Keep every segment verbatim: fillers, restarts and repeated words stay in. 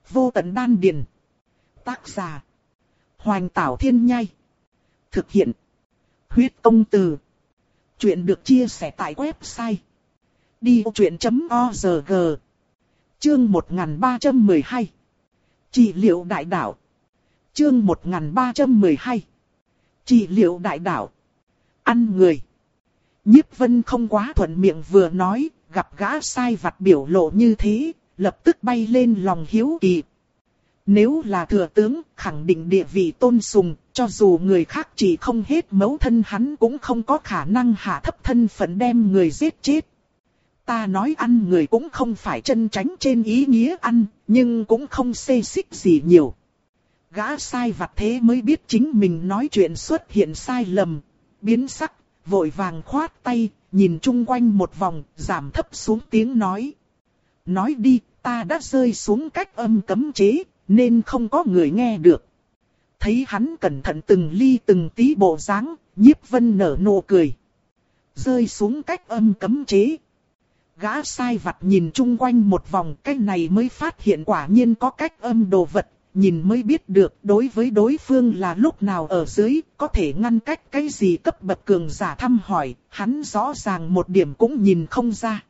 Vô tận đan điền. Tác giả. Hoành Tảo Thiên Nhai. Thực hiện. Huyết Công Từ. Chuyện được chia sẻ tại website đi vô chuyện chấm org. Chương một nghìn ba trăm mười hai. Trị liệu đại đạo. Chương một nghìn ba trăm mười hai. Trị liệu đại đạo. Ăn người. Nhiếp Vân không quá thuận miệng vừa nói, gặp gã sai vặt biểu lộ như thế, lập tức bay lên lòng hiếu kỳ. Nếu là thừa tướng, khẳng định địa vị tôn sùng, cho dù người khác chỉ không hết mẫu thân hắn cũng không có khả năng hạ thấp thân phận đem người giết chết. Ta nói ăn người cũng không phải chân tránh trên ý nghĩa ăn, nhưng cũng không xê xích gì nhiều. Gã sai vặt thế mới biết chính mình nói chuyện xuất hiện sai lầm, biến sắc, vội vàng khoát tay, nhìn chung quanh một vòng, giảm thấp xuống tiếng nói. Nói đi, ta đã rơi xuống cách âm cấm chế, nên không có người nghe được. Thấy hắn cẩn thận từng ly từng tí bộ dáng, Nhiếp Vân nở nụ cười. Rơi xuống cách âm cấm chế. Gã sai vặt nhìn chung quanh một vòng, cái này mới phát hiện quả nhiên có cách âm đồ vật, nhìn mới biết được đối với đối phương là lúc nào ở dưới, có thể ngăn cách cái gì cấp bậc cường giả thăm hỏi, hắn rõ ràng một điểm cũng nhìn không ra.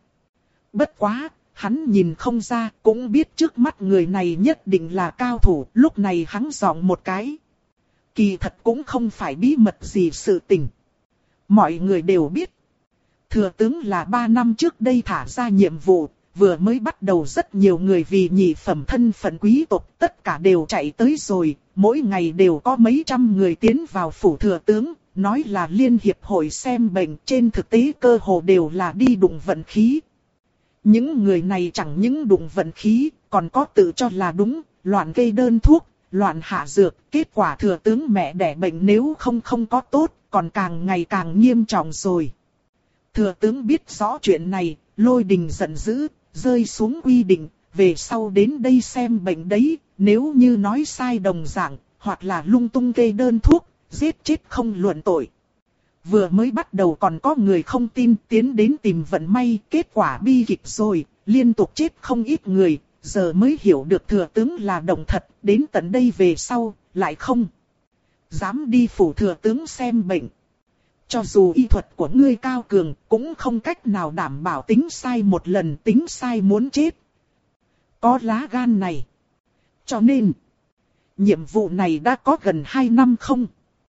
Bất quá, hắn nhìn không ra, cũng biết trước mắt người này nhất định là cao thủ, lúc này hắn giọng một cái. Kỳ thật cũng không phải bí mật gì sự tình. Mọi người đều biết. Thừa tướng là ba năm trước đây thả ra nhiệm vụ, vừa mới bắt đầu rất nhiều người vì nhị phẩm thân phận quý tộc tất cả đều chạy tới rồi, mỗi ngày đều có mấy trăm người tiến vào phủ thừa tướng, nói là liên hiệp hội xem bệnh, trên thực tế cơ hồ đều là đi đụng vận khí. Những người này chẳng những đụng vận khí, còn có tự cho là đúng, loạn kê đơn thuốc, loạn hạ dược, kết quả thừa tướng mẹ đẻ bệnh nếu không không có tốt, còn càng ngày càng nghiêm trọng rồi. Thừa tướng biết rõ chuyện này, lôi đình giận dữ, rơi xuống quy định, về sau đến đây xem bệnh đấy, nếu như nói sai đồng dạng, hoặc là lung tung kê đơn thuốc, giết chết không luận tội. Vừa mới bắt đầu còn có người không tin tiến đến tìm vận may, kết quả bi kịch rồi, liên tục chết không ít người, giờ mới hiểu được thừa tướng là đồng thật, đến tận đây về sau, lại không dám đi phủ thừa tướng xem bệnh. Cho dù y thuật của ngươi cao cường, cũng không cách nào đảm bảo tính sai một lần, tính sai muốn chết. Có lá gan này. Cho nên, nhiệm vụ này đã có gần hai năm không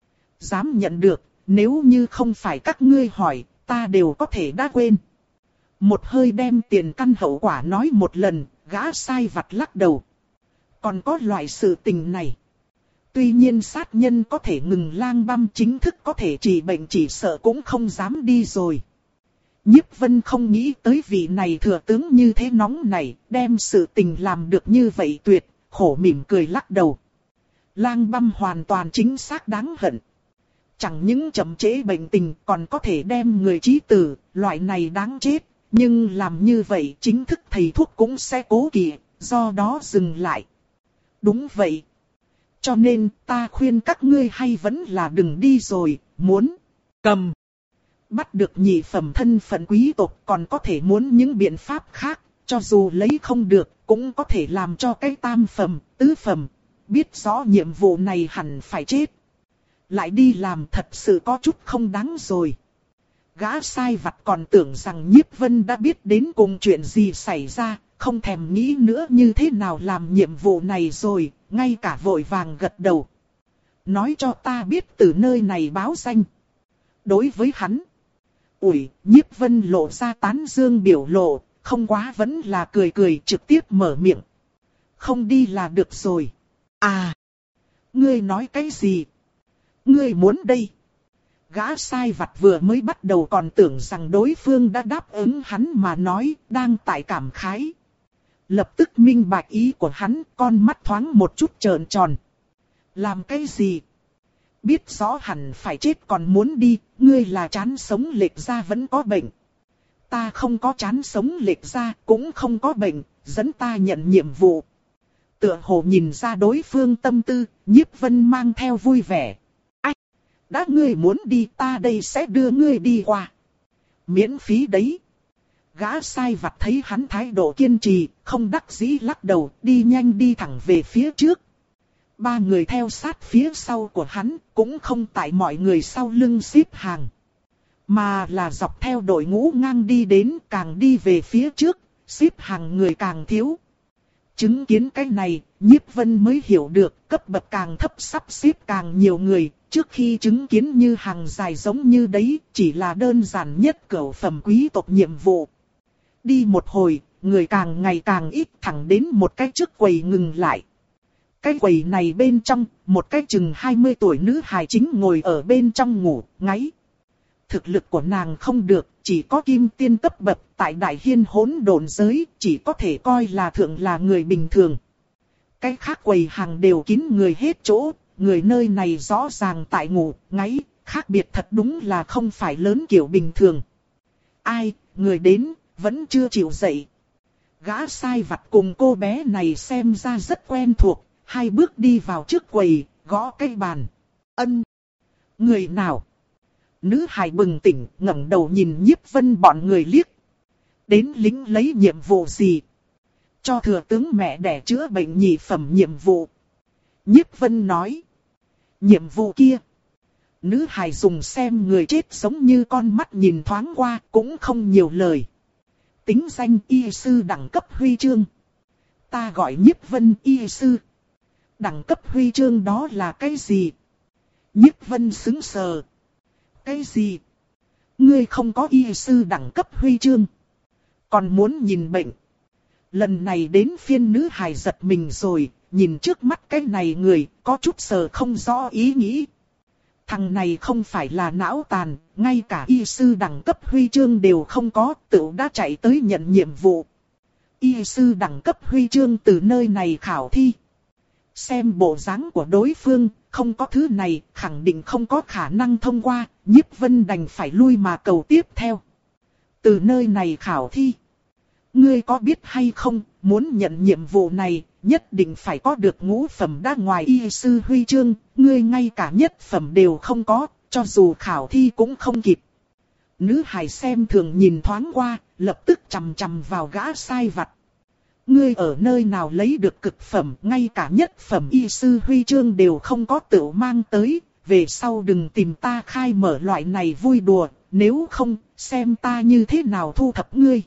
dám nhận được, nếu như không phải các ngươi hỏi, ta đều có thể đã quên. Một hơi đem tiền căn hậu quả nói một lần, gã sai vặt lắc đầu. Còn có loại sự tình này. Tuy nhiên sát nhân có thể ngừng lang băm, chính thức có thể trị bệnh chỉ sợ cũng không dám đi rồi. Nhiếp Vân không nghĩ tới vị này thừa tướng như thế nóng này, đem sự tình làm được như vậy tuyệt, khổ mỉm cười lắc đầu. Lang băm hoàn toàn chính xác đáng hận. Chẳng những chậm trễ bệnh tình còn có thể đem người chí tử, loại này đáng chết. Nhưng làm như vậy chính thức thầy thuốc cũng sẽ cố kỵ, do đó dừng lại. Đúng vậy. Cho nên ta khuyên các ngươi hay vẫn là đừng đi rồi, muốn cầm. Bắt được nhị phẩm thân phận quý tộc còn có thể muốn những biện pháp khác, cho dù lấy không được cũng có thể làm cho cái tam phẩm, tứ phẩm. Biết rõ nhiệm vụ này hẳn phải chết. Lại đi làm thật sự có chút không đáng rồi. Gã sai vặt còn tưởng rằng Nhiếp Vân đã biết đến cùng chuyện gì xảy ra, không thèm nghĩ nữa như thế nào làm nhiệm vụ này rồi, ngay cả vội vàng gật đầu. Nói cho ta biết từ nơi này báo danh. Đối với hắn, ủi, Nhiếp Vân lộ ra tán dương biểu lộ, không quá vẫn là cười cười trực tiếp mở miệng. Không đi là được rồi. À, ngươi nói cái gì? Ngươi muốn đây? Gã sai vặt vừa mới bắt đầu còn tưởng rằng đối phương đã đáp ứng hắn mà nói, đang tại cảm khái. Lập tức minh bạch ý của hắn, con mắt thoáng một chút trợn tròn. Làm cái gì? Biết rõ hẳn phải chết còn muốn đi, ngươi là chán sống lệch ra vẫn có bệnh. Ta không có chán sống lệch ra, cũng không có bệnh, dẫn ta nhận nhiệm vụ. Tựa hồ nhìn ra đối phương tâm tư, Nhiếp Vân mang theo vui vẻ. Đã ngươi muốn đi ta đây sẽ đưa ngươi đi qua. Miễn phí đấy. Gã sai vặt thấy hắn thái độ kiên trì, không đắc dĩ lắc đầu, đi nhanh đi thẳng về phía trước. Ba người theo sát phía sau của hắn, cũng không tại mọi người sau lưng xếp hàng, mà là dọc theo đội ngũ ngang đi đến, càng đi về phía trước, xếp hàng người càng thiếu. Chứng kiến cái này, Nhiếp Vân mới hiểu được, cấp bậc càng thấp sắp xếp càng nhiều người, trước khi chứng kiến như hàng dài giống như đấy, chỉ là đơn giản nhất cửu phẩm quý tộc nhiệm vụ. Đi một hồi, người càng ngày càng ít, thẳng đến một cái trước quầy ngừng lại. Cái quầy này bên trong, một cái chừng hai mươi tuổi nữ hài chính ngồi ở bên trong ngủ, ngáy. Thực lực của nàng không được, chỉ có kim tiên cấp bậc, tại đại hiên hỗn độn giới, chỉ có thể coi là thượng là người bình thường. Cái khác quầy hàng đều kín người hết chỗ, người nơi này rõ ràng tại ngủ, ngáy, khác biệt thật đúng là không phải lớn kiểu bình thường. Ai, người đến, vẫn chưa chịu dậy. Gã sai vặt cùng cô bé này xem ra rất quen thuộc, hai bước đi vào trước quầy, gõ cái bàn. Ân, người nào? Nữ hài bừng tỉnh, ngẩng đầu nhìn Nhiếp Vân bọn người liếc. Đến lính lấy nhiệm vụ gì? Cho thừa tướng mẹ đẻ chữa bệnh nhị phẩm nhiệm vụ. Nhiếp Vân nói. Nhiệm vụ kia. Nữ hài dùng xem người chết giống như con mắt nhìn thoáng qua, cũng không nhiều lời. Tính danh y sư đẳng cấp huy chương. Ta gọi Nhiếp Vân y sư. Đẳng cấp huy chương đó là cái gì? Nhiếp Vân sững sờ. Cái gì? Ngươi không có y sư đẳng cấp huy chương. Còn muốn nhìn bệnh. Lần này đến phiên nữ hài giật mình rồi, nhìn trước mắt cái này người, có chút sờ không rõ ý nghĩ. Thằng này không phải là não tàn, ngay cả y sư đẳng cấp huy chương đều không có, tự đã chạy tới nhận nhiệm vụ. Y sư đẳng cấp huy chương từ nơi này khảo thi. Xem bộ dáng của đối phương, không có thứ này, khẳng định không có khả năng thông qua, Nhiếp Vân đành phải lui mà cầu tiếp theo. Từ nơi này khảo thi. Ngươi có biết hay không, muốn nhận nhiệm vụ này, nhất định phải có được ngũ phẩm đã ngoài y sư huy chương, ngươi ngay cả nhất phẩm đều không có, cho dù khảo thi cũng không kịp. Nữ hài xem thường nhìn thoáng qua, lập tức chằm chằm vào gã sai vặt. Ngươi ở nơi nào lấy được cực phẩm, ngay cả nhất phẩm y sư huy chương đều không có tự mang tới, về sau đừng tìm ta khai mở loại này vui đùa, nếu không, xem ta như thế nào thu thập ngươi.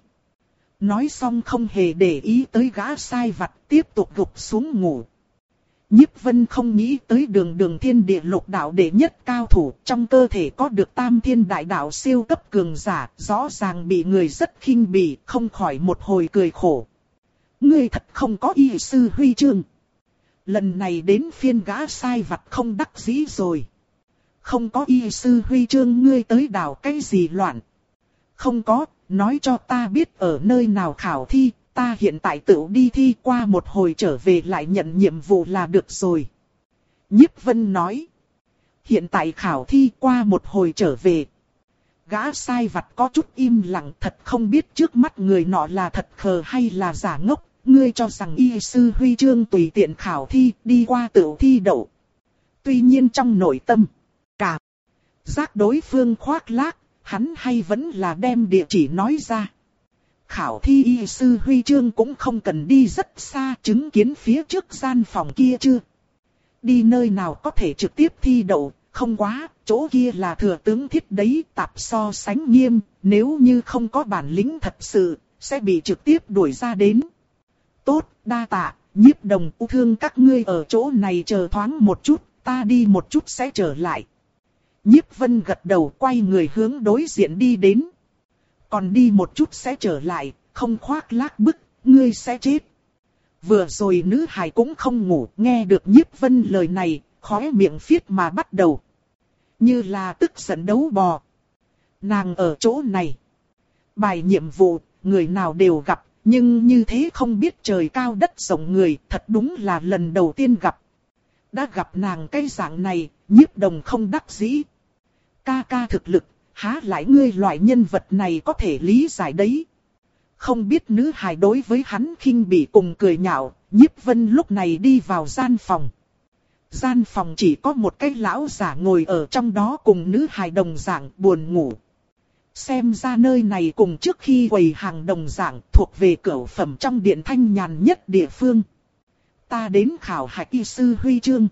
Nói xong không hề để ý tới gã sai vặt, tiếp tục gục xuống ngủ. Nhiếp Vân không nghĩ tới đường đường thiên địa lục đạo đệ nhất cao thủ, trong cơ thể có được tam thiên đại đạo siêu cấp cường giả, rõ ràng bị người rất khinh bỉ, không khỏi một hồi cười khổ. Ngươi thật không có y sư huy chương. Lần này đến phiên gã sai vặt không đắc dĩ rồi. Không có y sư huy chương, ngươi tới đảo cái gì loạn? Không có, nói cho ta biết ở nơi nào khảo thi, ta hiện tại tự đi thi, qua một hồi trở về lại nhận nhiệm vụ là được rồi. Nhiếp Vân nói. Hiện tại khảo thi, qua một hồi trở về. Gã sai vặt có chút im lặng, thật không biết trước mắt người nọ là thật khờ hay là giả ngốc. Ngươi cho rằng y sư huy chương tùy tiện khảo thi, đi qua tự thi đậu. Tuy nhiên trong nội tâm, cả giác đối phương khoác lác, hắn hay vẫn là đem địa chỉ nói ra. Khảo thi y sư huy chương cũng không cần đi rất xa, chứng kiến phía trước gian phòng kia chưa? Đi nơi nào có thể trực tiếp thi đậu, không quá, chỗ kia là thừa tướng thiết đấy, tạp so sánh nghiêm, nếu như không có bản lĩnh thật sự, sẽ bị trực tiếp đuổi ra đến. Tốt, đa tạ, Nhiếp Đồng u thương các ngươi ở chỗ này chờ thoáng một chút, ta đi một chút sẽ trở lại. Nhiếp Vân gật đầu, quay người hướng đối diện đi đến. Còn đi một chút sẽ trở lại, không khoác lác bức, ngươi sẽ chết. Vừa rồi nữ hài cũng không ngủ, nghe được Nhiếp Vân lời này, khóe miệng phiết mà bắt đầu. Như là tức giận đấu bò. Nàng ở chỗ này. Bài nhiệm vụ, người nào đều gặp. Nhưng như thế không biết trời cao đất rộng người, thật đúng là lần đầu tiên gặp. Đã gặp nàng cái dạng này, Nhiếp Đồng không đắc dĩ. Ca ca thực lực, há lại ngươi loại nhân vật này có thể lý giải đấy. Không biết nữ hài đối với hắn khinh bỉ cùng cười nhạo, Nhiếp Vân lúc này đi vào gian phòng. Gian phòng chỉ có một cái lão giả ngồi ở trong đó cùng nữ hài đồng dạng buồn ngủ. Xem ra nơi này cùng trước khi quầy hàng đồng dạng thuộc về cửu phẩm trong điện thanh nhàn nhất địa phương. Ta đến khảo hạch y sư huy chương.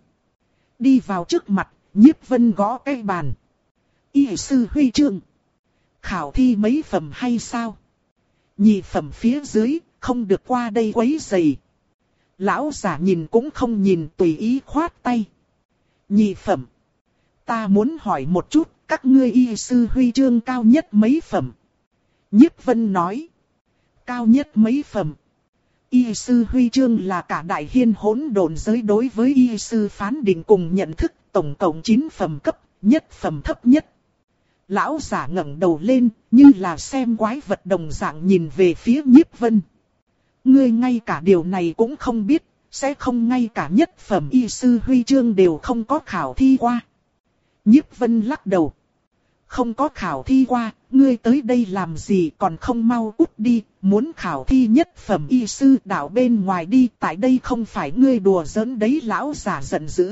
Đi vào trước mặt, Nhiếp Vân gõ cái bàn. Y sư huy chương. Khảo thi mấy phẩm hay sao? Nhị phẩm phía dưới, không được qua đây quấy rầy. Lão giả nhìn cũng không nhìn, tùy ý khoát tay. Nhị phẩm. Ta muốn hỏi một chút, các ngươi y sư huy chương cao nhất mấy phẩm? Nhiếp Vân nói. Cao nhất mấy phẩm? Y sư huy chương là cả đại hiên hỗn độn giới đối với y sư phán định cùng nhận thức, tổng cộng chín phẩm cấp, nhất phẩm thấp nhất. Lão giả ngẩng đầu lên, như là xem quái vật đồng dạng nhìn về phía Nhiếp Vân. Ngươi ngay cả điều này cũng không biết, sẽ không ngay cả nhất phẩm y sư huy chương đều không có khảo thi qua. Nhiếp Vân lắc đầu. Không có khảo thi qua, ngươi tới đây làm gì còn không mau cút đi, muốn khảo thi nhất phẩm y sư đạo bên ngoài đi, tại đây không phải ngươi đùa giỡn đấy. Lão giả giận dữ.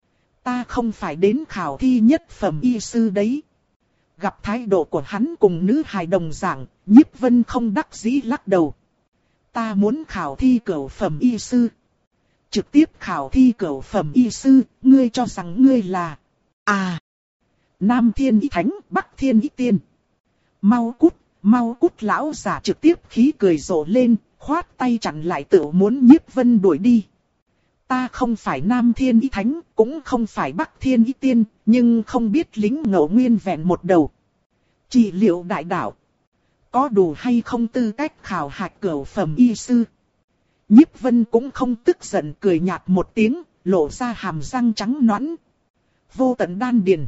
Ta không phải đến khảo thi nhất phẩm y sư đấy. Gặp thái độ của hắn cùng nữ hài đồng dạng, Nhiếp Vân không đắc dĩ lắc đầu. Ta muốn khảo thi cửu phẩm y sư. Trực tiếp khảo thi cửu phẩm y sư, ngươi cho rằng ngươi là... À... Nam Thiên Y Thánh, Bắc Thiên Y Tiên. Mau cút, mau cút. Lão giả trực tiếp khí cười rộ lên, khoát tay chặn lại tự muốn Nhiếp Vân đuổi đi. Ta không phải Nam Thiên Y Thánh, cũng không phải Bắc Thiên Y Tiên, nhưng không biết lính ngộ nguyên vẹn một đầu. Trị liệu đại đạo. Có đủ hay không tư cách khảo hạch cửu phẩm y sư? Nhiếp Vân cũng không tức giận, cười nhạt một tiếng, lộ ra hàm răng trắng nõn. Vô tận đan điền.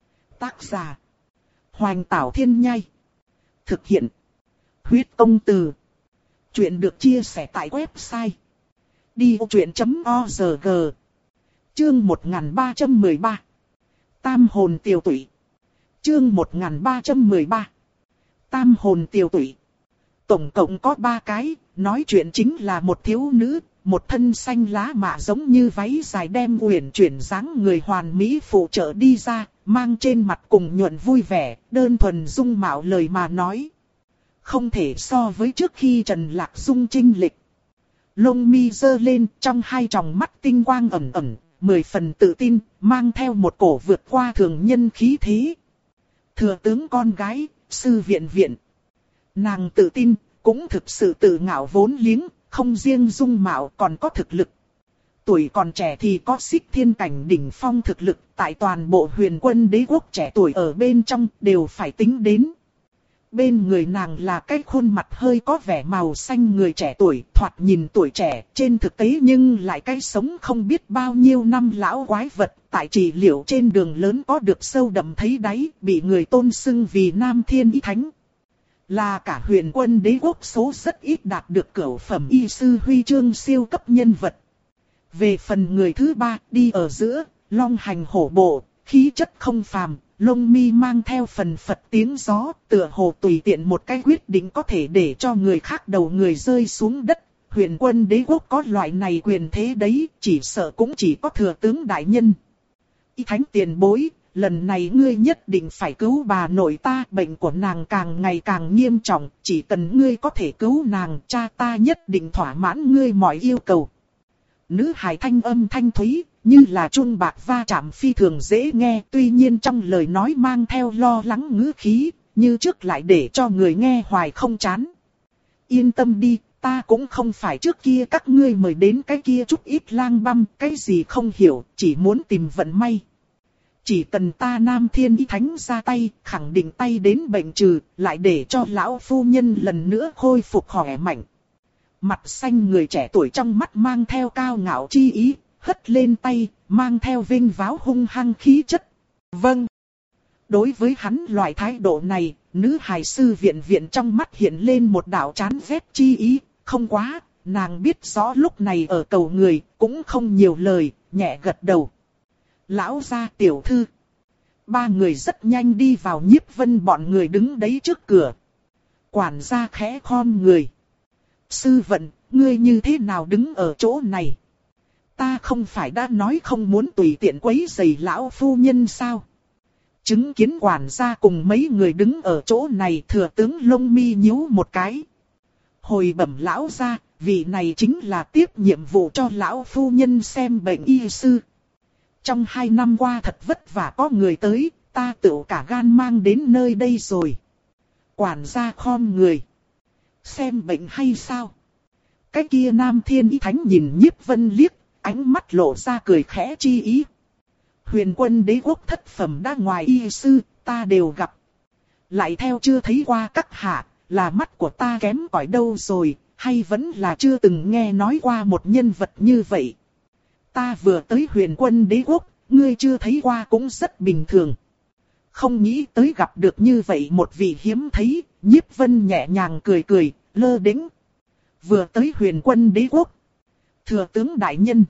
Tác giả. Hoành Tảo Thiên Nhai. Thực hiện. Huyết Công Từ. Chuyện được chia sẻ tại website. đi ô chuyện chấm o rờ giê. Chương một nghìn ba trăm mười ba. Tam hồn tiêu tụy. Chương một nghìn ba trăm mười ba. Tam hồn tiêu tụy. Tổng cộng có ba cái, nói chuyện chính là một thiếu nữ, một thân xanh lá mạ giống như váy dài đem uyển chuyển dáng người hoàn mỹ phụ trợ đi ra, mang trên mặt cùng nhuận vui vẻ, đơn thuần dung mạo lời mà nói. Không thể so với trước khi Trần Lạc Dung chinh lịch. Lông mi giơ lên, trong hai tròng mắt tinh quang ẩn ẩn, mười phần tự tin, mang theo một cổ vượt qua thường nhân khí thế. Thừa tướng con gái, sư viện viện. Nàng tự tin, cũng thực sự tự ngạo vốn liếng, không riêng dung mạo còn có thực lực. Tuổi còn trẻ thì có xích thiên cảnh đỉnh phong thực lực, tại toàn bộ huyền quân đế quốc trẻ tuổi ở bên trong đều phải tính đến. Bên người nàng là cái khuôn mặt hơi có vẻ màu xanh người trẻ tuổi, thoạt nhìn tuổi trẻ, trên thực tế nhưng lại cái sống không biết bao nhiêu năm lão quái vật, tại trị liệu trên đường lớn có được sâu đậm thấy đáy, bị người tôn xưng vì Nam Thiên Y Thánh. Là cả huyền quân đế quốc số rất ít đạt được cửu phẩm y sư huy chương siêu cấp nhân vật. Về phần người thứ ba, đi ở giữa, long hành hổ bộ, khí chất không phàm, lông mi mang theo phần phật tiếng gió, tựa hồ tùy tiện một cái quyết định có thể để cho người khác đầu người rơi xuống đất. Huyền quân đế quốc có loại này quyền thế đấy, chỉ sợ cũng chỉ có thừa tướng đại nhân. Y Thánh tiền bối, lần này ngươi nhất định phải cứu bà nội ta, bệnh của nàng càng ngày càng nghiêm trọng, chỉ cần ngươi có thể cứu nàng, cha ta nhất định thỏa mãn ngươi mọi yêu cầu. Nữ hài thanh âm thanh thúy, như là chuông bạc va chạm phi thường dễ nghe, tuy nhiên trong lời nói mang theo lo lắng ngữ khí, như trước lại để cho người nghe hoài không chán. Yên tâm đi, ta cũng không phải trước kia các ngươi mời đến cái kia chút ít lang băm, cái gì không hiểu, chỉ muốn tìm vận may. Chỉ cần ta Nam Thiên Y Thánh ra tay, khẳng định tay đến bệnh trừ, lại để cho lão phu nhân lần nữa khôi phục khỏe mạnh. Mặt xanh người trẻ tuổi trong mắt mang theo cao ngạo chi ý, hất lên tay, mang theo vinh váo hung hăng khí chất. Vâng. Đối với hắn loại thái độ này, nữ hài sư viện viện trong mắt hiện lên một đạo chán ghét chi ý, không quá, nàng biết rõ lúc này ở cầu người, cũng không nhiều lời, nhẹ gật đầu. Lão gia tiểu thư. Ba người rất nhanh đi vào Nhiếp Vân bọn người đứng đấy trước cửa. Quản gia khẽ khom người. Sư vận, ngươi như thế nào đứng ở chỗ này? Ta không phải đã nói không muốn tùy tiện quấy rầy lão phu nhân sao? Chứng kiến quản gia cùng mấy người đứng ở chỗ này, thừa tướng lông mi nhíu một cái. Hồi bẩm lão gia, vị này chính là tiếp nhiệm vụ cho lão phu nhân xem bệnh y sư. Trong hai năm qua thật vất vả có người tới, ta tự cả gan mang đến nơi đây rồi. Quản gia khom người. Xem bệnh hay sao? Cái kia Nam Thiên Y Thánh nhìn Nhiếp Vân liếc, ánh mắt lộ ra cười khẽ chi ý. Huyền Quân đế quốc thất phẩm đã ngoài y sư, ta đều gặp. Lại theo chưa thấy qua các hạ, là mắt của ta kém cỏi đâu rồi, hay vẫn là chưa từng nghe nói qua một nhân vật như vậy. Ta vừa tới Huyền Quân đế quốc, ngươi chưa thấy qua cũng rất bình thường. Không nghĩ tới gặp được như vậy một vị hiếm thấy, Nhiếp Vân nhẹ nhàng cười cười, lơ đễnh. Vừa tới Huyền Quân đế quốc. Thừa tướng đại nhân.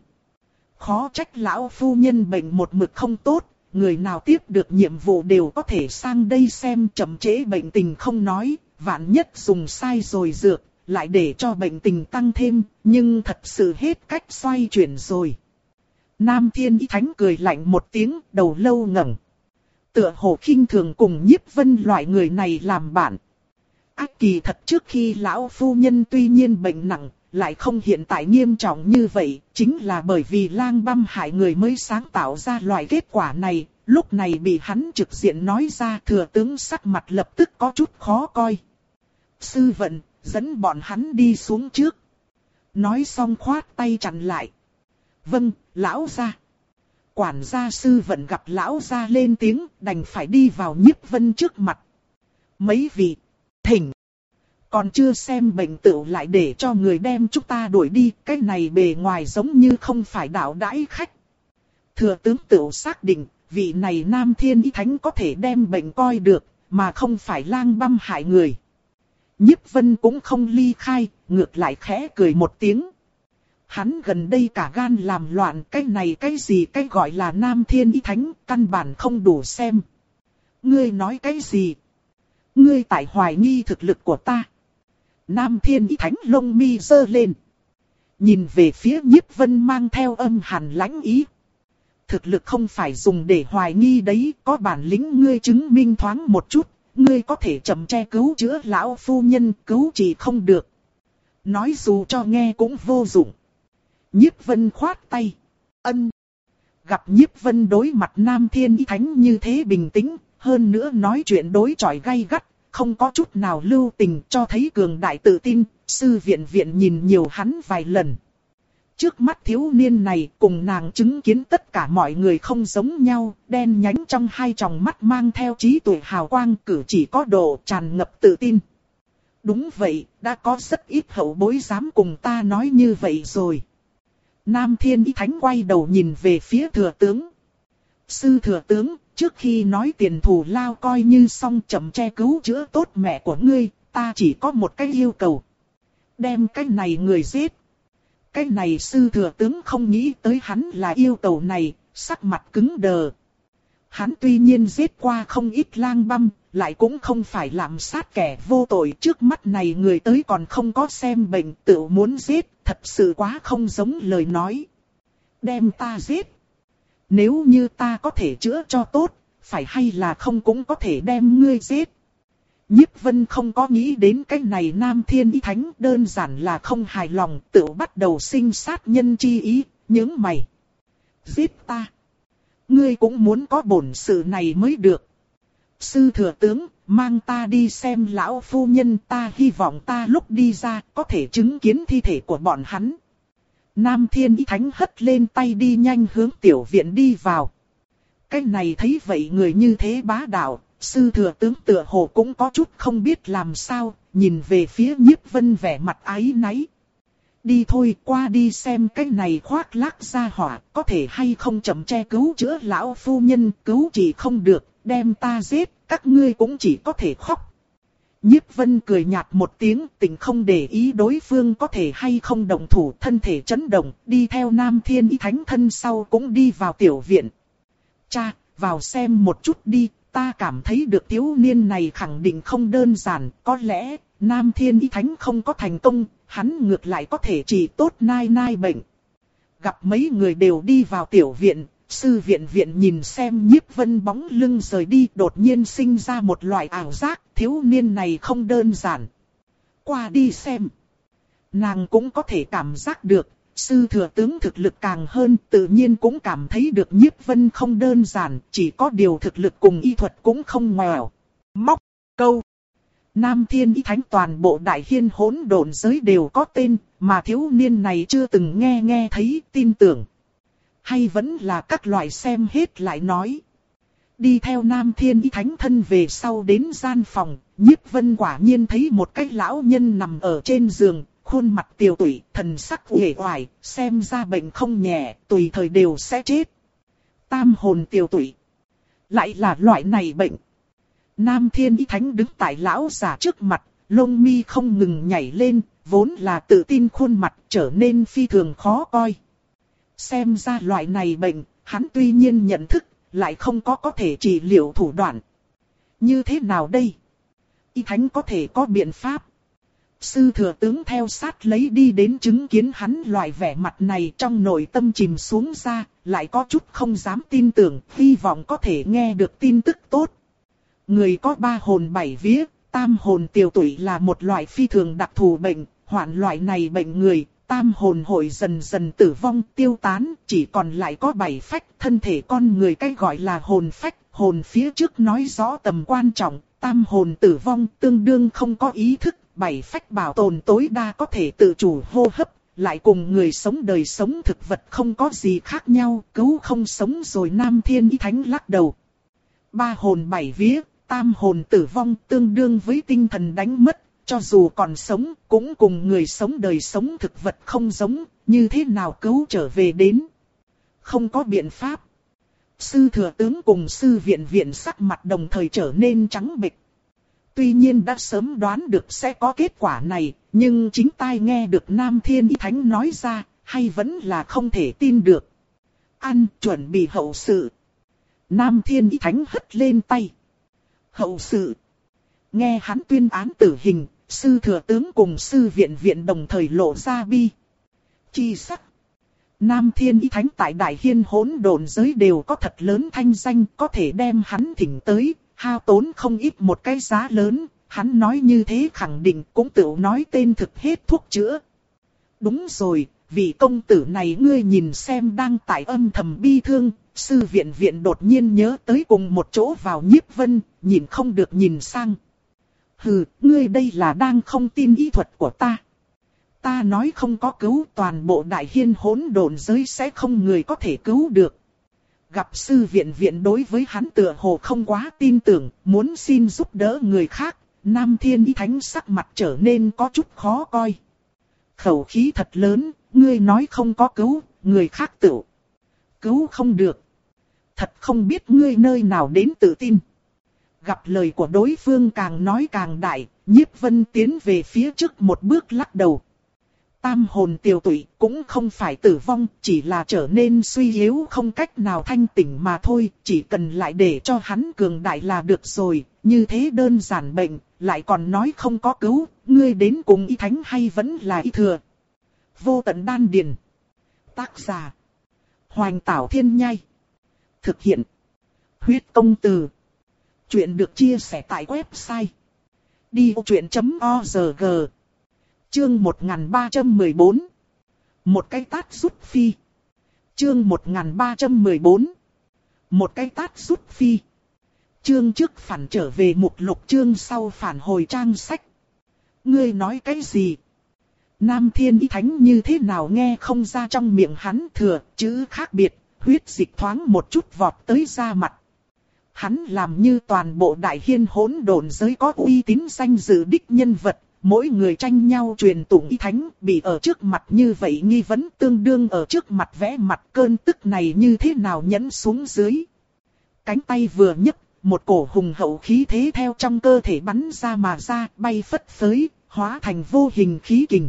Khó trách lão phu nhân bệnh một mực không tốt, người nào tiếp được nhiệm vụ đều có thể sang đây xem, chậm trễ bệnh tình không nói, vạn nhất dùng sai rồi dược, lại để cho bệnh tình tăng thêm, nhưng thật sự hết cách xoay chuyển rồi. Nam Thiên Y Thánh cười lạnh một tiếng, đầu lâu ngẩng. Tựa hồ khinh thường cùng Nhiếp Vân loại người này làm bạn. Ác kỳ thật trước khi lão phu nhân tuy nhiên bệnh nặng, lại không hiện tại nghiêm trọng như vậy, chính là bởi vì lang băm hại người mới sáng tạo ra loại kết quả này, lúc này bị hắn trực diện nói ra, thừa tướng sắc mặt lập tức có chút khó coi. Sư vận, dẫn bọn hắn đi xuống trước. Nói xong khoát tay chặn lại. Vâng, lão gia. Quản gia Sư vận gặp lão gia lên tiếng, đành phải đi vào Nhiếp Vân trước mặt. Mấy vị, thỉnh. Còn chưa xem bệnh tựu lại để cho người đem chúng ta đuổi đi, cái này bề ngoài giống như không phải đạo đãi khách. Thừa tướng tựu xác định, vị này Nam Thiên Y Thánh có thể đem bệnh coi được, mà không phải lang băm hại người. Nhiếp Vân cũng không ly khai, ngược lại khẽ cười một tiếng. Hắn gần đây cả gan làm loạn, cái này cái gì cái gọi là Nam Thiên Y Thánh, căn bản không đủ xem. Ngươi nói cái gì? Ngươi tại hoài nghi thực lực của ta. Nam Thiên Y Thánh lông mi giơ lên. Nhìn về phía Nhiếp Vân mang theo âm hàn lãnh ý. Thực lực không phải dùng để hoài nghi đấy, có bản lĩnh ngươi chứng minh thoáng một chút. Ngươi có thể chậm che cứu chữa lão phu nhân, cứu trị không được. Nói dù cho nghe cũng vô dụng. Nhiếp Vân khoát tay. Ân. Gặp Nhiếp Vân đối mặt Nam Thiên Y Thánh như thế bình tĩnh, hơn nữa nói chuyện đối chọi gay gắt, không có chút nào lưu tình, cho thấy cường đại tự tin. Sư viện viện nhìn nhiều hắn vài lần. Trước mắt thiếu niên này cùng nàng chứng kiến tất cả mọi người không giống nhau, đen nhánh trong hai tròng mắt mang theo trí tuệ hào quang, cử chỉ có độ tràn ngập tự tin. Đúng vậy, đã có rất ít hậu bối dám cùng ta nói như vậy rồi. Nam Thiên Y Thánh quay đầu nhìn về phía thừa tướng. Sư thừa tướng, trước khi nói tiền thù lao coi như xong, chậm che cứu chữa tốt mẹ của ngươi, ta chỉ có một cái yêu cầu. Đem cái này người giết. Cái này sư thừa tướng không nghĩ tới hắn là yêu cầu này, sắc mặt cứng đờ. Hắn tuy nhiên giết qua không ít lang băm, lại cũng không phải lạm sát kẻ vô tội, trước mắt này người tới còn không có xem bệnh tự muốn giết, thật sự quá không giống lời nói. Đem ta giết. Nếu như ta có thể chữa cho tốt, phải hay là không cũng có thể đem ngươi giết. Nhiếp Vân không có nghĩ đến cái này Nam Thiên Y Thánh, đơn giản là không hài lòng, tự bắt đầu sinh sát nhân chi ý, nhướng mày. Giết ta. Ngươi cũng muốn có bổn sự này mới được. Sư thừa tướng, mang ta đi xem lão phu nhân, ta hy vọng ta lúc đi ra có thể chứng kiến thi thể của bọn hắn. Nam Thiên Y Thánh hất lên tay đi nhanh hướng tiểu viện đi vào. Cái này thấy vậy người như thế bá đạo, sư thừa tướng tựa hồ cũng có chút không biết làm sao, nhìn về phía Nhiếp Vân vẻ mặt áy náy. Đi thôi, qua đi xem cái này khoác lác ra hỏa, có thể hay không chậm che cứu chữa lão phu nhân, cứu chỉ không được, đem ta giết, các ngươi cũng chỉ có thể khóc. Nhiếp Vân cười nhạt một tiếng, tình không để ý đối phương có thể hay không động thủ, thân thể chấn động, đi theo Nam Thiên Y Thánh thân sau cũng đi vào tiểu viện. Cha, vào xem một chút đi, ta cảm thấy được thiếu niên này khẳng định không đơn giản, có lẽ Nam Thiên Y Thánh không có thành công, hắn ngược lại có thể trị tốt nai nai bệnh. Gặp mấy người đều đi vào tiểu viện, Sư viện viện nhìn xem Nhiếp Vân bóng lưng rời đi, đột nhiên sinh ra một loại ảo giác, thiếu niên này không đơn giản. Qua đi xem. Nàng cũng có thể cảm giác được, sư thừa tướng thực lực càng hơn, tự nhiên cũng cảm thấy được Nhiếp Vân không đơn giản, chỉ có điều thực lực cùng y thuật cũng không ngoèo. Móc, câu. Nam Thiên Y Thánh toàn bộ đại hiên hỗn độn giới đều có tên, mà thiếu niên này chưa từng nghe nghe thấy, tin tưởng. Hay vẫn là các loại xem hết lại nói. Đi theo Nam Thiên Y Thánh thân về sau đến gian phòng, Nhiếp Vân quả nhiên thấy một cái lão nhân nằm ở trên giường, khuôn mặt tiều tụy, thần sắc uể oải, xem ra bệnh không nhẹ, tùy thời đều sẽ chết. Tam hồn tiều tụy. Lại là loại này bệnh. Nam Thiên Y Thánh đứng tại lão già trước mặt, lông mi không ngừng nhảy lên, vốn là tự tin khuôn mặt trở nên phi thường khó coi. Xem ra loại này bệnh, hắn tuy nhiên nhận thức, lại không có có thể trị liệu thủ đoạn. Như thế nào đây? Y Thánh có thể có biện pháp. Sư thừa tướng theo sát lấy đi đến chứng kiến hắn loại vẻ mặt này, trong nội tâm chìm xuống ra, lại có chút không dám tin tưởng, hy vọng có thể nghe được tin tức tốt. Người có ba hồn bảy vía, tam hồn tiều tụy là một loại phi thường đặc thù bệnh, hoạn loại này bệnh người, tam hồn hội dần dần tử vong tiêu tán, chỉ còn lại có bảy phách, thân thể con người cái gọi là hồn phách, hồn phía trước nói rõ tầm quan trọng, tam hồn tử vong tương đương không có ý thức, bảy phách bảo tồn tối đa có thể tự chủ hô hấp, lại cùng người sống đời sống thực vật không có gì khác nhau, cứu không sống rồi. Nam Thiên Y Thánh lắc đầu. Ba hồn bảy vía, tam hồn tử vong tương đương với tinh thần đánh mất, cho dù còn sống cũng cùng người sống đời sống thực vật không giống, như thế nào cứu trở về đến. Không có biện pháp. Sư thừa tướng cùng sư viện viện sắc mặt đồng thời trở nên trắng bệch. Tuy nhiên đã sớm đoán được sẽ có kết quả này, nhưng chính tai nghe được Nam Thiên Y Thánh nói ra, hay vẫn là không thể tin được. Ăn, chuẩn bị hậu sự. Nam Thiên Y Thánh hất lên tay. Hậu sự. Nghe hắn tuyên án tử hình, sư thừa tướng cùng sư viện viện đồng thời lộ ra bi chi sắc. Nam Thiên Y Thánh tại Đại Hiên hỗn độn giới đều có thật lớn thanh danh, có thể đem hắn thỉnh tới, hao tốn không ít một cái giá lớn. Hắn nói như thế khẳng định cũng tự nói tên thực hết thuốc chữa. Đúng rồi, vị công tử này ngươi nhìn xem đang tại âm thầm bi thương. Sư viện viện đột nhiên nhớ tới cùng một chỗ vào Nhiếp Vân, nhìn không được nhìn sang. Hừ, ngươi đây là đang không tin y thuật của ta. Ta nói không có cứu, toàn bộ Đại Hiên hỗn độn giới sẽ không người có thể cứu được. Gặp sư viện viện đối với hắn tựa hồ không quá tin tưởng, muốn xin giúp đỡ người khác, Nam Thiên Y Thánh sắc mặt trở nên có chút khó coi. Khẩu khí thật lớn, ngươi nói không có cứu, người khác tự cứu không được. Thật không biết ngươi nơi nào đến tự tin. Gặp lời của đối phương càng nói càng đại, Nhiếp Vân tiến về phía trước một bước lắc đầu. Tam hồn tiều tụy cũng không phải tử vong, chỉ là trở nên suy yếu không cách nào thanh tỉnh mà thôi, chỉ cần lại để cho hắn cường đại là được rồi, như thế đơn giản bệnh, lại còn nói không có cứu, ngươi đến cùng Y Thánh hay vẫn là Y Thừa. Vô tận đan điền. Tác giả. Hoành Tảo Thiên Nhai. Thực hiện. Huyết Công Từ. Chuyện được chia sẻ tại website đi ô chuyện chấm org. Chương một nghìn ba trăm mười bốn. Một cái tát rút phi. Chương một nghìn ba trăm mười bốn. Một cái tát rút phi. Chương trước phản trở về mục lục, chương sau phản hồi trang sách. Ngươi nói cái gì? Nam Thiên Y Thánh như thế nào nghe không ra trong miệng hắn thừa chữ khác biệt, huyết dịch thoáng một chút vọt tới da mặt. Hắn làm như toàn bộ Đại Hiên hỗn độn giới có uy tín danh dự đích nhân vật, mỗi người tranh nhau truyền tụng Y Thánh, bị ở trước mặt như vậy nghi vấn tương đương ở trước mặt vẽ mặt, cơn tức này như thế nào nhẫn xuống dưới. Cánh tay vừa nhấc, một cổ hùng hậu khí thế theo trong cơ thể bắn ra mà ra, bay phất phới, hóa thành vô hình khí kình.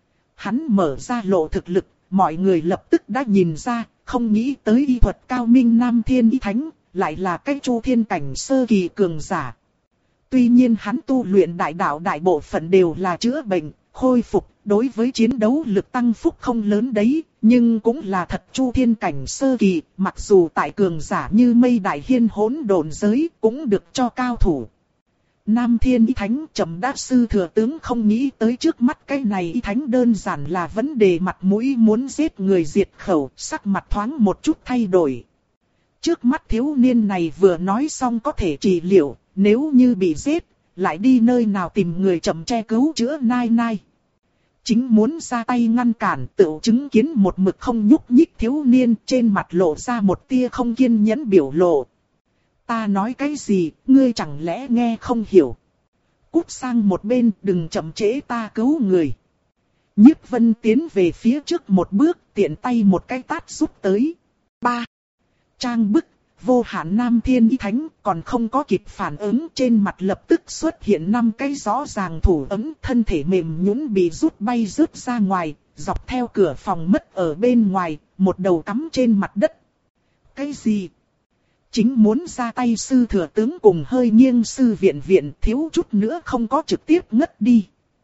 Hắn mở ra lộ thực lực, mọi người lập tức đã nhìn ra, không nghĩ tới y thuật cao minh Nam Thiên Y Thánh, lại là cái chu thiên cảnh sơ kỳ cường giả. Tuy nhiên hắn tu luyện đại đạo đại bộ phận đều là chữa bệnh, khôi phục, đối với chiến đấu lực tăng phúc không lớn đấy, nhưng cũng là thật chu thiên cảnh sơ kỳ, mặc dù tại cường giả như mây đại hiên hỗn độn giới cũng được cho cao thủ. Nam Thiên Y Thánh trầm đáp sư thừa tướng không nghĩ tới trước mắt cái này Y Thánh đơn giản là vấn đề mặt mũi muốn giết người diệt khẩu, sắc mặt thoáng một chút thay đổi. Trước mắt thiếu niên này vừa nói xong có thể trị liệu, nếu như bị giết, lại đi nơi nào tìm người chậm che cứu chữa nai nai. Chính muốn ra tay ngăn cản, tự chứng kiến một mực không nhúc nhích thiếu niên, trên mặt lộ ra một tia không kiên nhẫn biểu lộ. Ta nói cái gì, ngươi chẳng lẽ nghe không hiểu? Cút sang một bên, đừng chậm trễ ta cứu người. Nhiếp Vân tiến về phía trước một bước, tiện tay một cái tát giúp tới. Ba. Trang bức, vô hạn Nam Thiên Y Thánh còn không có kịp phản ứng, trên mặt lập tức xuất hiện năm cái rõ ràng thủ ấn, thân thể mềm nhũn bị rút bay rớt ra ngoài, dọc theo cửa phòng mất ở bên ngoài, một đầu cắm trên mặt đất. Cái gì? Chính muốn ra tay sư thừa tướng cùng hơi nghiêng sư viện viện, thiếu chút nữa không có trực tiếp ngất đi.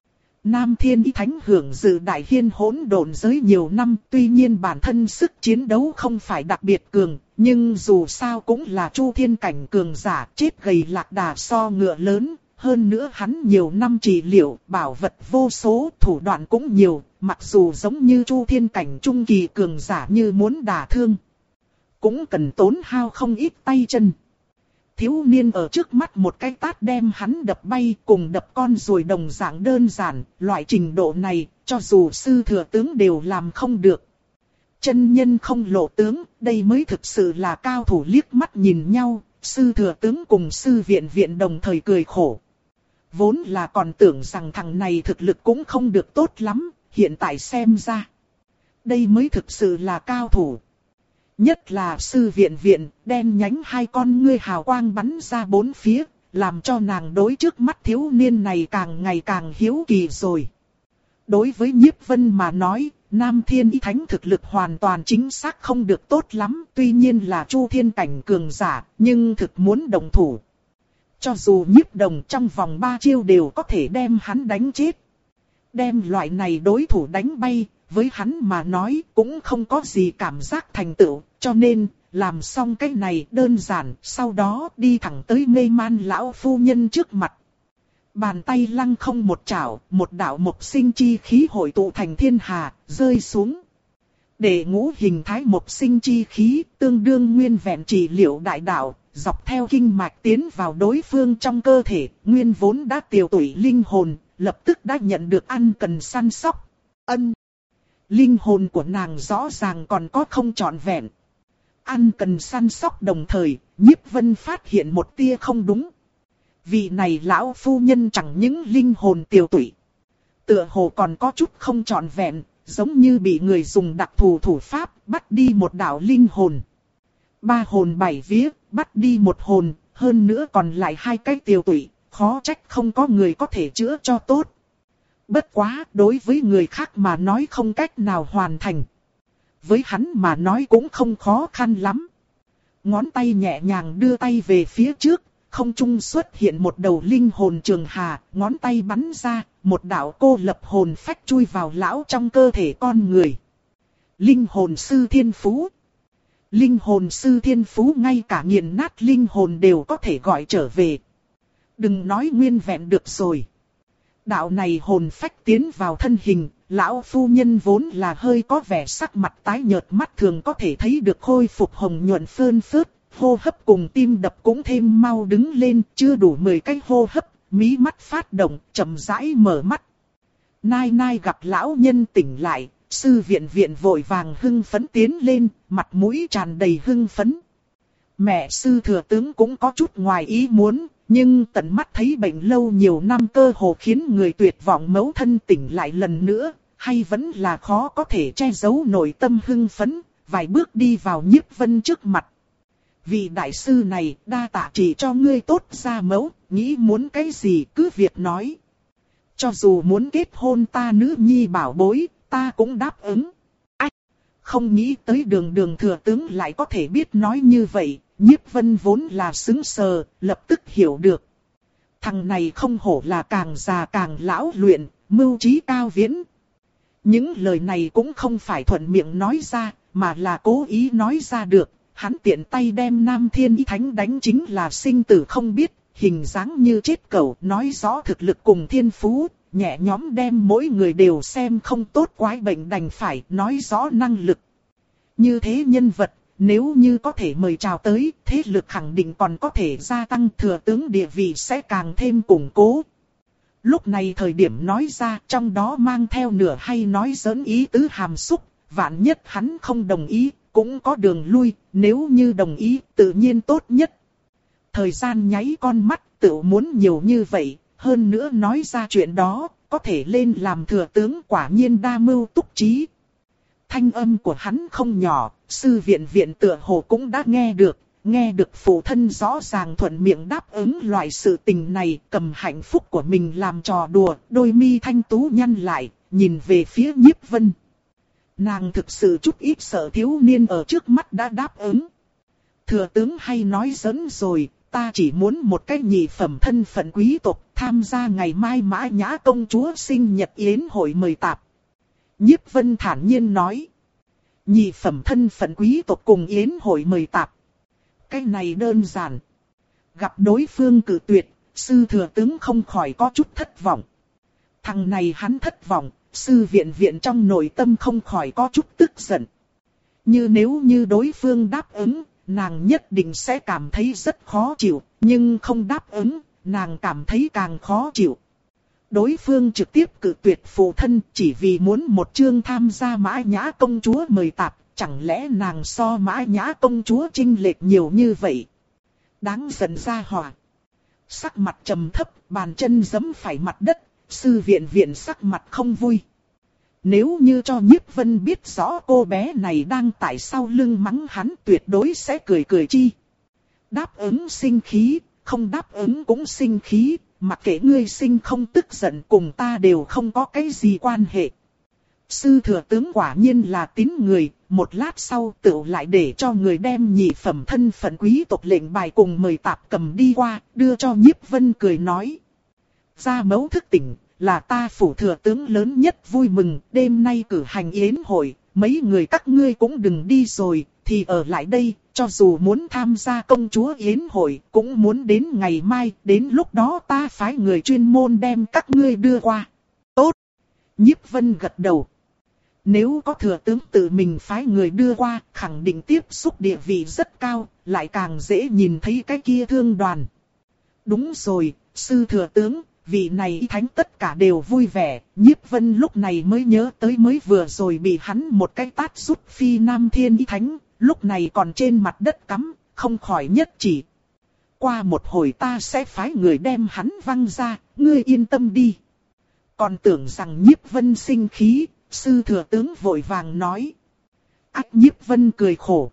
Nam Thiên Y Thánh hưởng dự đại hiên hỗn độn giới nhiều năm, tuy nhiên bản thân sức chiến đấu không phải đặc biệt cường, nhưng dù sao cũng là chu thiên cảnh cường giả, chết gầy lạc đà so ngựa lớn. Hơn nữa hắn nhiều năm trị liệu, bảo vật vô số, thủ đoạn cũng nhiều, mặc dù giống như chu thiên cảnh trung kỳ cường giả như muốn đả thương, cũng cần tốn hao không ít tay chân. Thiếu niên ở trước mắt một cái tát đem hắn đập bay, cùng đập con ruồi đồng dạng đơn giản, loại trình độ này, cho dù sư thừa tướng đều làm không được. Chân nhân không lộ tướng, đây mới thực sự là cao thủ. Liếc mắt nhìn nhau, sư thừa tướng cùng sư viện viện đồng thời cười khổ. Vốn là còn tưởng rằng thằng này thực lực cũng không được tốt lắm, hiện tại xem ra, đây mới thực sự là cao thủ. Nhất là sư viện viện, đen nhánh hai con ngươi hào quang bắn ra bốn phía, làm cho nàng đối trước mắt thiếu niên này càng ngày càng hiếu kỳ rồi. Đối với Nhiếp Vân mà nói, Nam Thiên Y Thánh thực lực hoàn toàn chính xác không được tốt lắm, tuy nhiên là chu thiên cảnh cường giả, nhưng thực muốn đồng thủ. Cho dù Nhiếp Đồng trong vòng ba chiêu đều có thể đem hắn đánh chết. Đem loại này đối thủ đánh bay, với hắn mà nói cũng không có gì cảm giác thành tựu, cho nên làm xong cái này đơn giản, sau đó đi thẳng tới mê man lão phu nhân trước mặt. Bàn tay lăng không một chảo, một đạo mộc sinh chi khí hội tụ thành thiên hà, rơi xuống. Để ngũ hình thái mộc sinh chi khí, tương đương nguyên vẹn trị liệu đại đạo, dọc theo kinh mạch tiến vào đối phương trong cơ thể, nguyên vốn đã tiều tụy linh hồn, lập tức đã nhận được ăn cần săn sóc. Ân. Linh hồn của nàng rõ ràng còn có không trọn vẹn. Ăn cần săn sóc đồng thời, Nhiếp Vân phát hiện một tia không đúng. Vị này lão phu nhân chẳng những linh hồn tiều tụy, tựa hồ còn có chút không trọn vẹn, giống như bị người dùng đặc thù thủ pháp bắt đi một đạo linh hồn. Ba hồn bảy vía, bắt đi một hồn, hơn nữa còn lại hai cái tiều tụy, khó trách không có người có thể chữa cho tốt. Bất quá, đối với người khác mà nói không cách nào hoàn thành. Với hắn mà nói cũng không khó khăn lắm. Ngón tay nhẹ nhàng đưa tay về phía trước, không trung xuất hiện một đầu linh hồn trường hà, ngón tay bắn ra, một đạo cô lập hồn phách chui vào lão trong cơ thể con người. Linh hồn sư thiên phú. Linh hồn sư thiên phú ngay cả nghiền nát linh hồn đều có thể gọi trở về. Đừng nói nguyên vẹn được rồi. Đạo này hồn phách tiến vào thân hình, lão phu nhân vốn là hơi có vẻ sắc mặt tái nhợt, mắt thường có thể thấy được khôi phục hồng nhuận phơn phớt, hô hấp cùng tim đập cũng thêm mau đứng lên, chưa đủ mười cái hô hấp, mí mắt phát động, chậm rãi mở mắt. Nai nai gặp lão nhân tỉnh lại, sư viện viện vội vàng hưng phấn tiến lên, mặt mũi tràn đầy hưng phấn. Mẹ sư thừa tướng cũng có chút ngoài ý muốn, nhưng tận mắt thấy bệnh lâu nhiều năm cơ hồ khiến người tuyệt vọng mẫu thân tỉnh lại lần nữa, hay vẫn là khó có thể che giấu nội tâm hưng phấn, vài bước đi vào Nhiếp Vân trước mặt. Vị đại sư này đa tạ chỉ cho ngươi tốt ra mẫu, nghĩ muốn cái gì cứ việc nói. Cho dù muốn kết hôn ta nữ nhi bảo bối, ta cũng đáp ứng. Ách! Không nghĩ tới đường đường thừa tướng lại có thể biết nói như vậy. Nhiếp Vân vốn là sững sờ, lập tức hiểu được. Thằng này không hổ là càng già càng lão luyện, mưu trí cao viễn. Những lời này cũng không phải thuận miệng nói ra, mà là cố ý nói ra được. Hắn tiện tay đem Nam Thiên Ý Thánh đánh chính là sinh tử không biết, hình dáng như chết cẩu, nói rõ thực lực cùng thiên phú, nhẹ nhõm đem mỗi người đều xem không tốt quái bệnh đành phải nói rõ năng lực. Như thế nhân vật, nếu như có thể mời chào tới, thế lực khẳng định còn có thể gia tăng, thừa tướng địa vị sẽ càng thêm củng cố. Lúc này thời điểm nói ra, trong đó mang theo nửa hay nói giỡn ý tứ hàm xúc, vạn nhất hắn không đồng ý, cũng có đường lui, nếu như đồng ý, tự nhiên tốt nhất. Thời gian nháy con mắt, tự muốn nhiều như vậy, hơn nữa nói ra chuyện đó, có thể lên làm thừa tướng, quả nhiên đa mưu túc trí. Thanh âm của hắn không nhỏ, sư viện viện tựa hồ cũng đã nghe được, nghe được phụ thân rõ ràng thuận miệng đáp ứng loại sự tình này, cầm hạnh phúc của mình làm trò đùa, đôi mi thanh tú nhăn lại, nhìn về phía Nhiếp Vân. Nàng thực sự chút ít sợ thiếu niên ở trước mắt đã đáp ứng. Thừa tướng hay nói giỡn rồi, ta chỉ muốn một cái nhị phẩm thân phận quý tộc tham gia ngày mai Mã Nhã công chúa sinh nhật yến hội mời tạp. Nhiếp Vân thản nhiên nói. Nhị phẩm thân phận quý tộc cùng yến hội mời tạp. Cái này đơn giản. Gặp đối phương cự tuyệt, sư thừa tướng không khỏi có chút thất vọng. Thằng này hắn thất vọng, sư viện viện trong nội tâm không khỏi có chút tức giận. Như nếu như đối phương đáp ứng, nàng nhất định sẽ cảm thấy rất khó chịu, nhưng không đáp ứng, nàng cảm thấy càng khó chịu. Đối phương trực tiếp cự tuyệt phụ thân chỉ vì muốn một chương tham gia Mã Nhã công chúa mời tạp, chẳng lẽ nàng so Mã Nhã công chúa chênh lệch nhiều như vậy? Đáng giận ra hỏa. Sắc mặt trầm thấp, bàn chân giẫm phải mặt đất, sư viện viện sắc mặt không vui. Nếu như cho Nhiếp Vân biết rõ cô bé này đang tại sau lưng mắng hắn, tuyệt đối sẽ cười cười chi. Đáp ứng sinh khí, không đáp ứng cũng sinh khí, mặc kệ ngươi sinh không tức giận cùng ta đều không có cái gì quan hệ. Sư thừa tướng quả nhiên là tín người, một lát sau tựu lại để cho người đem nhị phẩm thân phận quý tộc lệnh bài cùng mời tạp cầm đi qua, đưa cho Nhiếp Vân cười nói. Gia mẫu thức tỉnh, là ta phủ thừa tướng lớn nhất vui mừng, đêm nay cử hành yến hội, mấy người các ngươi cũng đừng đi rồi, thì ở lại đây, cho dù muốn tham gia công chúa yến hội, cũng muốn đến ngày mai, đến lúc đó ta phái người chuyên môn đem các ngươi đưa qua. Tốt! Nhiếp Vân gật đầu. Nếu có thừa tướng tự mình phái người đưa qua, khẳng định tiếp xúc địa vị rất cao, lại càng dễ nhìn thấy cái kia thương đoàn. Đúng rồi, sư thừa tướng, vị này thánh tất cả đều vui vẻ, Nhiếp Vân lúc này mới nhớ tới mới vừa rồi bị hắn một cái tát rút phi Nam Thiên Ý Thánh, lúc này còn trên mặt đất cắm, không khỏi nhất chỉ. Qua một hồi ta sẽ phái người đem hắn văng ra, ngươi yên tâm đi. Còn tưởng rằng Nhiếp Vân sinh khí, sư thừa tướng vội vàng nói. Ách Nhiếp Vân cười khổ.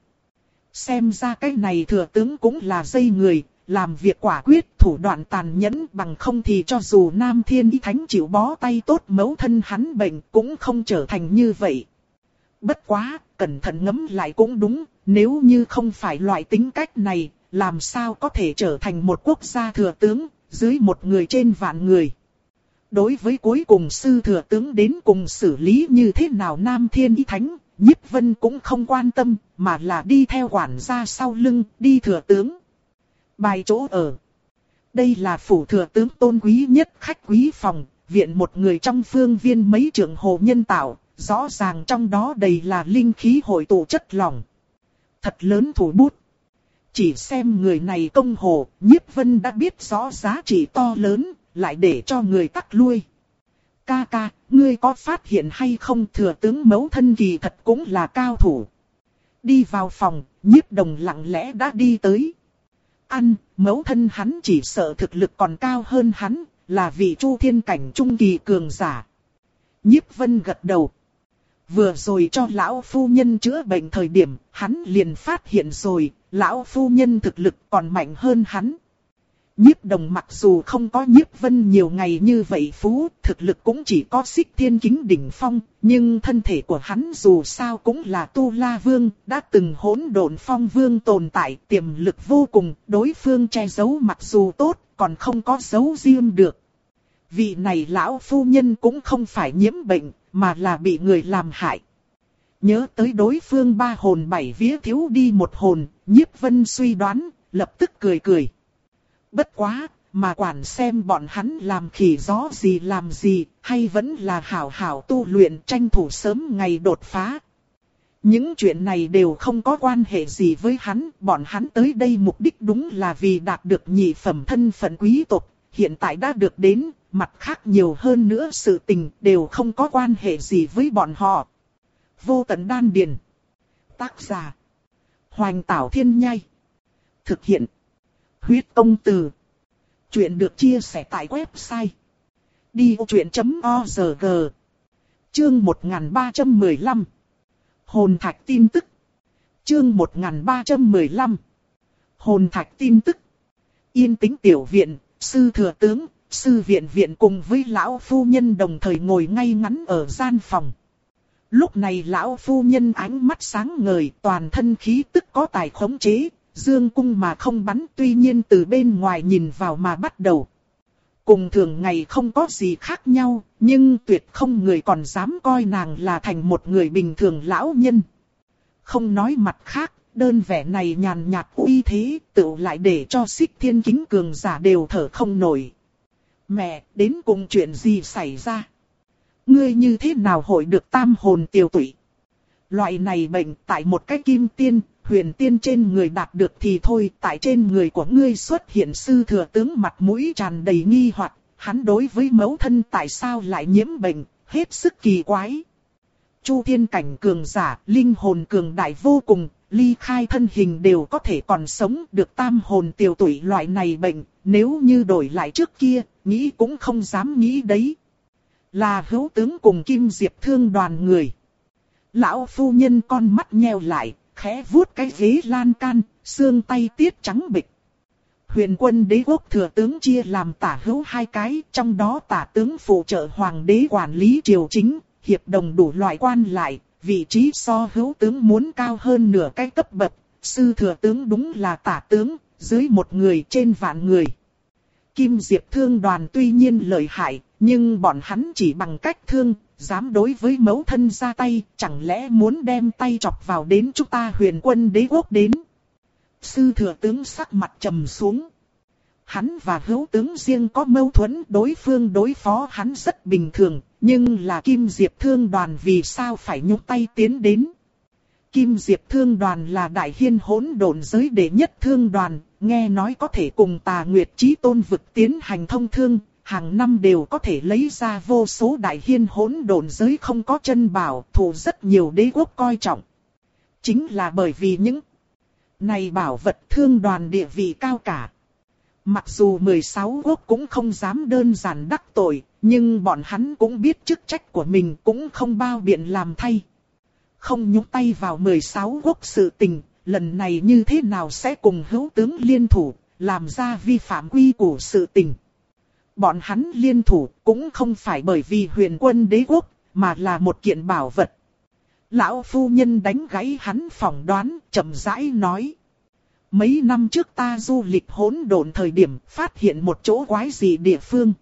Xem ra cái này thừa tướng cũng là dây người, làm việc quả quyết, thủ đoạn tàn nhẫn, bằng không thì cho dù Nam Thiên Ý Thánh chịu bó tay tốt mẫu thân hắn bệnh cũng không trở thành như vậy. Bất quá, cẩn thận ngẫm lại cũng đúng, nếu như không phải loại tính cách này, làm sao có thể trở thành một quốc gia thừa tướng, dưới một người trên vạn người. Đối với cuối cùng sư thừa tướng đến cùng xử lý như thế nào Nam Thiên Ý Thánh, Nhiếp Vân cũng không quan tâm, mà là đi theo quản gia sau lưng, đi thừa tướng. Bài chỗ ở. Đây là phủ thừa tướng tôn quý nhất khách quý phòng, viện một người trong phương viên mấy trượng hồ nhân tạo, rõ ràng trong đó đầy là linh khí hội tụ chất lỏng. Thật lớn thủ bút. Chỉ xem người này công hồ, Nhiếp Vân đã biết rõ giá trị to lớn, lại để cho người tắc lui. Ca ca, ngươi có phát hiện hay không, thừa tướng mẫu thân kỳ thật cũng là cao thủ. Đi vào phòng, Nhiếp Đồng lặng lẽ đã đi tới. Ăn, mẫu thân hắn chỉ sợ thực lực còn cao hơn hắn, là vị chu thiên cảnh trung kỳ cường giả. Nhiếp Vân gật đầu. Vừa rồi cho lão phu nhân chữa bệnh thời điểm, hắn liền phát hiện rồi, lão phu nhân thực lực còn mạnh hơn hắn. Nhiếp Đồng mặc dù không có Nhiếp Vân nhiều ngày như vậy phú, thực lực cũng chỉ có Xích Thiên Kính đỉnh phong, nhưng thân thể của hắn dù sao cũng là Tu La Vương, đã từng hỗn độn phong vương tồn tại, tiềm lực vô cùng, đối phương che giấu mặc dù tốt, còn không có giấu riêng được. Vị này lão phu nhân cũng không phải nhiễm bệnh, mà là bị người làm hại. Nhớ tới đối phương ba hồn bảy vía thiếu đi một hồn, Nhiếp Vân suy đoán, lập tức cười cười. Bất quá, mà quản xem bọn hắn làm khỉ gió gì làm gì, hay vẫn là hảo hảo tu luyện tranh thủ sớm ngày đột phá. Những chuyện này đều không có quan hệ gì với hắn, bọn hắn tới đây mục đích đúng là vì đạt được nhị phẩm thân phận quý tộc, hiện tại đã được đến, mặt khác nhiều hơn nữa sự tình đều không có quan hệ gì với bọn họ. Vô tận đan điền. Tác giả: Hoành Tảo Thiên Nhai. Thực hiện: Huyết Công Từ. Chuyện được chia sẻ tại website đi ô chuyện chấm org. Chương một nghìn ba trăm mười lăm. Hồn thạch tin tức. Chương một nghìn ba trăm mười lăm. Hồn thạch tin tức. Yên tĩnh tiểu viện, sư thừa tướng, sư viện viện cùng với lão phu nhân đồng thời ngồi ngay ngắn ở gian phòng. Lúc này lão phu nhân ánh mắt sáng ngời, toàn thân khí tức có tài khống chế, dương cung mà không bắn, tuy nhiên từ bên ngoài nhìn vào mà bắt đầu. Cùng thường ngày không có gì khác nhau, nhưng tuyệt không người còn dám coi nàng là thành một người bình thường lão nhân. Không nói mặt khác, đơn vẻ này nhàn nhạt uy thế, tựu lại để cho Xích Thiên Kính cường giả đều thở không nổi. Mẹ, đến cùng chuyện gì xảy ra? Ngươi như thế nào hội được tam hồn tiêu tụy? Loại này bệnh tại một cái kim tiên, huyền tiên trên người đạt được thì thôi, tại trên người của ngươi xuất hiện. Sư thừa tướng mặt mũi tràn đầy nghi hoặc, hắn đối với mẫu thân tại sao lại nhiễm bệnh, hết sức kỳ quái. Chu thiên cảnh cường giả, linh hồn cường đại vô cùng, ly khai thân hình đều có thể còn sống được tam hồn tiêu tụy loại này bệnh, nếu như đổi lại trước kia, nghĩ cũng không dám nghĩ đấy. Là hữu tướng cùng Kim Diệp Thương đoàn người. Lão phu nhân con mắt nheo lại, khẽ vuốt cái ghế lan can, xương tay tiết trắng bịch. Huyền Quân Đế quốc thừa tướng chia làm tả hữu hai cái, trong đó tả tướng phụ trợ hoàng đế quản lý triều chính, hiệp đồng đủ loại quan lại, vị trí so hữu tướng muốn cao hơn nửa cái cấp bậc. Sư thừa tướng đúng là tả tướng, dưới một người trên vạn người. Kim Diệp Thương đoàn tuy nhiên lợi hại, nhưng bọn hắn chỉ bằng cách thương, dám đối với mẫu thân ra tay, chẳng lẽ muốn đem tay chọc vào đến chúng ta Huyền Quân Đế quốc đến. Sư thừa tướng sắc mặt trầm xuống. Hắn và hữu tướng riêng có mâu thuẫn, đối phương đối phó hắn rất bình thường, nhưng là Kim Diệp Thương đoàn vì sao phải nhúc tay tiến đến. Kim Diệp Thương đoàn là đại hiên hỗn độn giới đệ nhất thương đoàn, nghe nói có thể cùng Tà Nguyệt Chí Tôn vực tiến hành thông thương, hàng năm đều có thể lấy ra vô số đại hiên hỗn độn giới không có chân bảo, thủ rất nhiều đế quốc coi trọng. Chính là bởi vì những này bảo vật thương đoàn địa vị cao cả. Mặc dù mười sáu quốc cũng không dám đơn giản đắc tội, nhưng bọn hắn cũng biết chức trách của mình, cũng không bao biện làm thay. Không nhúng tay vào mười sáu quốc sự tình, lần này như thế nào sẽ cùng hữu tướng liên thủ, làm ra vi phạm quy củ sự tình. Bọn hắn liên thủ cũng không phải bởi vì Huyền Quân Đế quốc, mà là một kiện bảo vật. Lão phu nhân đánh gáy hắn phỏng đoán, chậm rãi nói. Mấy năm trước ta du lịch hỗn độn thời điểm, phát hiện một chỗ quái dị địa phương.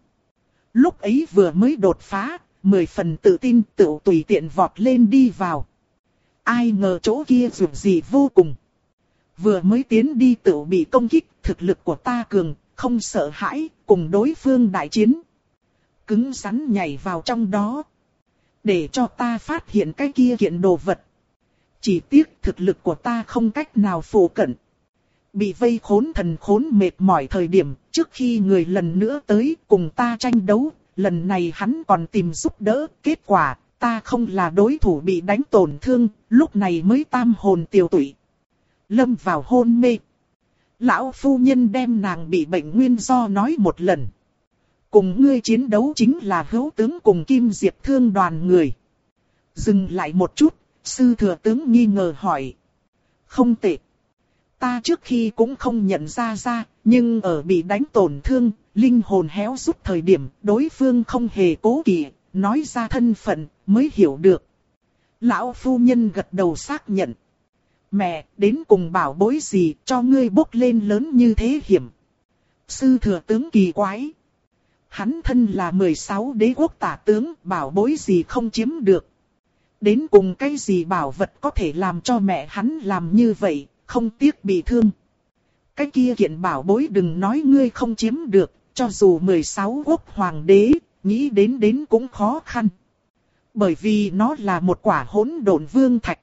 Lúc ấy vừa mới đột phá, mười phần tự tin tự tùy tiện vọt lên đi vào. Ai ngờ chỗ kia dù gì vô cùng. Vừa mới tiến đi tự bị công kích, thực lực của ta cường, không sợ hãi, cùng đối phương đại chiến. Cứng rắn nhảy vào trong đó. Để cho ta phát hiện cái kia kiện đồ vật. Chỉ tiếc thực lực của ta không cách nào phụ cận. Bị vây khốn thần khốn mệt mỏi thời điểm, trước khi người lần nữa tới cùng ta tranh đấu, lần này hắn còn tìm giúp đỡ, kết quả, ta không là đối thủ bị đánh tổn thương, lúc này mới tam hồn tiêu tụy. Lâm vào hôn mê. Lão phu nhân đem nàng bị bệnh nguyên do nói một lần. Cùng ngươi chiến đấu chính là hữu tướng cùng Kim Diệp Thương đoàn người. Dừng lại một chút, sư thừa tướng nghi ngờ hỏi. Không tệ. Ta trước khi cũng không nhận ra ra, nhưng ở bị đánh tổn thương, linh hồn héo rút thời điểm, đối phương không hề cố kỵ, nói ra thân phận, mới hiểu được. Lão phu nhân gật đầu xác nhận. Mẹ, đến cùng bảo bối gì cho ngươi bốc lên lớn như thế hiểm. Sư thừa tướng kỳ quái. hắn thân là mười sáu đế quốc tả tướng, bảo bối gì không chiếm được. Đến cùng cái gì bảo vật có thể làm cho mẹ hắn làm như vậy, không tiếc bị thương. Cái kia kiện bảo bối đừng nói ngươi không chiếm được, cho dù mười sáu quốc hoàng đế, nghĩ đến đến cũng khó khăn. Bởi vì nó là một quả hỗn độn vương thạch.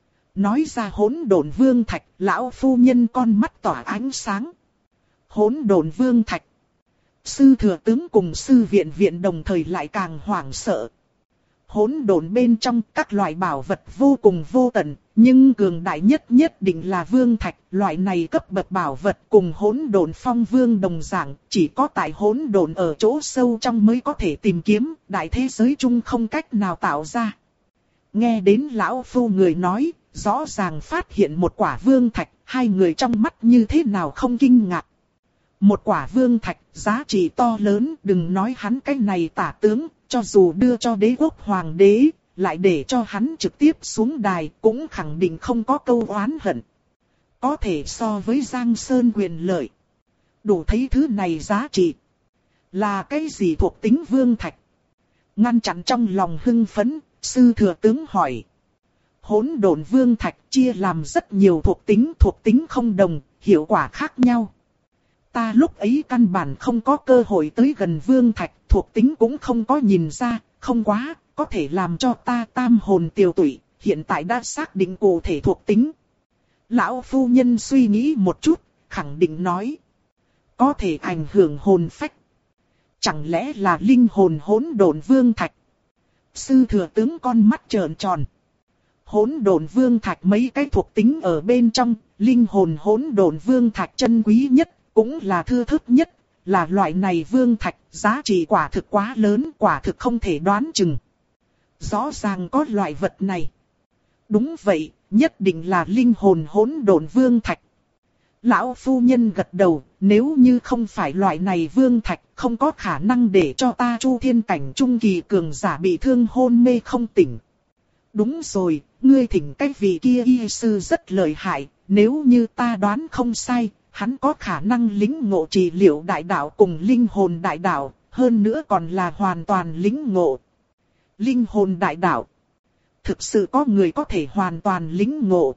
Nói ra hỗn độn vương thạch, lão phu nhân con mắt tỏa ánh sáng. Hỗn độn vương thạch. Sư thừa tướng cùng sư viện viện đồng thời lại càng hoảng sợ. Hỗn độn bên trong các loại bảo vật vô cùng vô tận, nhưng cường đại nhất nhất định là vương thạch. Loại này cấp bậc bảo vật cùng hỗn độn phong vương đồng dạng, chỉ có tại hỗn độn ở chỗ sâu trong mới có thể tìm kiếm, đại thế giới chung không cách nào tạo ra. Nghe đến lão phu người nói, rõ ràng phát hiện một quả vương thạch, hai người trong mắt như thế nào không kinh ngạc. Một quả vương thạch, giá trị to lớn, đừng nói hắn cái này tả tướng, cho dù đưa cho đế quốc hoàng đế, lại để cho hắn trực tiếp xuống đài, cũng khẳng định không có câu oán hận. Có thể so với Giang Sơn quyền lợi. Đủ thấy thứ này giá trị. Là cái gì thuộc tính vương thạch? Ngăn chặn trong lòng hưng phấn, sư thừa tướng hỏi. Hỗn độn vương thạch chia làm rất nhiều thuộc tính, thuộc tính không đồng, hiệu quả khác nhau. Ta lúc ấy căn bản không có cơ hội tới gần vương thạch, thuộc tính cũng không có nhìn ra, không quá, có thể làm cho ta tam hồn tiêu tụy, hiện tại đã xác định cụ thể thuộc tính. Lão phu nhân suy nghĩ một chút, khẳng định nói. Có thể ảnh hưởng hồn phách. Chẳng lẽ là linh hồn hỗn độn vương thạch? Sư thừa tướng con mắt trợn tròn. Hỗn độn vương thạch mấy cái thuộc tính ở bên trong, linh hồn hỗn độn vương thạch chân quý nhất, cũng là thưa thớt nhất, là loại này vương thạch, giá trị quả thực quá lớn, quả thực không thể đoán chừng. Rõ ràng có loại vật này. Đúng vậy, nhất định là linh hồn hỗn độn vương thạch. Lão phu nhân gật đầu, nếu như không phải loại này vương thạch, không có khả năng để cho ta Chu Thiên cảnh trung kỳ cường giả bị thương hôn mê không tỉnh. Đúng rồi, ngươi thỉnh cái vị kia y sư rất lợi hại, nếu như ta đoán không sai, hắn có khả năng lĩnh ngộ trị liệu đại đạo cùng linh hồn đại đạo, hơn nữa còn là hoàn toàn lĩnh ngộ. Linh hồn đại đạo. Thực sự có người có thể hoàn toàn lĩnh ngộ.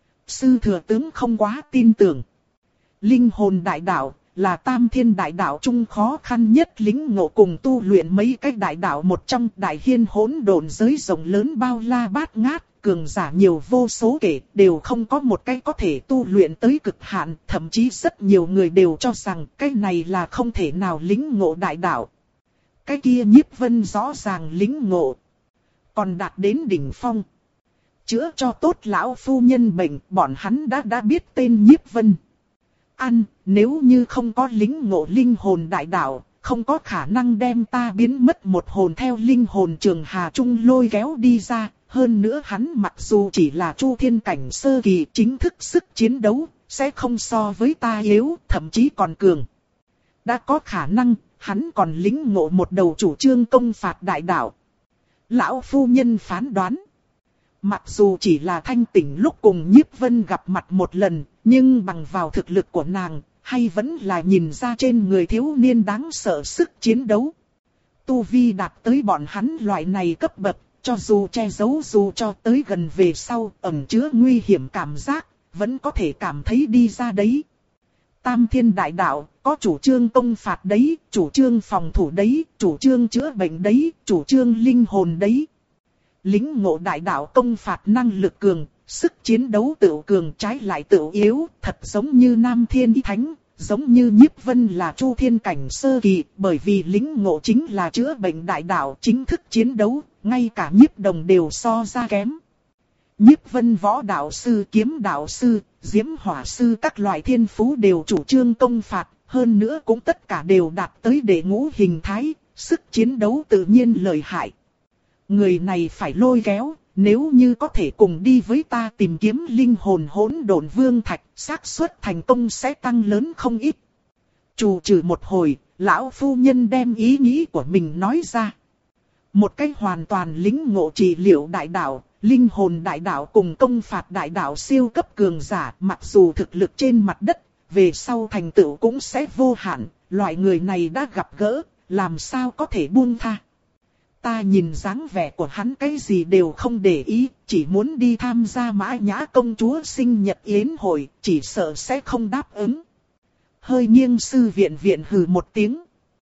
Sư thừa tướng không quá tin tưởng. Linh hồn đại đạo là tam thiên đại đạo chung khó khăn nhất lĩnh ngộ cùng tu luyện mấy cái đại đạo một trong đại hiên hỗn độn giới rộng lớn bao la bát ngát, cường giả nhiều vô số kể, đều không có một cái có thể tu luyện tới cực hạn, thậm chí rất nhiều người đều cho rằng cái này là không thể nào lĩnh ngộ đại đạo. Cái kia Nhiếp Vân rõ ràng lĩnh ngộ, còn đạt đến đỉnh phong. Chữa cho tốt lão phu nhân bệnh, bọn hắn đã đã biết tên Nhiếp Vân. Ăn, nếu như không có lĩnh ngộ linh hồn đại đạo, không có khả năng đem ta biến mất một hồn theo linh hồn trường hà trung lôi kéo đi ra. Hơn nữa hắn mặc dù chỉ là Chu Thiên cảnh sơ kỳ, chính thức sức chiến đấu, sẽ không so với ta yếu, thậm chí còn cường. Đã có khả năng, hắn còn lĩnh ngộ một đầu chủ trương công phạt đại đạo. Lão phu nhân phán đoán. Mặc dù chỉ là thanh tỉnh lúc cùng Nhiếp Vân gặp mặt một lần, nhưng bằng vào thực lực của nàng, hay vẫn là nhìn ra trên người thiếu niên đáng sợ sức chiến đấu. Tu vi đạt tới bọn hắn loại này cấp bậc, cho dù che giấu dù cho tới gần về sau, ẩn chứa nguy hiểm cảm giác, vẫn có thể cảm thấy đi ra đấy. Tam thiên đại đạo, có chủ trương công phạt đấy, chủ trương phòng thủ đấy, chủ trương chữa bệnh đấy, chủ trương linh hồn đấy. Lĩnh ngộ đại đạo công phạt năng lực cường, sức chiến đấu tự cường trái lại tự yếu, thật giống như Nam Thiên Y Thánh, giống như Nhiếp Vân là Chu Thiên cảnh sơ kỳ, bởi vì lĩnh ngộ chính là chữa bệnh đại đạo, chính thức chiến đấu, ngay cả Nhiếp Đồng đều so ra kém. Nhiếp Vân võ đạo sư, kiếm đạo sư, diễm hỏa sư các loại thiên phú đều chủ trương công phạt, hơn nữa cũng tất cả đều đạt tới đệ ngũ hình thái, sức chiến đấu tự nhiên lợi hại. Người này phải lôi kéo, nếu như có thể cùng đi với ta tìm kiếm linh hồn hỗn độn vương thạch, xác suất thành công sẽ tăng lớn không ít. Chủ trừ một hồi, lão phu nhân đem ý nghĩ của mình nói ra. Một cách hoàn toàn lĩnh ngộ trị liệu đại đạo, linh hồn đại đạo cùng công phạt đại đạo siêu cấp cường giả, mặc dù thực lực trên mặt đất, về sau thành tựu cũng sẽ vô hạn, loại người này đã gặp gỡ, làm sao có thể buông tha. Ta nhìn dáng vẻ của hắn cái gì đều không để ý, chỉ muốn đi tham gia Mã Nhã công chúa sinh nhật yến hội, chỉ sợ sẽ không đáp ứng. Hơi nghiêng sư viện viện hừ một tiếng.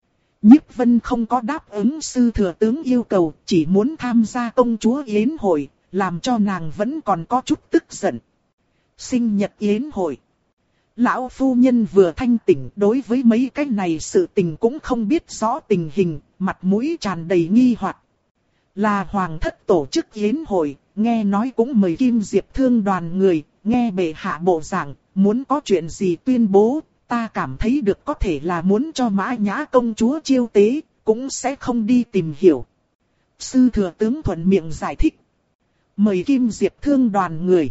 Nhiếp Vân không có đáp ứng sư thừa tướng yêu cầu, chỉ muốn tham gia công chúa yến hội, làm cho nàng vẫn còn có chút tức giận. Sinh nhật yến hội. Lão phu nhân vừa thanh tỉnh, đối với mấy cái này sự tình cũng không biết rõ tình hình, mặt mũi tràn đầy nghi hoặc. Là hoàng thất tổ chức yến hội, nghe nói cũng mời Kim Diệp Thương đoàn người, nghe bệ hạ bộ giảng, muốn có chuyện gì tuyên bố, ta cảm thấy được có thể là muốn cho Mã Nhã công chúa chiêu tế, cũng sẽ không đi tìm hiểu. Sư thừa tướng thuận miệng giải thích. Mời Kim Diệp Thương đoàn người.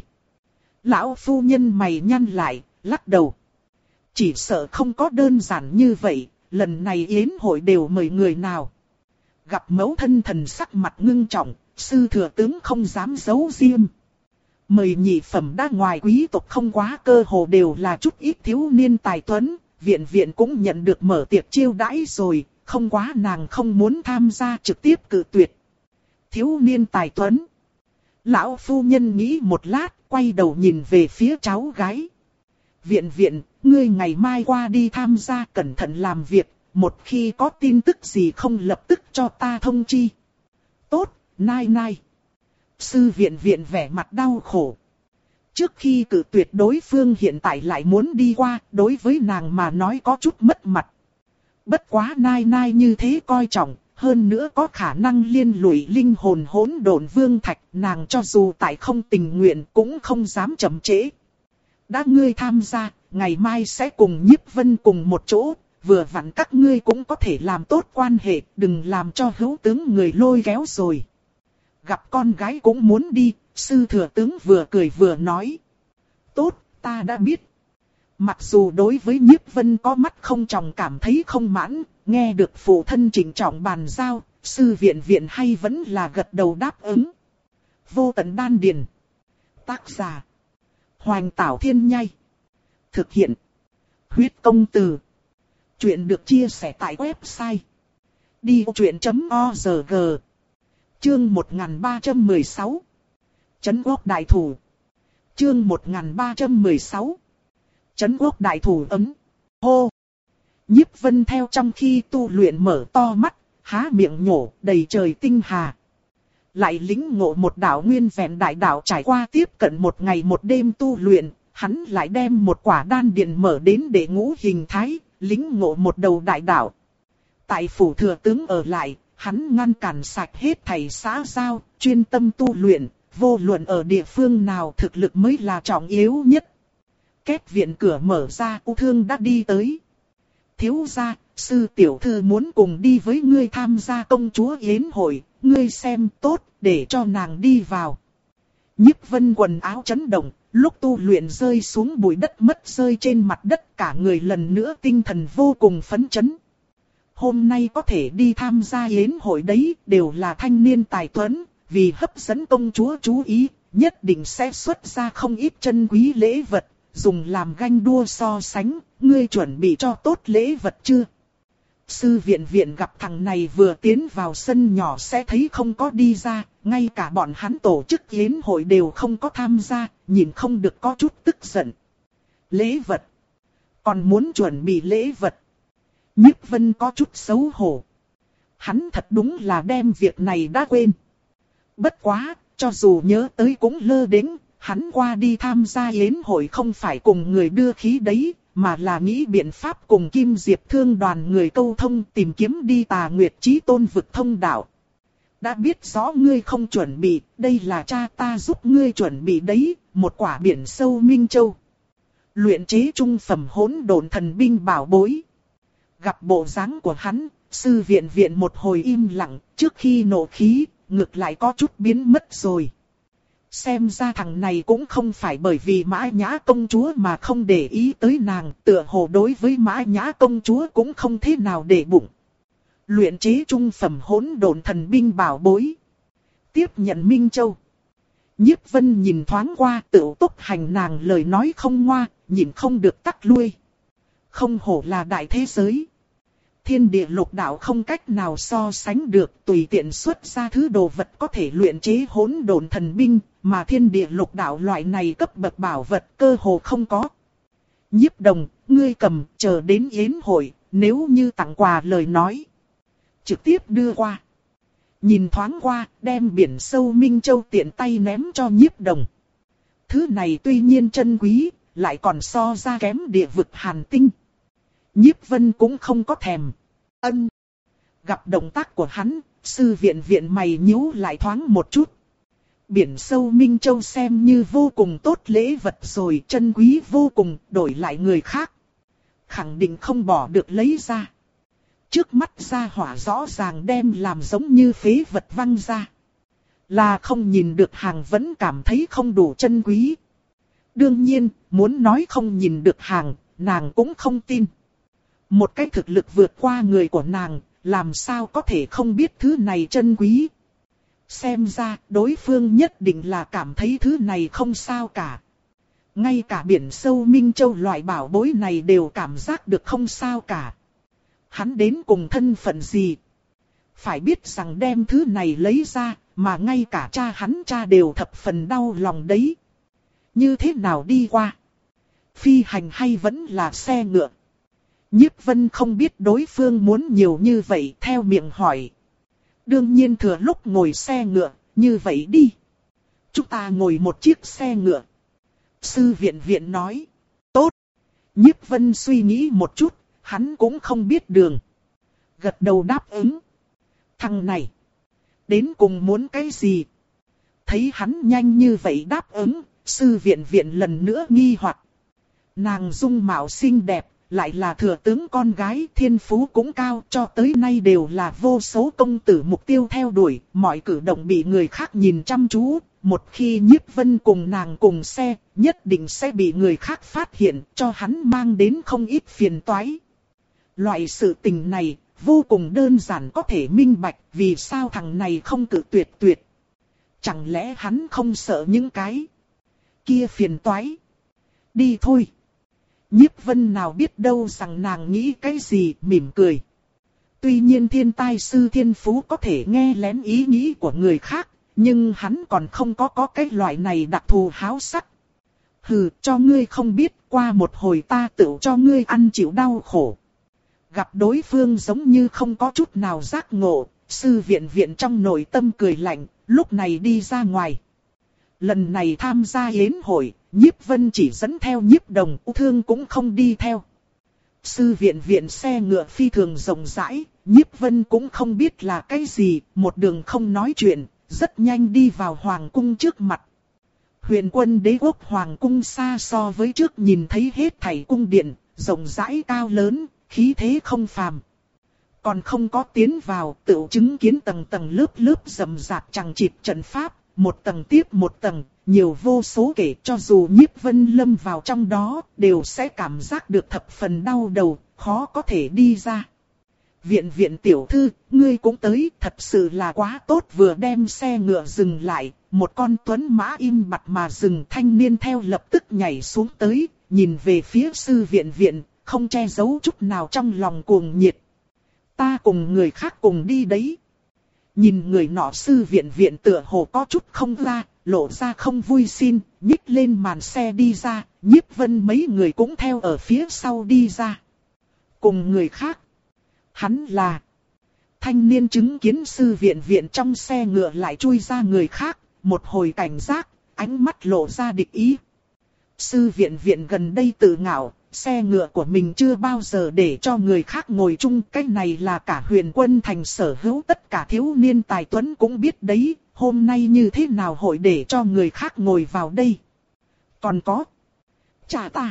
Lão phu nhân mày nhăn lại, lắc đầu. Chỉ sợ không có đơn giản như vậy, lần này yến hội đều mời người nào. Gặp mẫu thân thần sắc mặt ngưng trọng, sư thừa tướng không dám giấu riêng. Mời nhị phẩm đã ngoài quý tộc không quá cơ hồ đều là chút ít thiếu niên tài tuấn, viện viện cũng nhận được mở tiệc chiêu đãi rồi, không quá nàng không muốn tham gia trực tiếp cự tuyệt. Thiếu niên tài tuấn. Lão phu nhân nghĩ một lát, quay đầu nhìn về phía cháu gái. Viện viện, ngươi ngày mai qua đi tham gia cẩn thận làm việc, một khi có tin tức gì không lập tức cho ta thông chi. Tốt, nai nai. Sư viện viện vẻ mặt đau khổ. Trước khi cự tuyệt đối phương hiện tại lại muốn đi qua, đối với nàng mà nói có chút mất mặt. Bất quá nai nai như thế coi trọng, hơn nữa có khả năng liên lụy linh hồn hỗn độn vương thạch, nàng cho dù tại không tình nguyện cũng không dám chậm trễ. Đã ngươi tham gia, ngày mai sẽ cùng Nhiếp Vân cùng một chỗ, vừa vặn các ngươi cũng có thể làm tốt quan hệ, đừng làm cho hữu tướng người lôi kéo rồi. Gặp con gái cũng muốn đi, sư thừa tướng vừa cười vừa nói. Tốt, ta đã biết. Mặc dù đối với Nhiếp Vân có mắt không tròng cảm thấy không mãn, nghe được phụ thân trịnh trọng bàn giao, sư viện viện hay vẫn là gật đầu đáp ứng. Vô tận đan điền. Tác giả. Hoành Tảo Thiên Nhai. Thực hiện. Huyết công từ. Chuyện được chia sẻ tại website. đi vô chuyện chấm org. Chương một nghìn ba trăm mười sáu. Trấn quốc đại thủ. Chương một nghìn ba trăm mười sáu. Trấn quốc đại thủ ấm. Hô. Nhiếp Vân theo trong khi tu luyện mở to mắt, há miệng nhổ đầy trời tinh hà. Lại lĩnh ngộ một đạo nguyên vẹn đại đạo trải qua tiếp cận một ngày một đêm tu luyện, hắn lại đem một quả đan điền mở đến để ngũ hình thái, lĩnh ngộ một đầu đại đạo. Tại phủ thừa tướng ở lại, hắn ngăn cản sạch hết thảy xã giao, chuyên tâm tu luyện, vô luận ở địa phương nào thực lực mới là trọng yếu nhất. Két viện cửa mở ra, U Thương đã đi tới. Thiếu gia, sư tiểu thư muốn cùng đi với ngươi tham gia công chúa yến hội, ngươi xem tốt, để cho nàng đi vào. Nhiếp Vân quần áo chấn động, lúc tu luyện rơi xuống bụi đất mất rơi trên mặt đất, cả người lần nữa tinh thần vô cùng phấn chấn. Hôm nay có thể đi tham gia yến hội đấy, đều là thanh niên tài tuấn, vì hấp dẫn công chúa chú ý, nhất định sẽ xuất ra không ít chân quý lễ vật, dùng làm ganh đua so sánh, ngươi chuẩn bị cho tốt lễ vật chưa? Sư viện viện gặp thằng này vừa tiến vào sân nhỏ sẽ thấy không có đi ra, ngay cả bọn hắn tổ chức yến hội đều không có tham gia, nhìn không được có chút tức giận. Lễ vật? Còn muốn chuẩn bị lễ vật? Nhiếp Vân có chút xấu hổ. Hắn thật đúng là đem việc này đã quên. Bất quá, cho dù nhớ tới cũng lơ đễnh, hắn qua đi tham gia yến hội không phải cùng người đưa khí đấy, mà là nghĩ biện pháp cùng Kim Diệp Thương đoàn người câu thông tìm kiếm đi Tà Nguyệt Chí Tôn vực thông đạo. Đã biết rõ ngươi không chuẩn bị, đây là cha ta giúp ngươi chuẩn bị đấy, một quả biển sâu Minh Châu. Luyện chế trung phẩm hỗn độn thần binh bảo bối. Gặp bộ dáng của hắn, sư viện viện một hồi im lặng, trước khi nộ khí, ngược lại có chút biến mất rồi. Xem ra thằng này cũng không phải bởi vì Mã Nhã công chúa mà không để ý tới nàng, tựa hồ đối với Mã Nhã công chúa cũng không thế nào để bụng. Luyện chế trung phẩm hỗn độn thần binh bảo bối. Tiếp nhận Minh Châu. Nhiếp Vân nhìn thoáng qua tự túc hành nàng lời nói không ngoa, nhìn không được tắc lui. Không hổ là đại thế giới. Thiên địa lục đạo không cách nào so sánh được, tùy tiện xuất ra thứ đồ vật có thể luyện chế hỗn độn thần binh, mà thiên địa lục đạo loại này cấp bậc bảo vật cơ hồ không có. Nhiếp Đồng, ngươi cầm, chờ đến yến hội, nếu như tặng quà lời nói, trực tiếp đưa qua. Nhìn thoáng qua, đem biển sâu Minh Châu tiện tay ném cho Nhiếp Đồng. Thứ này tuy nhiên chân quý, lại còn so ra kém địa vực hàn tinh. Nhiếp Vân cũng không có thèm. Ân. Gặp động tác của hắn, sư viện viện mày nhíu lại thoáng một chút. Biển sâu Minh Châu xem như vô cùng tốt lễ vật rồi, chân quý vô cùng, đổi lại người khác khẳng định không bỏ được lấy ra. Trước mắt gia hỏa rõ ràng đem làm giống như phế vật văng ra. Là không nhìn được hàng vẫn cảm thấy không đủ chân quý. Đương nhiên, muốn nói không nhìn được hàng, nàng cũng không tin. Một cái thực lực vượt qua người của nàng, làm sao có thể không biết thứ này chân quý. Xem ra, đối phương nhất định là cảm thấy thứ này không sao cả. Ngay cả biển sâu Minh Châu loại bảo bối này đều cảm giác được không sao cả. Hắn đến cùng thân phận gì? Phải biết rằng đem thứ này lấy ra, mà ngay cả cha hắn cha đều thập phần đau lòng đấy. Như thế nào đi qua? Phi hành hay vẫn là xe ngựa? Nhiếp Vân không biết đối phương muốn nhiều như vậy, theo miệng hỏi. Đương nhiên thừa lúc ngồi xe ngựa, như vậy đi. Chúng ta ngồi một chiếc xe ngựa. Sư viện viện nói. Tốt. Nhiếp Vân suy nghĩ một chút, hắn cũng không biết đường. Gật đầu đáp ứng. Thằng này, đến cùng muốn cái gì? Thấy hắn nhanh như vậy đáp ứng, sư viện viện lần nữa nghi hoặc. Nàng dung mạo xinh đẹp, lại là thừa tướng con gái, thiên phú cũng cao, cho tới nay đều là vô số công tử mục tiêu theo đuổi, mọi cử động bị người khác nhìn chăm chú. Một khi Nhiếp Vân cùng nàng cùng xe, nhất định sẽ bị người khác phát hiện, cho hắn mang đến không ít phiền toái. Loại sự tình này, vô cùng đơn giản có thể minh bạch, vì sao thằng này không cự tuyệt tuyệt. Chẳng lẽ hắn không sợ những cái kia phiền toái? Đi thôi. Nhiếp Vân nào biết đâu rằng nàng nghĩ cái gì, mỉm cười. Tuy nhiên thiên tai sư thiên phú có thể nghe lén ý nghĩ của người khác, nhưng hắn còn không có có cái loại này đặc thù háo sắc. Hừ, cho ngươi không biết, qua một hồi ta tự cho ngươi ăn chịu đau khổ. Gặp đối phương giống như không có chút nào giác ngộ, sư viện viện trong nội tâm cười lạnh, lúc này đi ra ngoài. Lần này tham gia yến hội, Nhiếp Vân chỉ dẫn theo Nhiếp Đồng, U Thương cũng không đi theo. Sư viện viện xe ngựa phi thường rộng rãi, Nhiếp Vân cũng không biết là cái gì, một đường không nói chuyện, rất nhanh đi vào hoàng cung trước mặt. Huyền Quân Đế quốc hoàng cung xa so với trước nhìn thấy hết thảy cung điện, rộng rãi cao lớn, khí thế không phàm. Còn không có tiến vào, tự chứng kiến tầng tầng lớp lớp rậm rạp chằng chịt trận pháp, một tầng tiếp một tầng, nhiều vô số kể, cho dù Nhiếp Vân lâm vào trong đó, đều sẽ cảm giác được thập phần đau đầu, khó có thể đi ra. Viện viện tiểu thư, ngươi cũng tới, thật sự là quá tốt, vừa đem xe ngựa dừng lại, một con tuấn mã im bặt mà dừng, thanh niên theo lập tức nhảy xuống tới, nhìn về phía sư viện viện, không che giấu chút nào trong lòng cuồng nhiệt. Ta cùng người khác cùng đi đấy. Nhìn người nọ, sư viện viện tựa hồ có chút không ra, lộ ra không vui xin, nhích lên màn xe đi ra, Nhiếp Vân mấy người cũng theo ở phía sau đi ra. Cùng người khác. Hắn là. Thanh niên chứng kiến sư viện viện trong xe ngựa lại chui ra người khác, một hồi cảnh giác, ánh mắt lộ ra địch ý. Sư viện viện gần đây tự ngạo, xe ngựa của mình chưa bao giờ để cho người khác ngồi chung, cái này là cả Huyền Quân thành sở hữu, tất cả thiếu niên tài tuấn cũng biết đấy, hôm nay như thế nào hội để cho người khác ngồi vào đây. Còn có. Chà ta.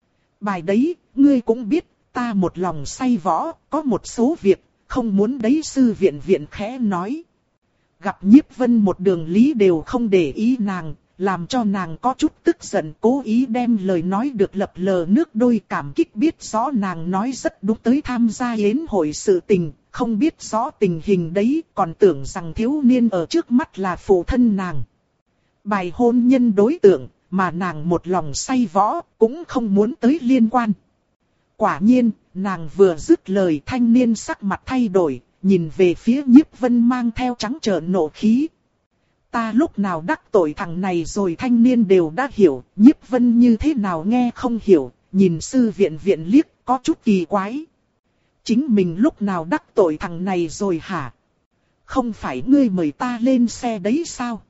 Bài đấy, ngươi cũng biết, ta một lòng say võ, có một số việc, không muốn đấy, sư viện viện khẽ nói. Gặp Nhiếp Vân một đường lý đều không để ý nàng, làm cho nàng có chút tức giận, cố ý đem lời nói được lập lờ nước đôi, cảm kích biết rõ nàng nói rất đúng tới tham gia yến hội sự tình, không biết rõ tình hình đấy, còn tưởng rằng thiếu niên ở trước mắt là phụ thân nàng. Bài hôn nhân đối tượng, mà nàng một lòng say võ, cũng không muốn tới liên quan. Quả nhiên, nàng vừa dứt lời thanh niên sắc mặt thay đổi, nhìn về phía Nhiếp Vân mang theo trắng trợn nộ khí. Ta lúc nào đắc tội thằng này rồi, thanh niên đều đã hiểu, Nhiếp Vân như thế nào nghe không hiểu, nhìn sư viện viện liếc có chút kỳ quái. Chính mình lúc nào đắc tội thằng này rồi hả? Không phải ngươi mời ta lên xe đấy sao?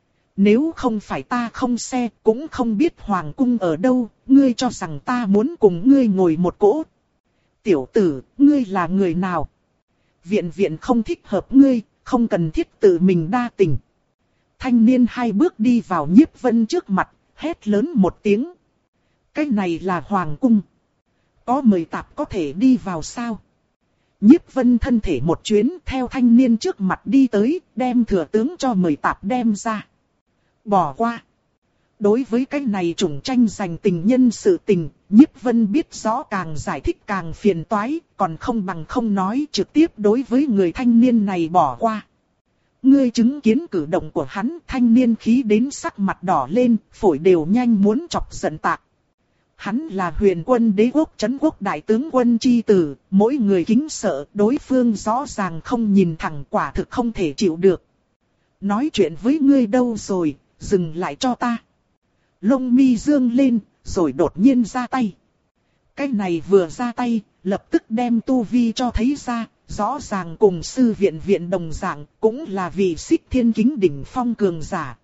Nếu không phải ta không xe cũng không biết hoàng cung ở đâu, ngươi cho rằng ta muốn cùng ngươi ngồi một cỗ. Tiểu tử, ngươi là người nào? Viện viện không thích hợp ngươi, không cần thiết tự mình đa tình. Thanh niên hai bước đi vào Nhiếp Vân trước mặt, hét lớn một tiếng. Cái này là hoàng cung. Có mời tạp có thể đi vào sao? Nhiếp Vân thân thể một chuyến theo thanh niên trước mặt đi tới, đem thừa tướng cho mời tạp đem ra. Bỏ qua. Đối với cái này chủng tranh giành tình nhân sự tình, Nhiếp Vân biết rõ càng giải thích càng phiền toái, còn không bằng không nói, trực tiếp đối với người thanh niên này bỏ qua. Ngươi chứng kiến cử động của hắn, thanh niên khí đến sắc mặt đỏ lên, phổi đều nhanh muốn chọc giận tạc. Hắn là Huyền Quân Đế quốc Trấn quốc đại tướng quân chi tử, mỗi người kính sợ, đối phương rõ ràng không nhìn thẳng, quả thực không thể chịu được. Nói chuyện với ngươi đâu rồi, dừng lại cho ta. Lông mi dương lên, rồi đột nhiên ra tay. Cái này vừa ra tay, lập tức đem tu vi cho thấy ra, rõ ràng cùng sư viện viện đồng dạng, cũng là vị Xích Thiên Kính đỉnh phong cường giả.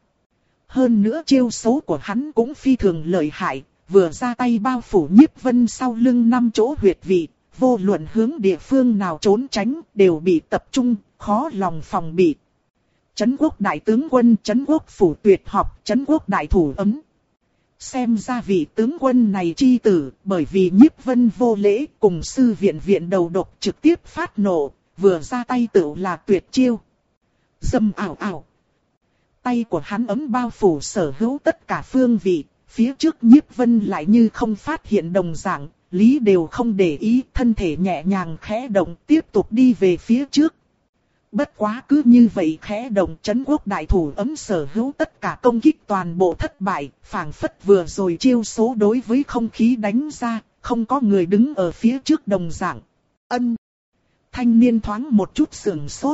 Hơn nữa chiêu số của hắn cũng phi thường lợi hại, vừa ra tay bao phủ Nhiếp Vân sau lưng năm chỗ huyệt vị, vô luận hướng địa phương nào trốn tránh, đều bị tập trung, khó lòng phòng bị. Trấn quốc đại tướng quân, Trấn quốc phủ tuyệt học, Trấn quốc đại thủ ấm. Xem ra vị tướng quân này chi tử, bởi vì Nhiếp Vân vô lễ cùng sư viện viện đầu độc trực tiếp phát nộ, vừa ra tay tự là tuyệt chiêu. Dâm ảo ảo. Tay của hắn ấm bao phủ sở hữu tất cả phương vị, phía trước Nhiếp Vân lại như không phát hiện đồng dạng, lý đều không để ý, thân thể nhẹ nhàng khẽ động tiếp tục đi về phía trước. Bất quá cứ như vậy khẽ động, Trấn quốc đại thủ ấm sở hữu tất cả công kích toàn bộ thất bại, phảng phất vừa rồi chiêu số đối với không khí đánh ra, không có người đứng ở phía trước đồng dạng. Ân. Thanh niên thoáng một chút sườn sốt.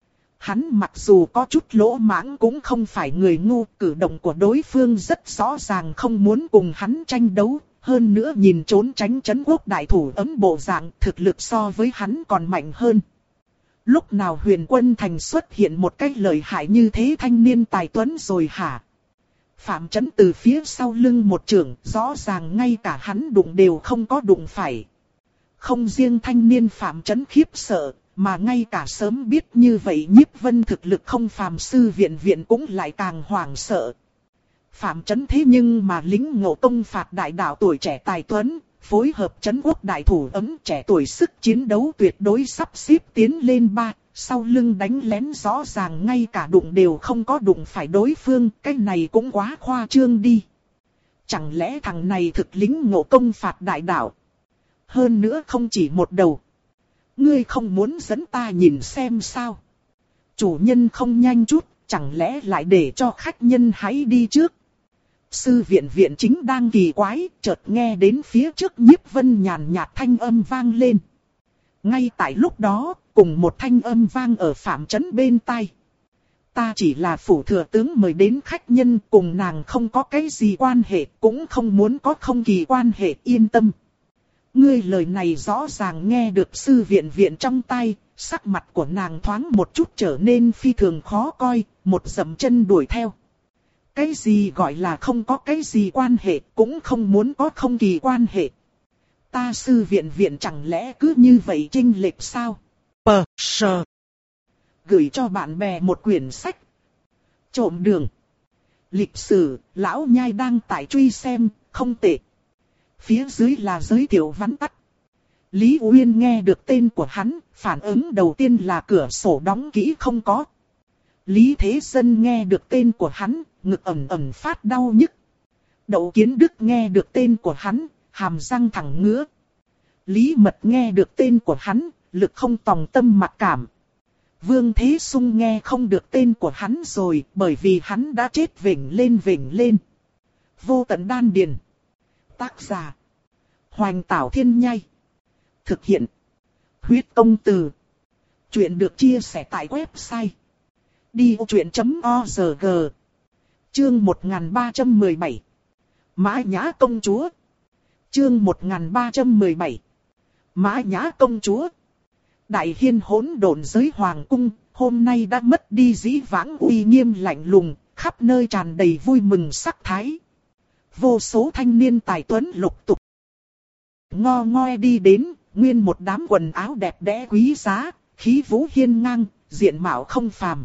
Hắn mặc dù có chút lỗ mãng cũng không phải người ngu, cử động của đối phương rất rõ ràng không muốn cùng hắn tranh đấu, hơn nữa nhìn trốn tránh Trấn quốc đại thủ ấm bộ dạng, thực lực so với hắn còn mạnh hơn. Lúc nào Huyền Quân Thành xuất hiện một cách lợi hại như thế thanh niên tài tuấn rồi hả? Phạm Chấn từ phía sau lưng một trưởng, rõ ràng ngay cả hắn đụng đều không có đụng phải. Không riêng thanh niên Phạm Chấn khiếp sợ, mà ngay cả sớm biết như vậy Nhiếp Vân thực lực không phàm sư viện viện cũng lại càng hoảng sợ. Phạm Chấn thế nhưng mà lính ngộ tông phạt đại đạo tuổi trẻ tài tuấn, phối hợp Trấn quốc đại thủ ấm, trẻ tuổi sức chiến đấu tuyệt đối sắp xếp tiến lên ba, sau lưng đánh lén rõ ràng ngay cả đụng đều không có đụng phải đối phương, cái này cũng quá khoa trương đi. Chẳng lẽ thằng này thực lính ngộ công phạt đại đạo? Hơn nữa không chỉ một đầu. Ngươi không muốn dẫn ta nhìn xem sao? Chủ nhân không nhanh chút, chẳng lẽ lại để cho khách nhân hãy đi trước? Sư viện viện chính đang kỳ quái, chợt nghe đến phía trước Nhiếp Vân nhàn nhạt thanh âm vang lên. Ngay tại lúc đó, cùng một thanh âm vang ở Phạm Chấn bên tai. Ta chỉ là phủ thừa tướng mời đến khách nhân, cùng nàng không có cái gì quan hệ, cũng không muốn có không kỳ quan hệ, yên tâm. Ngươi lời này rõ ràng nghe được sư viện viện trong tai, sắc mặt của nàng thoáng một chút trở nên phi thường khó coi, một dậm chân đuổi theo. Cái gì gọi là không có cái gì quan hệ, cũng không muốn có không kỳ quan hệ. Ta sư viện viện chẳng lẽ cứ như vậy chênh lệch sao? Pờ, sờ. Gửi cho bạn bè một quyển sách. Trộm đường. Lịch sử, lão nhai đang tải truy xem, không tệ. Phía dưới là giới thiệu vắn tắt. Lý Uyên nghe được tên của hắn, phản ứng đầu tiên là cửa sổ đóng kỹ không có. Lý Thế Dân nghe được tên của hắn, ngực ẩm ẩm phát đau nhức. Đậu Kiến Đức nghe được tên của hắn, hàm răng thẳng ngứa. Lý Mật nghe được tên của hắn, lực không tòng tâm mặc cảm. Vương Thế Sung nghe không được tên của hắn rồi, bởi vì hắn đã chết vểnh lên vểnh lên. Vô Tận Đan Điền. Tác giả: Hoành Tảo Thiên Nhai. Thực hiện. Huyết công từ. Chuyện được chia sẻ tại website đi ô chuyện chấm org. Chương một nghìn ba trăm mười bảy. Mã Nhã công chúa. Chương một nghìn ba trăm mười bảy. Mã Nhã công chúa. Đại hiên hỗn độn giới hoàng cung, hôm nay đã mất đi dĩ vãng uy nghiêm lạnh lùng, khắp nơi tràn đầy vui mừng sắc thái. Vô số thanh niên tài tuấn lục tục ngo ngoe đi đến, nguyên một đám quần áo đẹp đẽ quý giá, khí vũ hiên ngang, diện mạo không phàm.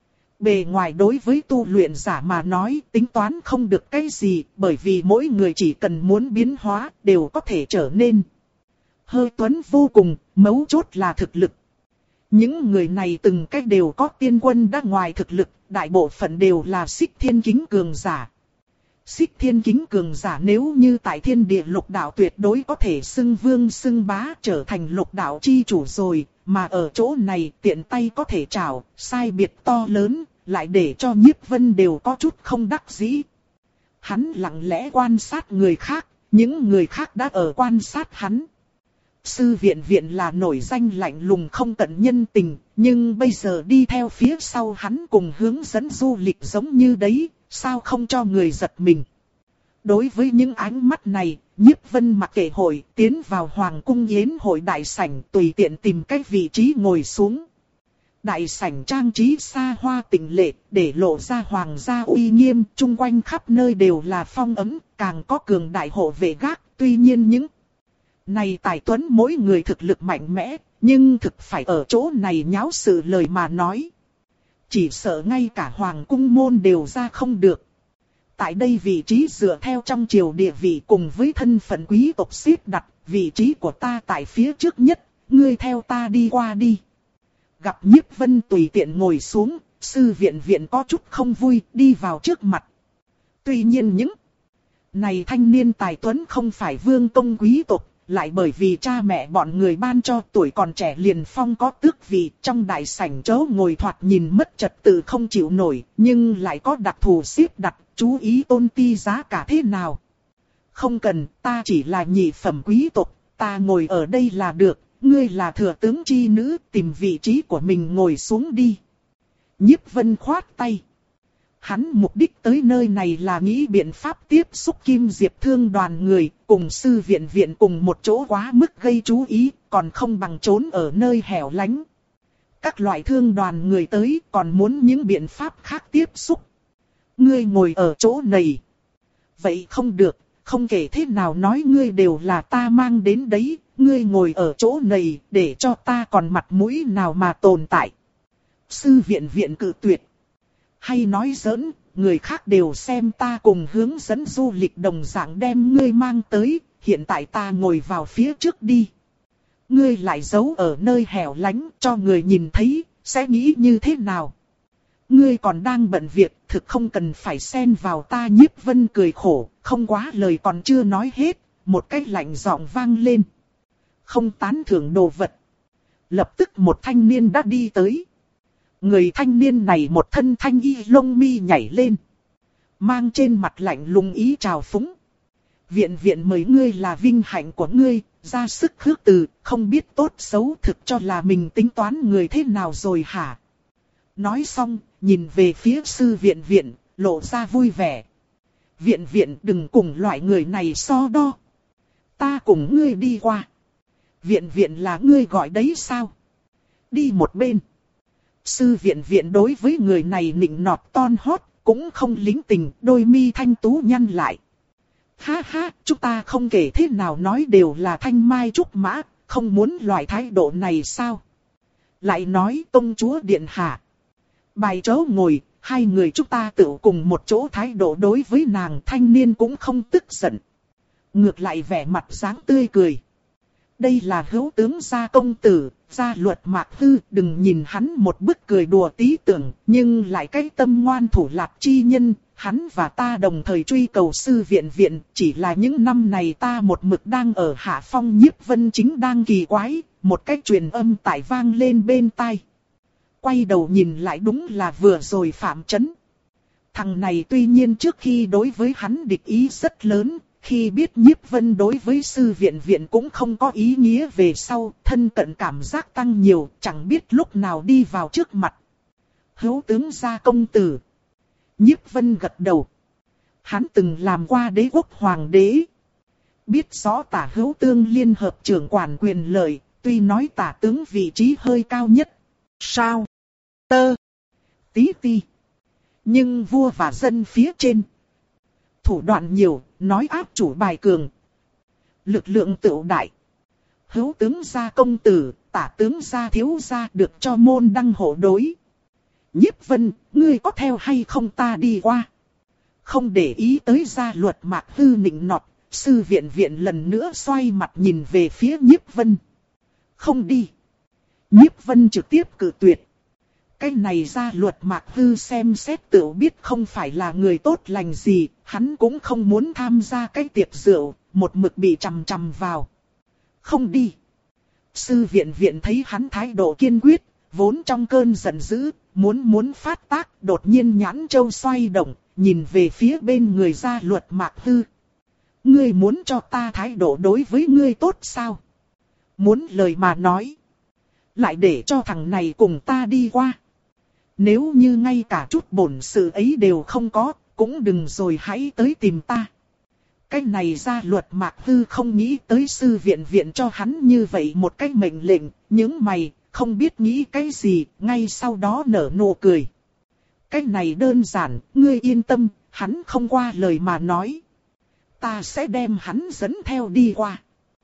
Bề ngoài đối với tu luyện giả mà nói tính toán không được cái gì, bởi vì mỗi người chỉ cần muốn biến hóa đều có thể trở nên hơi tuấn vô cùng, mấu chốt là thực lực. Những người này từng cách đều có tiên quân đã ngoài thực lực, đại bộ phận đều là xích thiên kính cường giả. Xích thiên kính cường giả nếu như tại thiên địa lục đạo tuyệt đối có thể xưng vương xưng bá trở thành lục đạo chi chủ rồi, mà ở chỗ này tiện tay có thể trảo, sai biệt to lớn, lại để cho Nhiếp Vân đều có chút không đắc dĩ. Hắn lặng lẽ quan sát người khác, những người khác đã ở quan sát hắn. Sư viện viện là nổi danh lạnh lùng không cận nhân tình, nhưng bây giờ đi theo phía sau hắn cùng hướng dẫn du lịch giống như đấy, sao không cho người giật mình. Đối với những ánh mắt này, Nhiếp Vân mặc kệ hội tiến vào Hoàng cung yến hội đại sảnh tùy tiện tìm cái vị trí ngồi xuống. Đại sảnh trang trí xa hoa tịnh lệ, để lộ ra hoàng gia uy nghiêm, chung quanh khắp nơi đều là phong ấm, càng có cường đại hộ vệ gác. Tuy nhiên những này tài tuấn mỗi người thực lực mạnh mẽ, nhưng thực phải ở chỗ này nháo sự lời mà nói. Chỉ sợ ngay cả hoàng cung môn đều ra không được. Tại đây vị trí dựa theo trong triều địa vị cùng với thân phận quý tộc xếp đặt, vị trí của ta tại phía trước nhất, ngươi theo ta đi qua đi. Gặp Nhiếp Vân tùy tiện ngồi xuống, sư viện viện có chút không vui, đi vào trước mặt. Tuy nhiên những này thanh niên tài tuấn không phải vương công quý tộc, lại bởi vì cha mẹ bọn người ban cho tuổi còn trẻ liền phong có tước vị, trong đại sảnh chỗ ngồi thoạt nhìn mất trật tự không chịu nổi, nhưng lại có đặc thù xếp đặt, chú ý tôn ti giá cả thế nào. Không cần, ta chỉ là nhị phẩm quý tộc, ta ngồi ở đây là được, ngươi là thừa tướng chi nữ, tìm vị trí của mình ngồi xuống đi. Nhiếp Vân khoát tay. Hắn mục đích tới nơi này là nghĩ biện pháp tiếp xúc Kim Diệp Thương đoàn người, cùng sư viện viện cùng một chỗ quá mức gây chú ý, còn không bằng trốn ở nơi hẻo lánh. Các loại thương đoàn người tới còn muốn những biện pháp khác tiếp xúc. Ngươi ngồi ở chỗ này. Vậy không được, không kể thế nào nói ngươi đều là ta mang đến đấy, ngươi ngồi ở chỗ này để cho ta còn mặt mũi nào mà tồn tại. Sư viện viện cự tuyệt. Hay nói giỡn, người khác đều xem ta cùng hướng dẫn du lịch đồng dạng đem ngươi mang tới, hiện tại ta ngồi vào phía trước đi. Ngươi lại giấu ở nơi hẻo lánh cho người nhìn thấy, sẽ nghĩ như thế nào? Ngươi còn đang bận việc, thực không cần phải xen vào ta. Nhiếp Vân cười khổ, không quá lời còn chưa nói hết, một cái lạnh giọng vang lên. Không tán thưởng đồ vật. Lập tức một thanh niên đã đi tới. Người thanh niên này một thân thanh y lông mi nhảy lên. Mang trên mặt lạnh lùng ý trào phúng. Viện viện mời ngươi là vinh hạnh của ngươi, ra sức khước từ, không biết tốt xấu thực cho là mình tính toán người thế nào rồi hả? Nói xong, nhìn về phía sư viện viện, lộ ra vui vẻ. Viện viện đừng cùng loại người này so đo. Ta cùng ngươi đi qua. Viện viện là ngươi gọi đấy sao? Đi một bên. Sư viện viện đối với người này nịnh nọt ton hót, cũng không lính tình, đôi mi thanh tú nhăn lại. Ha ha, chúng ta không kể thế nào nói đều là thanh mai trúc mã, không muốn loại thái độ này sao? Lại nói công chúa điện hạ. Bài chỗ ngồi, hai người chúng ta tự cùng một chỗ thái độ đối với nàng. Thanh niên cũng không tức giận. Ngược lại vẻ mặt dáng tươi cười. Đây là hữu tướng gia công tử, gia luật mạc hư, đừng nhìn hắn một bức cười đùa tí tưởng, nhưng lại cái tâm ngoan thủ lạc chi nhân, hắn và ta đồng thời truy cầu sư viện viện, chỉ là những năm này ta một mực đang ở hạ phong. Nhiếp Vân chính đang kỳ quái, một cái truyền âm tại vang lên bên tai. Quay đầu nhìn lại đúng là vừa rồi Phạm Chấn. Thằng này tuy nhiên trước khi đối với hắn địch ý rất lớn, Khi biết Nhiếp Vân đối với sư viện viện cũng không có ý nghĩa về sau, thân cận cảm giác tăng nhiều, chẳng biết lúc nào đi vào trước mặt. Hữu tướng gia công tử. Nhiếp Vân gật đầu. Hắn từng làm qua đế quốc hoàng đế. Biết rõ Tả Hữu Tương liên hợp trưởng quản quyền lợi, tuy nói Tả tướng vị trí hơi cao nhất. Sao? Tơ. Tí ti. Nhưng vua và dân phía trên. Thủ đoạn nhiều, nói áp chủ bài cường. Lực lượng tựu đại. Hữu tướng gia công tử, Tả tướng gia thiếu gia được cho môn đăng hộ đối. Nhiếp Vân, ngươi có theo hay không ta đi qua? Không để ý tới gia luật Mạc Hư nịnh nọt, sư viện viện lần nữa xoay mặt nhìn về phía Nhiếp Vân. Không đi. Nhiếp Vân trực tiếp cự tuyệt. Cái này gia luật Mạc Hư xem xét tự biết không phải là người tốt lành gì, hắn cũng không muốn tham gia cái tiệc rượu, một mực bị chằm chằm vào. Không đi. Sư viện viện thấy hắn thái độ kiên quyết, vốn trong cơn giận dữ, muốn muốn phát tác, đột nhiên nhãn châu xoay động, nhìn về phía bên người gia luật Mạc Hư. Ngươi muốn cho ta thái độ đối với ngươi tốt sao? Muốn lời mà nói. Lại để cho thằng này cùng ta đi qua. Nếu như ngay cả chút bổn sự ấy đều không có, cũng đừng rồi hãy tới tìm ta. Cái này gia luật Mạc Hư không nghĩ tới sư viện viện cho hắn như vậy một cái mệnh lệnh, những mày, không biết nghĩ cái gì, ngay sau đó nở nụ cười. Cái này đơn giản, ngươi yên tâm, hắn không qua lời mà nói. Ta sẽ đem hắn dẫn theo đi qua.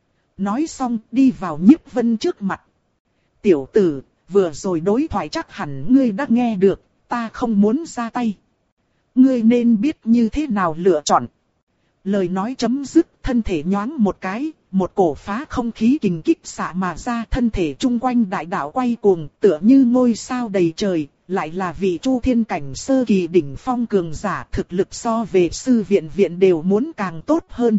Nói xong đi vào Nhiếp Vân trước mặt. Tiểu tử, vừa rồi đối thoại chắc hẳn ngươi đã nghe được, ta không muốn ra tay. Ngươi nên biết như thế nào lựa chọn. Lời nói chấm dứt, thân thể nhoáng một cái, một cổ phá không khí kình kích xạ mà ra, thân thể chung quanh đại đạo quay cuồng, tựa như ngôi sao đầy trời, lại là vị Chu Thiên cảnh sơ kỳ đỉnh phong cường giả, thực lực so về sư viện viện đều muốn càng tốt hơn.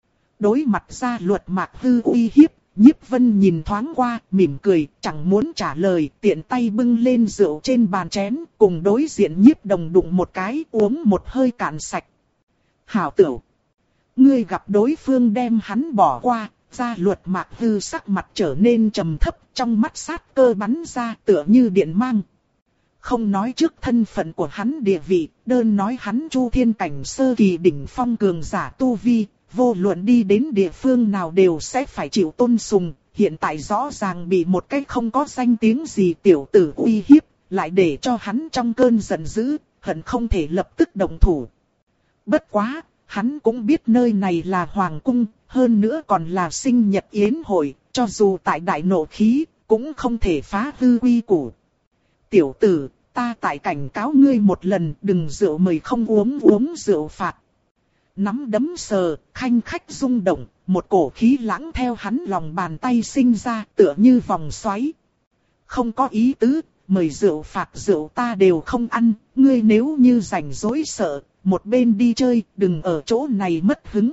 Đối mặt gia luật Mạc Hư uy hiếp, Nhiếp Vân nhìn thoáng qua, mỉm cười, chẳng muốn trả lời, tiện tay bưng lên rượu trên bàn chén, cùng đối diện Nhiếp Đồng đụng một cái, uống một hơi cạn sạch. Hảo tửu, ngươi gặp đối phương đem hắn bỏ qua, gia luật Mạc Hư sắc mặt trở nên trầm thấp, trong mắt sát cơ bắn ra tựa như điện mang. Không nói trước thân phận của hắn địa vị, đơn nói hắn Chu Thiên cảnh sơ kỳ đỉnh phong cường giả tu vi, vô luận đi đến địa phương nào đều sẽ phải chịu tôn sùng, hiện tại rõ ràng bị một cái không có danh tiếng gì tiểu tử uy hiếp, lại để cho hắn trong cơn giận dữ, hận không thể lập tức động thủ. Bất quá, hắn cũng biết nơi này là hoàng cung, hơn nữa còn là sinh nhật yến hội, cho dù tại đại nộ khí, cũng không thể phá hư quy củ. Tiểu tử, ta tại cảnh cáo ngươi một lần, đừng rượu mời không uống uống rượu phạt. Nắm đấm sờ, khanh khách rung động, một cổ khí lãng theo hắn lòng bàn tay sinh ra, tựa như vòng xoáy. Không có ý tứ, mời rượu phạt rượu ta đều không ăn, ngươi nếu như rảnh rỗi sợ, một bên đi chơi, đừng ở chỗ này mất hứng.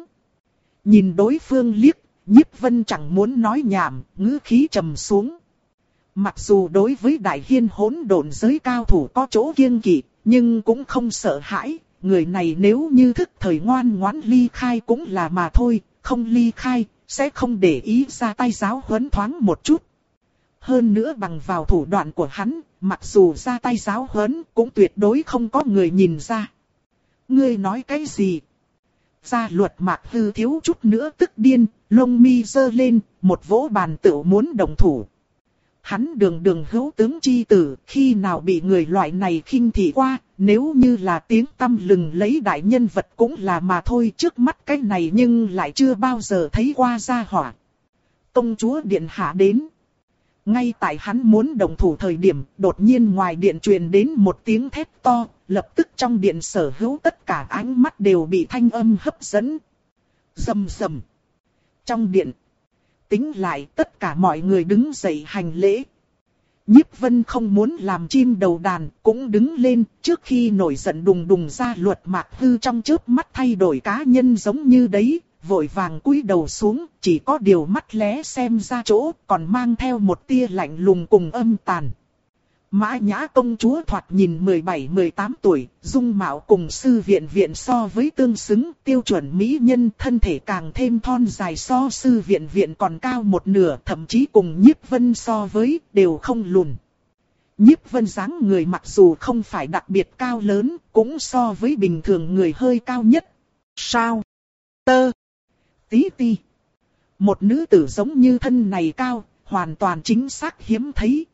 Nhìn đối phương liếc, Nhiếp Vân chẳng muốn nói nhảm, ngữ khí trầm xuống. Mặc dù đối với đại hiên hỗn độn giới cao thủ có chỗ kiêng kỵ, nhưng cũng không sợ hãi. Người này nếu như thức thời ngoan ngoãn ly khai cũng là mà thôi, không ly khai, sẽ không để ý ra tay giáo huấn thoáng một chút. Hơn nữa bằng vào thủ đoạn của hắn, mặc dù ra tay giáo huấn cũng tuyệt đối không có người nhìn ra. Ngươi nói cái gì? Gia luật Mạc Hư thiếu chút nữa tức điên, lông mi giơ lên, một vỗ bàn tựu muốn động thủ. Hắn đường đường hữu tướng chi tử, khi nào bị người loại này khinh thị qua, nếu như là tiếng tăm lừng lấy đại nhân vật cũng là mà thôi, trước mắt cái này nhưng lại chưa bao giờ thấy qua gia hỏa. Công chúa điện hạ đến. Ngay tại hắn muốn động thủ thời điểm, đột nhiên ngoài điện truyền đến một tiếng thét to, lập tức trong điện sở hữu tất cả ánh mắt đều bị thanh âm hấp dẫn. Rầm rầm. Trong điện, tính lại tất cả mọi người đứng dậy hành lễ. Nhiếp Vân không muốn làm chim đầu đàn, cũng đứng lên, trước khi nổi giận đùng đùng ra luật Mạc Hư trong chớp mắt thay đổi cá nhân giống như đấy, vội vàng cúi đầu xuống, chỉ có điều mắt lé xem ra chỗ, còn mang theo một tia lạnh lùng cùng âm tàn. Mã Nhã công chúa thoạt nhìn mười bảy mười tám tuổi, dung mạo cùng sư viện viện so với tương xứng, tiêu chuẩn mỹ nhân, thân thể càng thêm thon dài so sư viện viện còn cao một nửa, thậm chí cùng Nhiếp Vân so với, đều không lùn. Nhiếp Vân dáng người mặc dù không phải đặc biệt cao lớn, cũng so với bình thường người hơi cao nhất. Sao? Tơ. Tí ti. Một nữ tử giống như thân này cao, hoàn toàn chính xác hiếm thấy.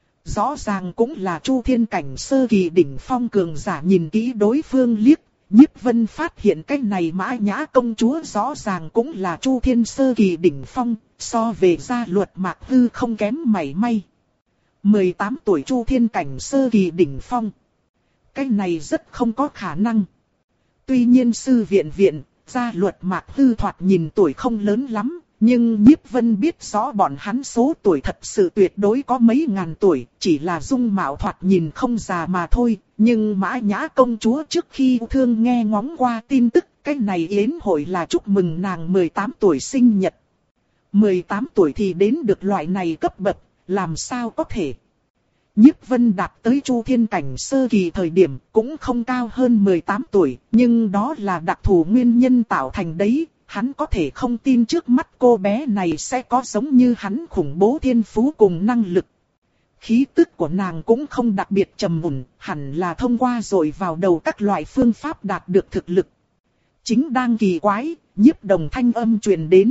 Rõ ràng cũng là Chu Thiên cảnh sơ kỳ đỉnh phong cường giả. Nhìn kỹ đối phương liếc, Nhiếp Vân phát hiện cái này Mã Nhã công chúa rõ ràng cũng là Chu Thiên sơ kỳ đỉnh phong, so về gia luật Mạc Hư không kém mảy may. mười tám tuổi Chu Thiên cảnh sơ kỳ đỉnh phong. Cái này rất không có khả năng. Tuy nhiên sư viện viện, gia luật Mạc Hư thoạt nhìn tuổi không lớn lắm. Nhưng Nhiếp Vân biết rõ bọn hắn số tuổi thật sự tuyệt đối có mấy ngàn tuổi, chỉ là dung mạo thoạt nhìn không già mà thôi. Nhưng Mã Nhã công chúa trước khi thương nghe ngóng qua tin tức, cái này yến hội là chúc mừng nàng mười tám tuổi sinh nhật. mười tám tuổi thì đến được loại này cấp bậc, làm sao có thể. Nhiếp Vân đạt tới Chu Thiên cảnh sơ kỳ thời điểm cũng không cao hơn mười tám tuổi, nhưng đó là đặc thù nguyên nhân tạo thành đấy. Hắn có thể không tin trước mắt cô bé này sẽ có giống như hắn khủng bố thiên phú cùng năng lực. Khí tức của nàng cũng không đặc biệt trầm mùn, hẳn là thông qua rồi vào đầu các loại phương pháp đạt được thực lực. Chính đang kỳ quái, Nhiếp Đồng thanh âm truyền đến.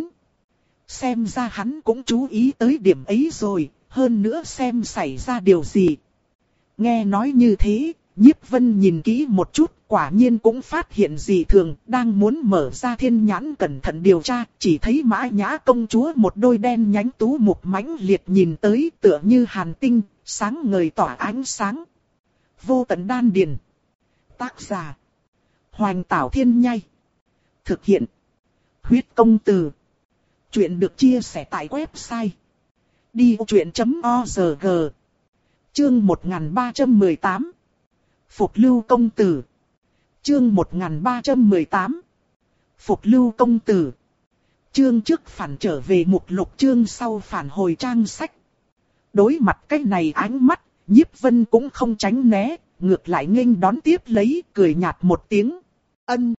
Xem ra hắn cũng chú ý tới điểm ấy rồi, hơn nữa xem xảy ra điều gì. Nghe nói như thế, Nhiếp Vân nhìn kỹ một chút, quả nhiên cũng phát hiện gì thường, đang muốn mở ra thiên nhãn cẩn thận điều tra, chỉ thấy Mã Nhã công chúa một đôi đen nhánh tú mục mãnh liệt nhìn tới tựa như hàn tinh, sáng ngời tỏa ánh sáng. Vô tận đan điền. Tác giả. Hoành Tảo Thiên Nhai. Thực hiện. Huyết công từ. Chuyện được chia sẻ tại website. đi vô chuyện chấm org. Chương một nghìn ba trăm mười tám. Phục Lưu công tử. Chương một nghìn ba trăm mười tám. Phục Lưu công tử. Chương trước phản trở về mục lục, chương sau phản hồi trang sách. Đối mặt cái này ánh mắt, Nhiếp Vân cũng không tránh né, ngược lại nghênh đón tiếp lấy, cười nhạt một tiếng. Ân.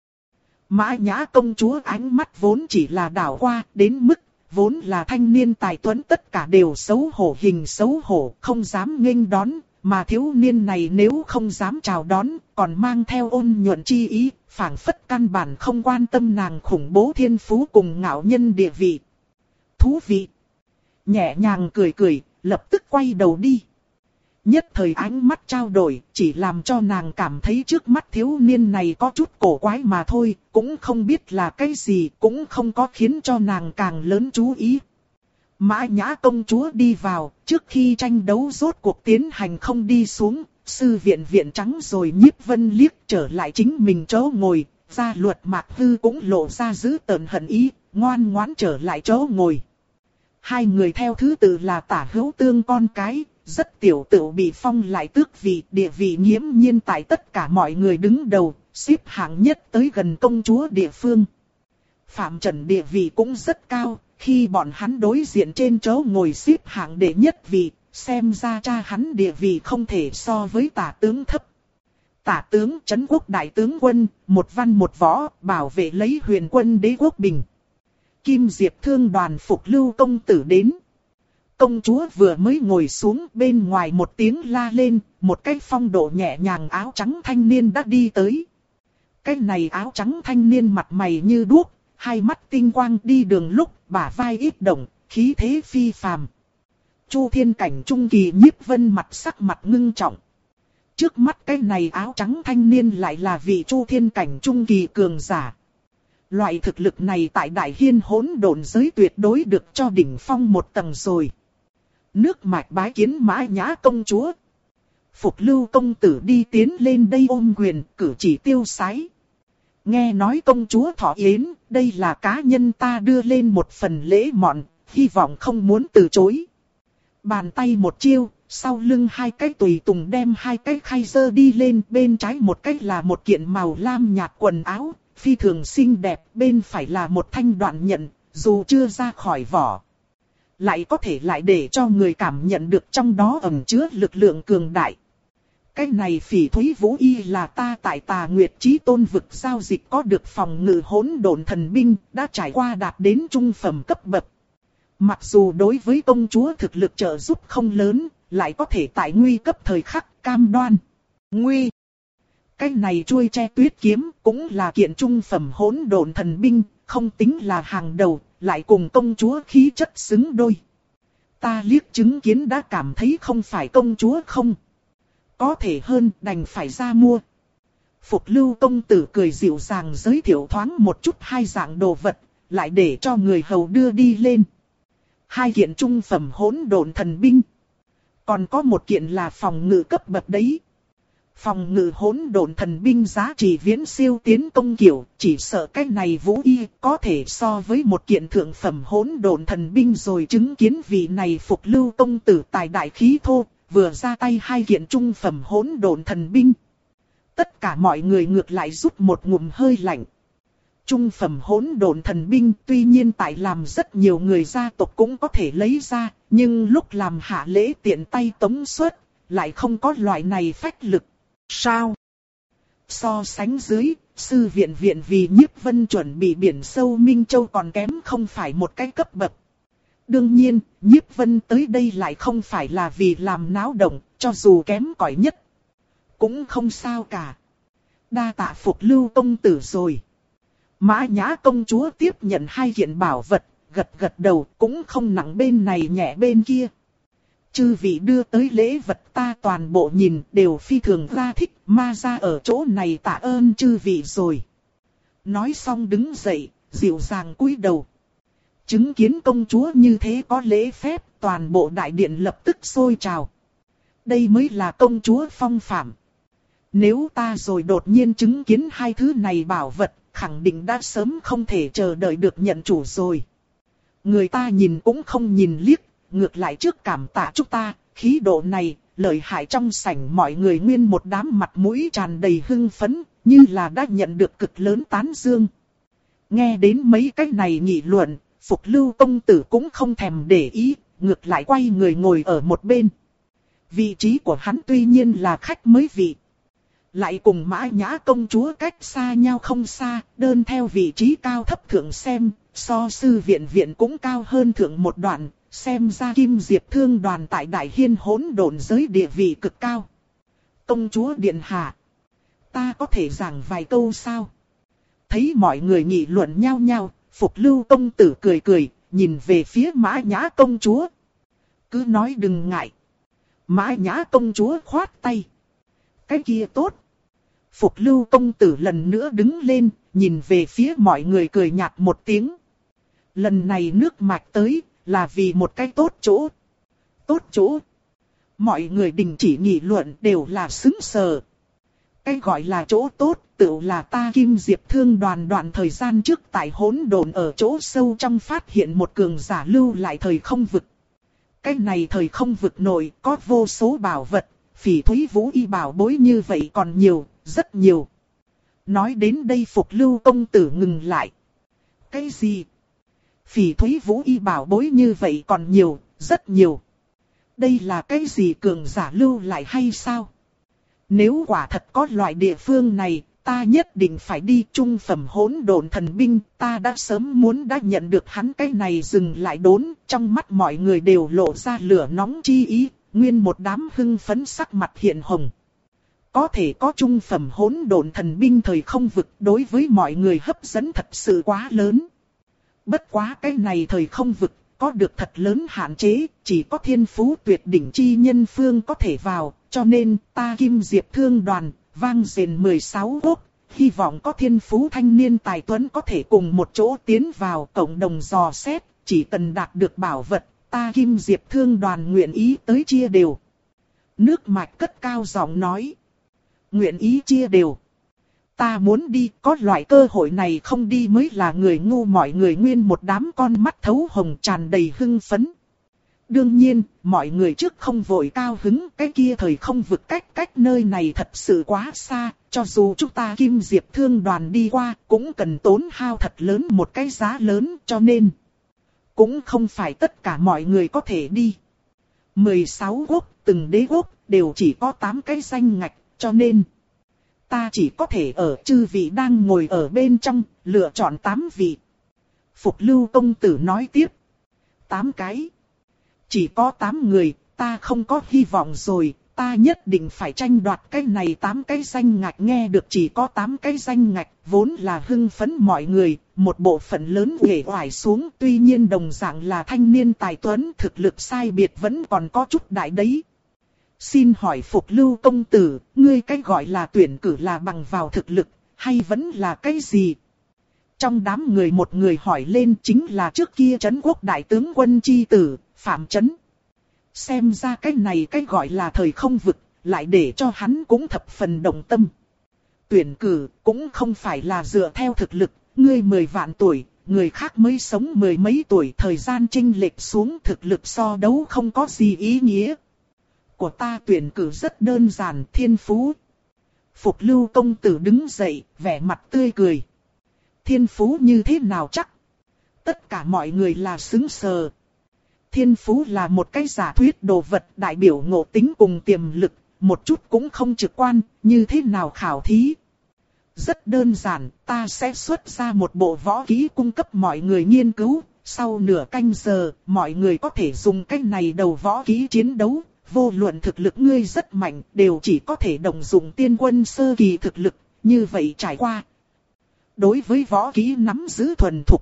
Mã Nhã công chúa ánh mắt vốn chỉ là đảo qua, đến mức vốn là thanh niên tài tuấn tất cả đều xấu hổ hình xấu hổ, không dám nghênh đón. Mà thiếu niên này nếu không dám chào đón, còn mang theo ôn nhuận chi ý, phảng phất căn bản không quan tâm nàng khủng bố thiên phú cùng ngạo nhân địa vị. Thú vị. Nhẹ nhàng cười cười, lập tức quay đầu đi. Nhất thời ánh mắt trao đổi, chỉ làm cho nàng cảm thấy trước mắt thiếu niên này có chút cổ quái mà thôi, cũng không biết là cái gì, cũng không có khiến cho nàng càng lớn chú ý. Mã Nhã công chúa đi vào, trước khi tranh đấu rốt cuộc tiến hành không đi xuống, sư viện viện trắng rồi Nhiếp Vân liếc trở lại chính mình chỗ ngồi, gia luật Mạc Hư cũng lộ ra dữ tợn hận ý, ngoan ngoãn trở lại chỗ ngồi. Hai người theo thứ tự là tả hữu tương con cái, rất tiểu tự bị phong lại tước vị, địa vị nghiễm nhiên tại tất cả mọi người đứng đầu, xếp hạng nhất tới gần công chúa địa phương. Phạm Trần địa vị cũng rất cao. Khi bọn hắn đối diện trên chỗ ngồi xếp hạng đệ nhất vị, xem ra cha hắn địa vị không thể so với tả tướng thấp. Tả tướng Trấn Quốc đại tướng quân, một văn một võ, bảo vệ lấy huyền quân đế quốc bình. Kim Diệp thương đoàn Phục Lưu công tử đến. Công chúa vừa mới ngồi xuống, bên ngoài một tiếng la lên, một cái phong độ nhẹ nhàng áo trắng thanh niên đã đi tới. Cái này áo trắng thanh niên mặt mày như đuốc, hai mắt tinh quang, đi đường lúc bả vai ít động, khí thế phi phàm. Chu Thiên cảnh trung kỳ Nhiếp Vân mặt sắc mặt ngưng trọng. Trước mắt cái này áo trắng thanh niên lại là vị Chu Thiên cảnh trung kỳ cường giả. Loại thực lực này tại Đại Hiên hỗn độn giới tuyệt đối được cho đỉnh phong một tầng rồi. Nước mạch bái kiến Mã Nhã công chúa. Phục Lưu công tử đi tiến lên đây ôm quyền, cử chỉ tiêu sái. Nghe nói công chúa thọ yến, đây là cá nhân ta đưa lên một phần lễ mọn, hy vọng không muốn từ chối. Bàn tay một chiêu, sau lưng hai cái tùy tùng đem hai cái khay dơ đi lên, bên trái một cái là một kiện màu lam nhạt quần áo, phi thường xinh đẹp, bên phải là một thanh đoạn nhận, dù chưa ra khỏi vỏ. lại có thể lại để cho người cảm nhận được trong đó ẩn chứa lực lượng cường đại. Cái này Phỉ Thúy Vũ Y là ta tại Tà Nguyệt Chí Tôn vực giao dịch có được phòng ngự hỗn độn thần binh, đã trải qua đạt đến trung phẩm cấp bậc. Mặc dù đối với công chúa thực lực trợ giúp không lớn, lại có thể tại nguy cấp thời khắc cam đoan. Nguy! Cái này chuôi tre tuyết kiếm cũng là kiện trung phẩm hỗn độn thần binh, không tính là hàng đầu, lại cùng công chúa khí chất xứng đôi. Ta liếc chứng kiến đã cảm thấy không phải công chúa không. Có thể hơn đành phải ra mua. Phục Lưu công tử cười dịu dàng giới thiệu thoáng một chút hai dạng đồ vật, lại để cho người hầu đưa đi lên. Hai kiện trung phẩm hỗn độn thần binh. Còn có một kiện là phòng ngự cấp bậc đấy. Phòng ngự hỗn độn thần binh giá trị viễn siêu tiến công kiểu, chỉ sợ cái này Vũ Y có thể so với một kiện thượng phẩm hỗn độn thần binh rồi. Chứng kiến vị này Phục Lưu công tử tài đại khí thô, vừa ra tay hai kiện trung phẩm hỗn độn thần binh. Tất cả mọi người ngược lại rút một ngụm hơi lạnh. Trung phẩm hỗn độn thần binh tuy nhiên tại làm rất nhiều người gia tộc cũng có thể lấy ra, nhưng lúc làm hạ lễ tiện tay tống xuất, lại không có loại này phách lực. Sao? So sánh dưới, sư viện viện vì Nhiếp Vân chuẩn bị biển sâu Minh Châu còn kém không phải một cái cấp bậc. Đương nhiên, Nhiếp Vân tới đây lại không phải là vì làm náo động, cho dù kém cỏi nhất. Cũng không sao cả. Đa tạ Phục Lưu công tử rồi. Mã Nhã công chúa tiếp nhận hai kiện bảo vật, gật gật đầu cũng không nặng bên này nhẹ bên kia. Chư vị đưa tới lễ vật ta toàn bộ nhìn đều phi thường ra thích, ma ra ở chỗ này tạ ơn chư vị rồi. Nói xong đứng dậy, dịu dàng cúi đầu. Chứng kiến công chúa như thế có lễ phép, toàn bộ đại điện lập tức sôi trào. Đây mới là công chúa phong phạm. Nếu ta rồi đột nhiên chứng kiến hai thứ này bảo vật, khẳng định đã sớm không thể chờ đợi được nhận chủ rồi. Người ta nhìn cũng không nhìn liếc, ngược lại trước cảm tạ chúng ta, khí độ này, lợi hại trong sảnh mọi người nguyên một đám mặt mũi tràn đầy hưng phấn, như là đã nhận được cực lớn tán dương. Nghe đến mấy cái này nghị luận, Phục Lưu công tử cũng không thèm để ý, ngược lại quay người ngồi ở một bên. Vị trí của hắn tuy nhiên là khách mới vị. Lại cùng Mã Nhã công chúa cách xa nhau không xa, đơn theo vị trí cao thấp thượng xem, so sư viện viện cũng cao hơn thượng một đoạn, xem ra Kim Diệp Thương đoàn tại Đại Hiên hỗn độn giới địa vị cực cao. Công chúa điện hạ, ta có thể giảng vài câu sao? Thấy mọi người nghị luận nhau nhau, Phục Lưu công tử cười cười, nhìn về phía Mã Nhã công chúa. Cứ nói đừng ngại. Mã Nhã công chúa khoát tay. Cái kia tốt. Phục Lưu công tử lần nữa đứng lên, nhìn về phía mọi người cười nhạt một tiếng. Lần này nước mạch tới, là vì một cái tốt chỗ. Tốt chỗ. Mọi người đình chỉ nghị luận đều là sững sờ. Cái gọi là chỗ tốt, tự là ta Kim Diệp Thương đoàn đoạn thời gian trước tại hỗn độn ở chỗ sâu trong phát hiện một cường giả lưu lại thời không vực. Cái này thời không vực nội có vô số bảo vật, Phỉ Thúy Vũ Y bảo bối như vậy còn nhiều, rất nhiều. Nói đến đây Phục Lưu công tử ngừng lại. Cái gì? Phỉ Thúy Vũ Y bảo bối như vậy còn nhiều, rất nhiều. Đây là cái gì cường giả lưu lại hay sao? Nếu quả thật có loại địa phương này, ta nhất định phải đi. Trung phẩm hỗn độn thần binh, ta đã sớm muốn đã nhận được hắn. Cái này dừng lại đốn, trong mắt mọi người đều lộ ra lửa nóng chi ý, nguyên một đám hưng phấn sắc mặt hiện hồng. Có thể có trung phẩm hỗn độn thần binh thời không vực, đối với mọi người hấp dẫn thật sự quá lớn. Bất quá cái này thời không vực, có được thật lớn hạn chế, chỉ có thiên phú tuyệt đỉnh chi nhân phương có thể vào, cho nên ta Kim Diệp Thương đoàn, vang dền mười sáu quốc, hy vọng có thiên phú thanh niên tài tuấn có thể cùng một chỗ tiến vào cộng đồng dò xét, chỉ cần đạt được bảo vật, ta Kim Diệp Thương đoàn nguyện ý tới chia đều. Nước mạch cất cao giọng nói, nguyện ý chia đều. Ta muốn đi, có loại cơ hội này không đi mới là người ngu. Mọi người nguyên một đám con mắt thấu hồng tràn đầy hưng phấn. Đương nhiên, mọi người trước không vội cao hứng, cái kia thời không vực cách cách nơi này thật sự quá xa, cho dù chúng ta Kim Diệp Thương đoàn đi qua, cũng cần tốn hao thật lớn một cái giá lớn, cho nên cũng không phải tất cả mọi người có thể đi. mười sáu quốc, từng đế quốc, đều chỉ có tám cái danh ngạch, cho nên ta chỉ có thể ở chư vị đang ngồi ở bên trong, lựa chọn tám vị. Phục Lưu công tử nói tiếp. Tám cái. Chỉ có tám người, ta không có hy vọng rồi, ta nhất định phải tranh đoạt cái này tám cái danh ngạch. Nghe được chỉ có tám cái danh ngạch, vốn là hưng phấn mọi người, một bộ phận lớn uể oải xuống. Tuy nhiên đồng dạng là thanh niên tài tuấn, thực lực sai biệt vẫn còn có chút đại đấy. Xin hỏi Phục Lưu công tử, ngươi cái gọi là tuyển cử là bằng vào thực lực, hay vẫn là cái gì? Trong đám người một người hỏi lên chính là trước kia Trấn Quốc đại tướng quân chi tử, Phạm Trấn. Xem ra cái này cái gọi là thời không vực, lại để cho hắn cũng thập phần động tâm. Tuyển cử cũng không phải là dựa theo thực lực, ngươi mười vạn tuổi, người khác mới sống mười mấy tuổi, thời gian chênh lệch xuống, thực lực so đấu không có gì ý nghĩa. Của ta tuyển cử rất đơn giản, thiên phú. Phục Lưu công tử đứng dậy, vẻ mặt tươi cười. Thiên phú như thế nào chắc? Tất cả mọi người là xứng sờ. Thiên phú là một cái giả thuyết đồ vật, đại biểu ngộ tính cùng tiềm lực, một chút cũng không trực quan, như thế nào khảo thí? Rất đơn giản, ta sẽ xuất ra một bộ võ kỹ cung cấp mọi người nghiên cứu, sau nửa canh giờ, mọi người có thể dùng cái này đầu võ kỹ chiến đấu. Vô luận thực lực ngươi rất mạnh, đều chỉ có thể đồng dụng tiên quân sơ kỳ thực lực, như vậy trải qua. Đối với võ kỹ nắm giữ thuần thục,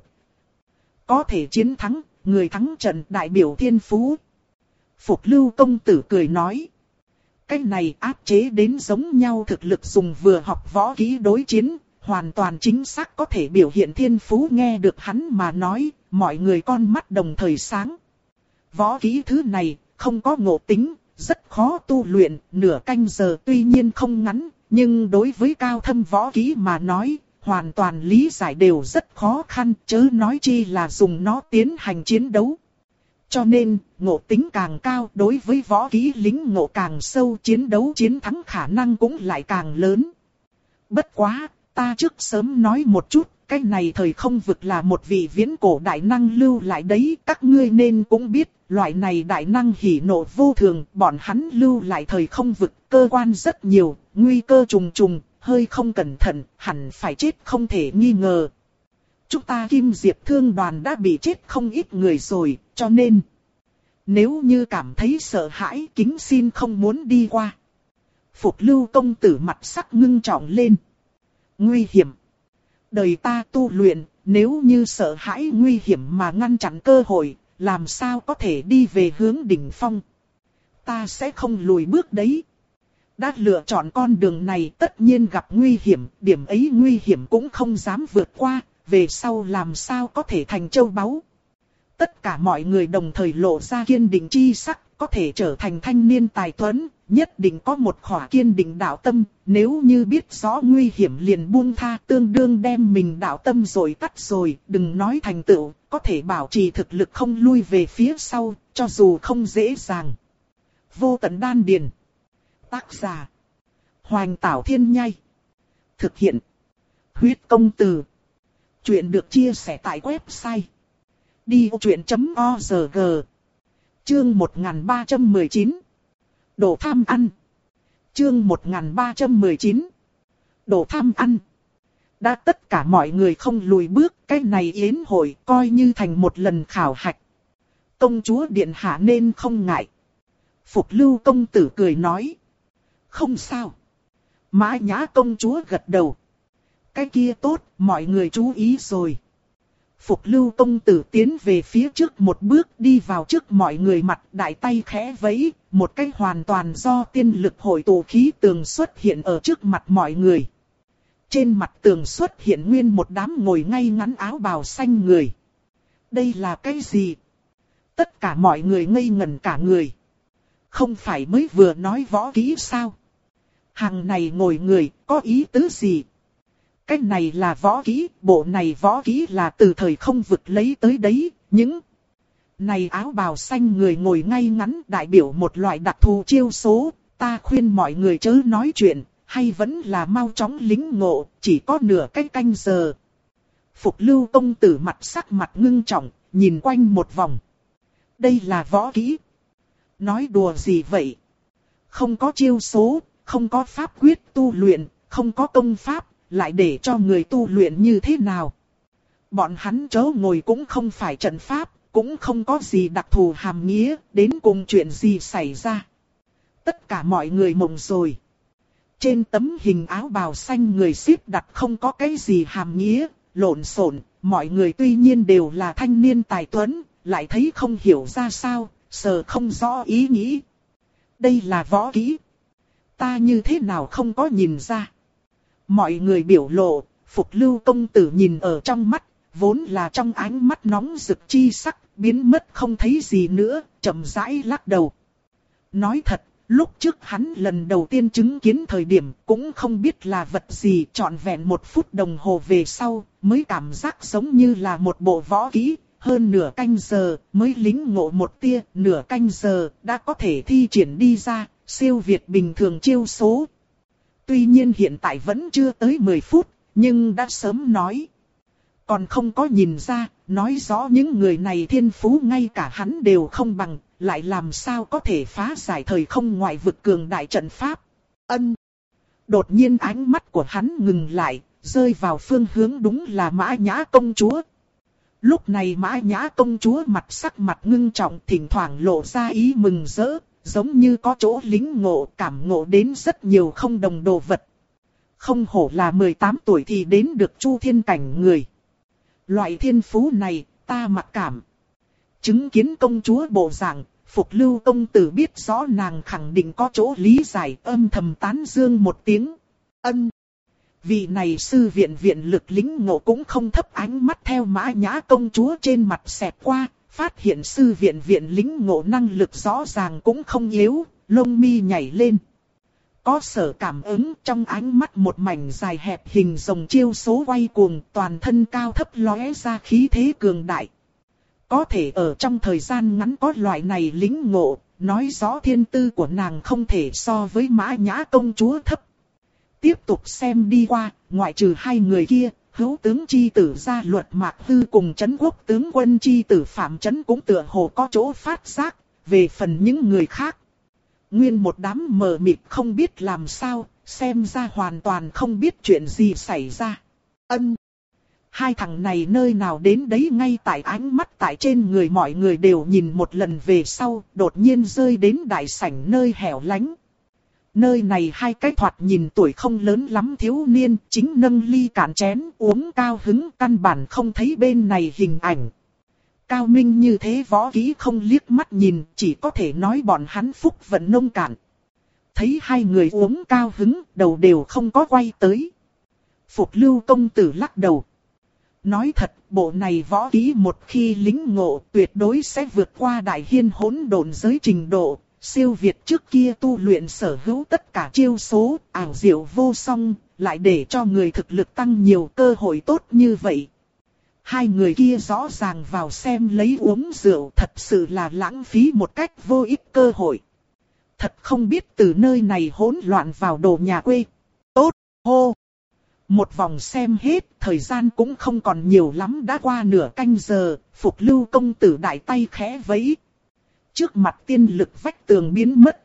có thể chiến thắng, người thắng trận đại biểu thiên phú. Phục Lưu công tử cười nói. Cái này áp chế đến giống nhau thực lực dùng vừa học võ kỹ đối chiến, hoàn toàn chính xác có thể biểu hiện thiên phú. Nghe được hắn mà nói, mọi người con mắt đồng thời sáng. Võ kỹ thứ này, không có ngộ tính, rất khó tu luyện, nửa canh giờ tuy nhiên không ngắn, nhưng đối với cao thâm võ kỹ mà nói, hoàn toàn lý giải đều rất khó khăn, chớ nói chi là dùng nó tiến hành chiến đấu. Cho nên, ngộ tính càng cao, đối với võ kỹ lính ngộ càng sâu, chiến đấu chiến thắng khả năng cũng lại càng lớn. Bất quá, ta trước sớm nói một chút, cái này thời không vực là một vị viễn cổ đại năng lưu lại đấy, các ngươi nên cũng biết, loại này đại năng hỉ nộ vô thường, bọn hắn lưu lại thời không vực, cơ quan rất nhiều, nguy cơ trùng trùng, hơi không cẩn thận, hẳn phải chết không thể nghi ngờ. Chúng ta Kim Diệp Thương đoàn đã bị chết không ít người rồi, cho nên, nếu như cảm thấy sợ hãi, kính xin không muốn đi qua. Phục Lưu công tử mặt sắc ngưng trọng lên. Nguy hiểm. Đời ta tu luyện, nếu như sợ hãi nguy hiểm mà ngăn chặn cơ hội, làm sao có thể đi về hướng đỉnh phong. Ta sẽ không lùi bước đấy. Đã lựa chọn con đường này tất nhiên gặp nguy hiểm, điểm ấy nguy hiểm cũng không dám vượt qua, về sau làm sao có thể thành châu báu. Tất cả mọi người đồng thời lộ ra kiên định chi sắc, có thể trở thành thanh niên tài tuấn, nhất định có một khỏa kiên định đạo tâm, nếu như biết rõ nguy hiểm liền buông tha, tương đương đem mình đạo tâm rồi tắt rồi, đừng nói thành tựu, có thể bảo trì thực lực không lui về phía sau, cho dù không dễ dàng. Vô tận đan điền. Tác giả: Hoành Tảo Thiên Nhai. Thực hiện: Huyết Công Từ. Chuyện được chia sẻ tại website đi ô chuyện chấm org. Chương một nghìn ba trăm mười chín. Đồ tham ăn. Chương một nghìn ba trăm mười chín. Đồ tham ăn. Đã tất cả mọi người không lùi bước, cái này yến hội coi như thành một lần khảo hạch. Công chúa điện hạ nên không ngại. Phục Lưu công tử cười nói. Không sao. Mã Nhã công chúa gật đầu. Cái kia tốt, mọi người chú ý rồi. Phục Lưu công tử tiến về phía trước một bước, đi vào trước mọi người mặt, đại tay khẽ vẫy, một cái hoàn toàn do tiên lực hội tụ khí tường xuất hiện ở trước mặt mọi người. Trên mặt tường xuất hiện nguyên một đám ngồi ngay ngắn áo bào xanh người. Đây là cái gì? Tất cả mọi người ngây ngẩn cả người. Không phải mới vừa nói võ kỹ sao? Hàng này ngồi người, có ý tứ gì? Cái này là võ kỹ, bộ này võ kỹ là từ thời không vực lấy tới đấy, những này áo bào xanh người ngồi ngay ngắn đại biểu một loại đặc thù chiêu số, ta khuyên mọi người chớ nói chuyện, hay vẫn là mau chóng lính ngộ, chỉ có nửa cái canh, canh giờ. Phục Lưu công tử mặt sắc mặt ngưng trọng, nhìn quanh một vòng. Đây là võ kỹ. Nói đùa gì vậy? Không có chiêu số, không có pháp quyết tu luyện, không có công pháp, lại để cho người tu luyện như thế nào? Bọn hắn chớ ngồi cũng không phải trận pháp, cũng không có gì đặc thù hàm nghĩa, đến cùng chuyện gì xảy ra. Tất cả mọi người mộng rồi. Trên tấm hình áo bào xanh người xếp đặt không có cái gì hàm nghĩa, lộn xộn, mọi người tuy nhiên đều là thanh niên tài tuấn, lại thấy không hiểu ra sao, sờ không rõ ý nghĩ. Đây là võ kỹ. Ta như thế nào không có nhìn ra. Mọi người biểu lộ, Phục Lưu công tử nhìn ở trong mắt, vốn là trong ánh mắt nóng rực chi sắc, biến mất không thấy gì nữa, chậm rãi lắc đầu. Nói thật, lúc trước hắn lần đầu tiên chứng kiến thời điểm cũng không biết là vật gì, trọn vẹn một phút đồng hồ về sau, mới cảm giác giống như là một bộ võ kỹ, hơn nửa canh giờ mới lĩnh ngộ một tia, nửa canh giờ đã có thể thi triển đi ra, siêu việt bình thường chiêu số. Tuy nhiên hiện tại vẫn chưa tới mười phút, nhưng đã sớm nói. Còn không có nhìn ra, nói rõ những người này thiên phú ngay cả hắn đều không bằng, lại làm sao có thể phá giải thời không ngoại vực cường đại trận pháp. Ân. Đột nhiên ánh mắt của hắn ngừng lại, rơi vào phương hướng đúng là Mã Nhã công chúa. Lúc này Mã Nhã công chúa mặt sắc mặt ngưng trọng, thỉnh thoảng lộ ra ý mừng rỡ, giống như có chỗ lĩnh ngộ, cảm ngộ đến rất nhiều không đồng đồ vật. Không hổ là mười tám tuổi thì đến được Chu Thiên cảnh người. Loại thiên phú này, ta mặc cảm. Chứng kiến công chúa bộ dạng, Phục Lưu công tử biết rõ nàng khẳng định có chỗ lý giải, âm thầm tán dương một tiếng. Ân. Vị này sư viện viện lực lĩnh ngộ cũng không thấp, ánh mắt theo Mã Nhã công chúa trên mặt xẹt qua, phát hiện sư viện viện lĩnh ngộ năng lực rõ ràng cũng không yếu, lông mi nhảy lên. Có sở cảm ứng, trong ánh mắt một mảnh dài hẹp hình rồng chiêu số quay cuồng, toàn thân cao thấp lóe ra khí thế cường đại. Có thể ở trong thời gian ngắn có loại này lĩnh ngộ, nói rõ thiên tư của nàng không thể so với Mã Nhã công chúa thấp. Tiếp tục xem đi qua, ngoại trừ hai người kia, hữu tướng chi tử Gia Luật Mạc Hư cùng Trấn Quốc tướng quân chi tử Phạm Trấn cũng tựa hồ có chỗ phát giác, về phần những người khác. Nguyên một đám mờ mịt không biết làm sao, xem ra hoàn toàn không biết chuyện gì xảy ra. Ân. Hai thằng này nơi nào đến đấy, ngay tại ánh mắt tại trên người mọi người đều nhìn một lần về sau, đột nhiên rơi đến đại sảnh nơi hẻo lánh. Nơi này hai cái thoạt nhìn tuổi không lớn lắm thiếu niên, chính nâng ly cạn chén uống cao hứng, căn bản không thấy bên này hình ảnh. Cao minh như thế võ kỹ không liếc mắt nhìn, chỉ có thể nói bọn hắn phúc vận nông cạn. Thấy hai người uống cao hứng, đầu đều không có quay tới. Phục Lưu công tử lắc đầu. Nói thật, bộ này võ kỹ một khi lĩnh ngộ tuyệt đối sẽ vượt qua đại hiên hỗn độn giới trình độ, siêu việt trước kia tu luyện sở hữu tất cả chiêu số, ảo diệu vô song, lại để cho người thực lực tăng nhiều cơ hội tốt như vậy. Hai người kia rõ ràng vào xem lấy uống rượu, thật sự là lãng phí một cách vô ích cơ hội. Thật không biết từ nơi này hỗn loạn vào đồ nhà quê. Tốt, hô! Một vòng xem hết, thời gian cũng không còn nhiều lắm, đã qua nửa canh giờ, Phục Lưu công tử đại tay khẽ vẫy. Trước mặt tiên lực vách tường biến mất.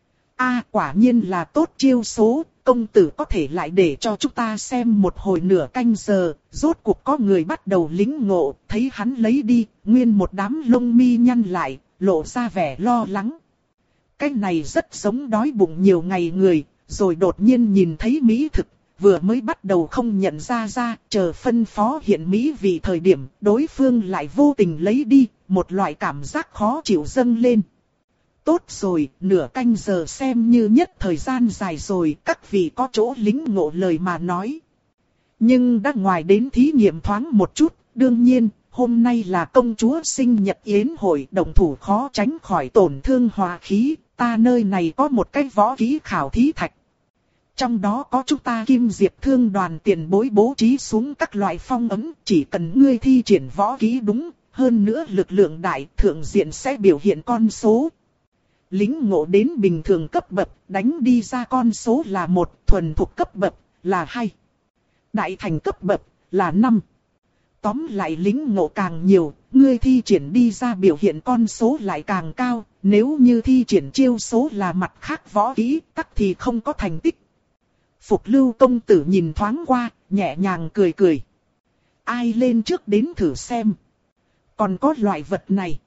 A quả nhiên là tốt chiêu số, công tử có thể lại để cho chúng ta xem một hồi nửa canh giờ, rốt cuộc có người bắt đầu lĩnh ngộ, thấy hắn lấy đi, nguyên một đám lông mi nhăn lại, lộ ra vẻ lo lắng. Cái này rất giống đói bụng nhiều ngày người, rồi đột nhiên nhìn thấy mỹ thực, vừa mới bắt đầu không nhận ra ra, chờ phân phó hiện mỹ vì thời điểm đối phương lại vô tình lấy đi, một loại cảm giác khó chịu dâng lên. Tốt rồi, nửa canh giờ xem như nhất thời gian dài rồi, các vị có chỗ lĩnh ngộ lời mà nói. Nhưng đã ngoài đến thí nghiệm thoáng một chút, đương nhiên, hôm nay là công chúa sinh nhật yến hội, động thủ khó tránh khỏi tổn thương hòa khí, ta nơi này có một cái võ kỹ khảo thí thạch. Trong đó có chúng ta Kim Diệp Thương đoàn tiền bối bố trí xuống các loại phong ấn, chỉ cần ngươi thi triển võ kỹ đúng, hơn nữa lực lượng đại thượng diện sẽ biểu hiện con số. Lĩnh ngộ đến bình thường cấp bậc, đánh đi ra con số là một, thuần thuộc cấp bậc là hai, đại thành cấp bậc là năm. Tóm lại lĩnh ngộ càng nhiều, ngươi thi triển đi ra biểu hiện con số lại càng cao, nếu như thi triển chiêu số là mặt khác võ kỹ, tắc thì không có thành tích. Phục Lưu công tử nhìn thoáng qua, nhẹ nhàng cười cười. Ai lên trước đến thử xem. Còn có loại vật này.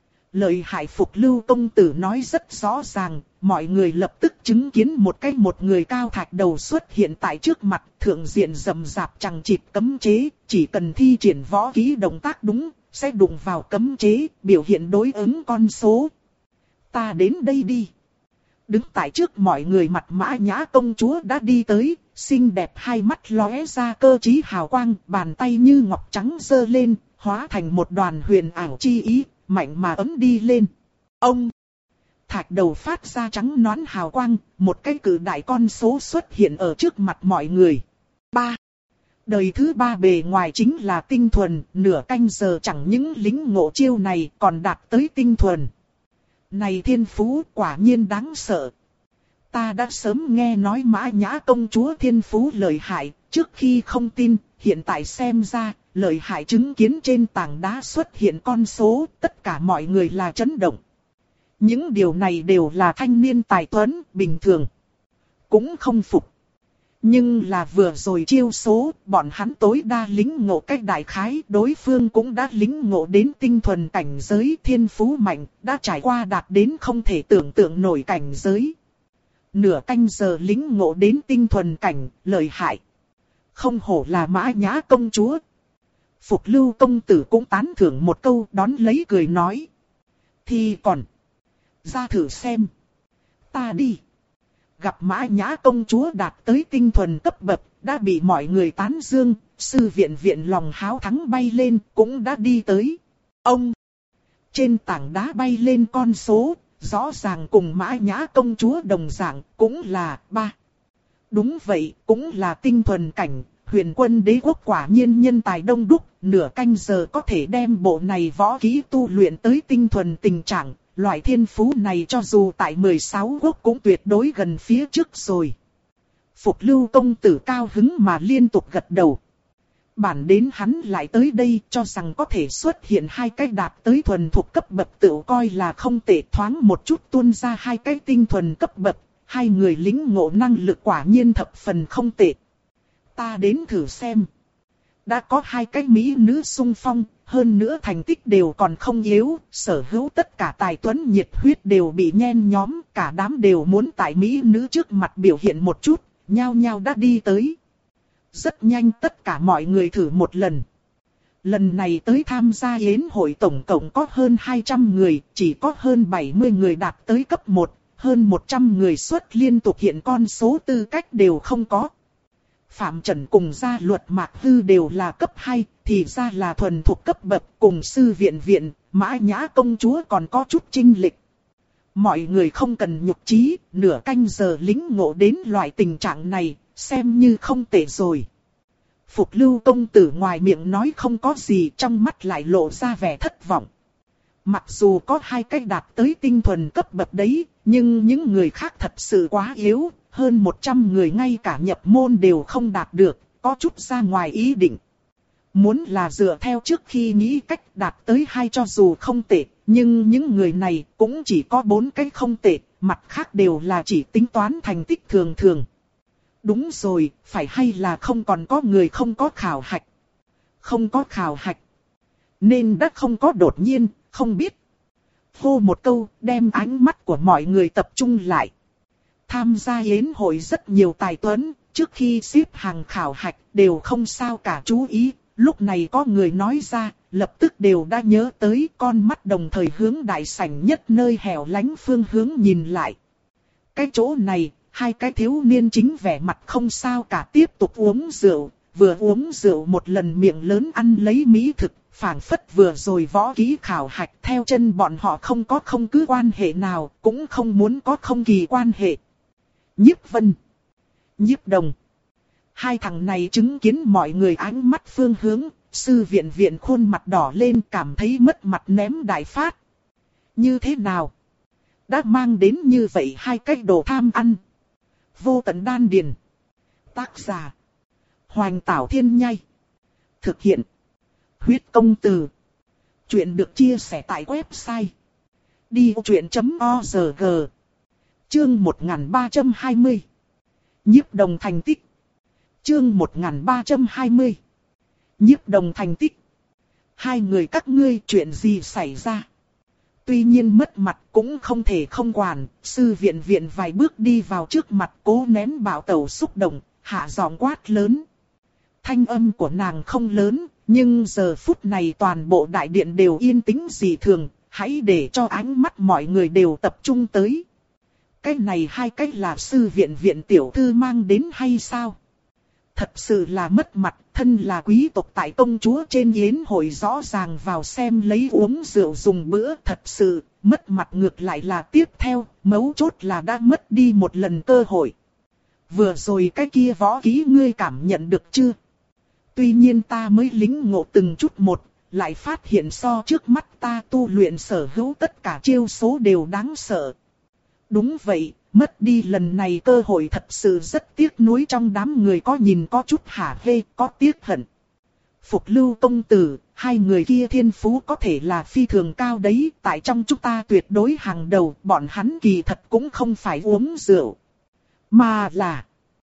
Lợi hại Phục Lưu công tử nói rất rõ ràng, mọi người lập tức chứng kiến một cái một người cao thạch đầu xuất hiện tại trước mặt, thượng diện rầm rạp chằng chịt cấm chế, chỉ cần thi triển võ kỹ động tác đúng, sẽ đụng vào cấm chế, biểu hiện đối ứng con số. Ta đến đây đi. Đứng tại trước mọi người mặt Mã Nhã công chúa đã đi tới, xinh đẹp hai mắt lóe ra cơ trí hào quang, bàn tay như ngọc trắng giơ lên, hóa thành một đoàn huyền ảo chi ý, mạnh mà ấm đi lên. Ông! Thạch đầu phát ra trắng nõn hào quang, một cái cự đại con số xuất hiện ở trước mặt mọi người. Ba! Đời thứ ba bề ngoài chính là tinh thuần, nửa canh giờ chẳng những lính ngộ chiêu này còn đạt tới tinh thuần. Này thiên phú quả nhiên đáng sợ. Ta đã sớm nghe nói Mã Nhã công chúa thiên phú lợi hại, trước khi không tin, hiện tại xem ra, lợi hại chứng kiến trên tảng đá xuất hiện con số, tất cả mọi người là chấn động. Những điều này đều là thanh niên tài tuấn, bình thường. Cũng không phục. Nhưng là vừa rồi chiêu số, bọn hắn tối đa lính ngộ cách đại khái, đối phương cũng đã lính ngộ đến tinh thuần cảnh giới thiên phú mạnh, đã trải qua đạt đến không thể tưởng tượng nổi cảnh giới. Nửa canh giờ lính ngộ đến tinh thuần cảnh, lợi hại. Không hổ là Mã Nhã công chúa. Phục Lưu công tử cũng tán thưởng một câu, đón lấy cười nói. Thì còn, ra thử xem. Ta đi. Gặp Mã Nhã công chúa đạt tới tinh thuần cấp bậc, đã bị mọi người tán dương, sư viện viện lòng háo thắng bay lên, cũng đã đi tới. Ông! Trên tảng đá bay lên con số, rõ ràng cùng Mã Nhã công chúa đồng dạng, cũng là ba. Đúng vậy, cũng là tinh thuần cảnh, huyền quân đế quốc quả nhiên nhân tài đông đúc, nửa canh giờ có thể đem bộ này võ kỹ tu luyện tới tinh thuần tình trạng. Loại thiên phú này cho dù tại mười sáu quốc cũng tuyệt đối gần phía trước rồi. Phục Lưu công tử cao hứng mà liên tục gật đầu. Bản đến hắn lại tới đây cho rằng có thể xuất hiện hai cái đạt tới thuần thuộc cấp bậc tự coi là không tệ, thoáng một chút tuôn ra hai cái tinh thuần cấp bậc. Hai người lính ngộ năng lực quả nhiên thập phần không tệ. Ta đến thử xem. Đã có hai cái mỹ nữ xung phong, hơn nữa thành tích đều còn không yếu, sở hữu tất cả tài tuấn nhiệt huyết đều bị nhen nhóm, cả đám đều muốn tại mỹ nữ trước mặt biểu hiện một chút, nhao nhao đã đi tới. Rất nhanh tất cả mọi người thử một lần. Lần này tới tham gia yến hội tổng cộng có hơn hai trăm người, chỉ có hơn bảy mươi người đạt tới cấp một, hơn một trăm người xuất liên tục hiện con số tư cách đều không có. Phạm Trần cùng gia luật Mạc Hư đều là cấp hai, thì ra là thuần thuộc cấp bậc, cùng sư viện viện, Mã Nhã công chúa còn có chút chênh lệch. Mọi người không cần nhục trí, nửa canh giờ lính ngộ đến loại tình trạng này, xem như không tệ rồi. Phục Lưu công tử ngoài miệng nói không có gì, trong mắt lại lộ ra vẻ thất vọng. Mặc dù có hai cách đạt tới tinh thuần cấp bậc đấy, nhưng những người khác thật sự quá yếu, hơn một trăm người ngay cả nhập môn đều không đạt được, có chút ra ngoài ý định. Muốn là dựa theo trước khi nghĩ cách đạt tới hai cho dù không tệ, nhưng những người này cũng chỉ có bốn cái không tệ, mặt khác đều là chỉ tính toán thành tích thường thường. Đúng rồi, phải hay là không còn có người không có khảo hạch? Không có khảo hạch. Nên đã không có đột nhiên, không biết. Hô một câu, đem ánh mắt của mọi người tập trung lại. Tham gia yến hội rất nhiều tài tuấn, trước khi xếp hàng khảo hạch đều không sao cả chú ý. Lúc này có người nói ra, lập tức đều đã nhớ tới, con mắt đồng thời hướng đại sảnh nhất nơi hẻo lánh phương hướng nhìn lại. Cái chỗ này, hai cái thiếu niên chính vẻ mặt không sao cả tiếp tục uống rượu, vừa uống rượu một lần miệng lớn ăn lấy mỹ thực, phảng phất vừa rồi võ kỹ khảo hạch theo chân bọn họ không có không cứ quan hệ nào, cũng không muốn có không kỳ quan hệ. Nhiếp Vân, Nhiếp Đồng. Hai thằng này chứng kiến mọi người ánh mắt phương hướng, sư viện viện khuôn mặt đỏ lên cảm thấy mất mặt ném đại phát. Như thế nào? Đã mang đến như vậy hai cái đồ tham ăn. Vô Tận Đan Điền. Tác giả. Hoành Tảo Thiên Nhai. Thực hiện. Huyết Công Từ. Chuyện được chia sẻ tại website đi ô chuyện chấm org. Chương một nghìn ba trăm hai mươi. Nhiếp đồng thành tích. Chương một nghìn ba trăm hai mươi. Nhiếp đồng thành tích. Hai người các ngươi chuyện gì xảy ra? Tuy nhiên mất mặt cũng không thể không quản, sư viện viện vài bước đi vào trước mặt cố nén bạo tẩu xúc động, hạ giọng quát lớn. Thanh âm của nàng không lớn, nhưng giờ phút này toàn bộ đại điện đều yên tĩnh dị thường, hãy để cho ánh mắt mọi người đều tập trung tới. Cái này hai cách là sư viện viện tiểu thư mang đến hay sao? Thật sự là mất mặt, thân là quý tộc tại công chúa trên yến hội rõ ràng vào xem lấy uống rượu dùng bữa. Thật sự, mất mặt ngược lại là tiếp theo, mấu chốt là đã mất đi một lần cơ hội. Vừa rồi cái kia võ kỹ ngươi cảm nhận được chưa? Tuy nhiên ta mới lĩnh ngộ từng chút một, lại phát hiện so trước mắt ta tu luyện sở hữu tất cả chiêu số đều đáng sợ. Đúng vậy, mất đi lần này cơ hội thật sự rất tiếc nuối, trong đám người có nhìn có chút hả hê, có tiếc hận. Phục Lưu công tử, hai người kia thiên phú có thể là phi thường cao đấy, tại trong chúng ta tuyệt đối hàng đầu, bọn hắn kỳ thật cũng không phải uống rượu. Mà là,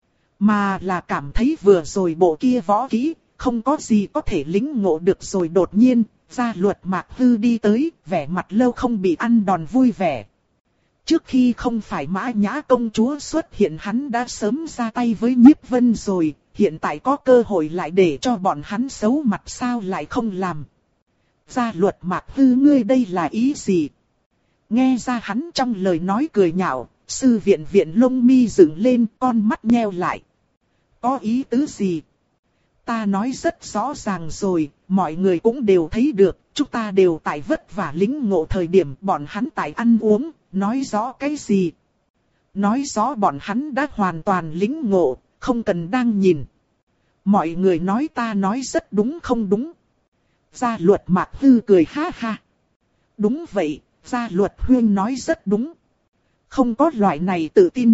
mà là cảm thấy vừa rồi bộ kia võ kỹ, không có gì có thể lĩnh ngộ được rồi. Đột nhiên, Gia Luật Mạc Hư đi tới, vẻ mặt lâu không bị ăn đòn vui vẻ. Trước khi không phải Mã Nhã công chúa xuất hiện hắn đã sớm ra tay với Nhiếp Vân rồi, hiện tại có cơ hội lại để cho bọn hắn xấu mặt sao lại không làm. Gia Luật Mạc Hư ngươi đây là ý gì? Nghe ra hắn trong lời nói cười nhạo, sư viện viện lông mi dựng lên, con mắt nheo lại. Có ý tứ gì? Ta nói rất rõ ràng rồi, mọi người cũng đều thấy được, chúng ta đều tại vất vả lĩnh ngộ thời điểm bọn hắn tại ăn uống, nói rõ cái gì? Nói rõ bọn hắn đã hoàn toàn lĩnh ngộ, không cần đang nhìn. Mọi người nói ta nói rất đúng không đúng? Gia Luật Mạc Hư cười ha ha. Đúng vậy, Gia Luật huynh nói rất đúng. Không có loại này tự tin.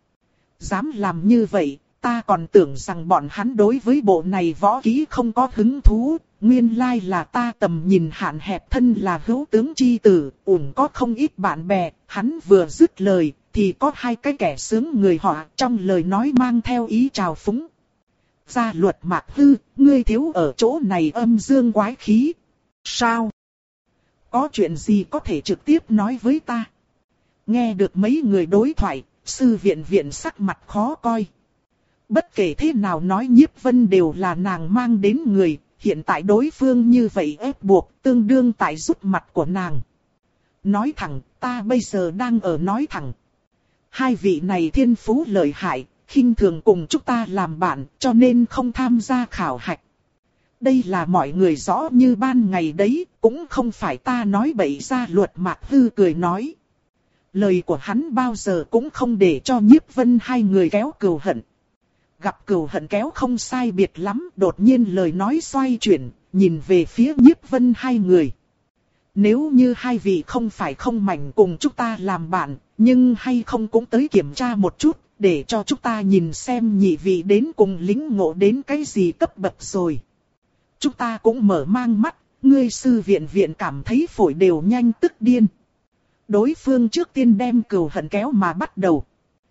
Dám làm như vậy, ta còn tưởng rằng bọn hắn đối với bộ này võ kỹ không có hứng thú. Nguyên lai là ta tầm nhìn hạn hẹp, thân là hữu tướng chi tử, ủng có không ít bạn bè. Hắn vừa dứt lời, thì có hai cái kẻ sướng người họ, trong lời nói mang theo ý trào phúng. Gia Luật Mạc Hư, ngươi thiếu ở chỗ này âm dương quái khí. Sao? Có chuyện gì có thể trực tiếp nói với ta? Nghe được mấy người đối thoại, sư viện viện sắc mặt khó coi. Bất kể thế nào nói Nhiếp Vân đều là nàng mang đến người, hiện tại đối phương như vậy ép buộc, tương đương tại rút mặt của nàng. Nói thẳng, ta bây giờ đang ở nói thẳng. Hai vị này thiên phú lợi hại, khinh thường cùng chúng ta làm bạn, cho nên không tham gia khảo hạch. Đây là mọi người rõ như ban ngày đấy, cũng không phải ta nói bậy. Gia Luật Mạc Hư cười nói. Lời của hắn bao giờ cũng không để cho Nhiếp Vân hai người kéo cừu hận. Gặp cừu hận kéo không sai biệt lắm, đột nhiên lời nói xoay chuyển, nhìn về phía Nhiếp Vân hai người. Nếu như hai vị không phải không mảnh cùng chúng ta làm bạn, nhưng hay không cũng tới kiểm tra một chút, để cho chúng ta nhìn xem nhị vị đến cùng lĩnh ngộ đến cái gì cấp bậc rồi. Chúng ta cũng mở mang mắt, ngươi sư viện viện cảm thấy phổi đều nhanh tức điên. Đối phương trước tiên đem cừu hận kéo mà bắt đầu.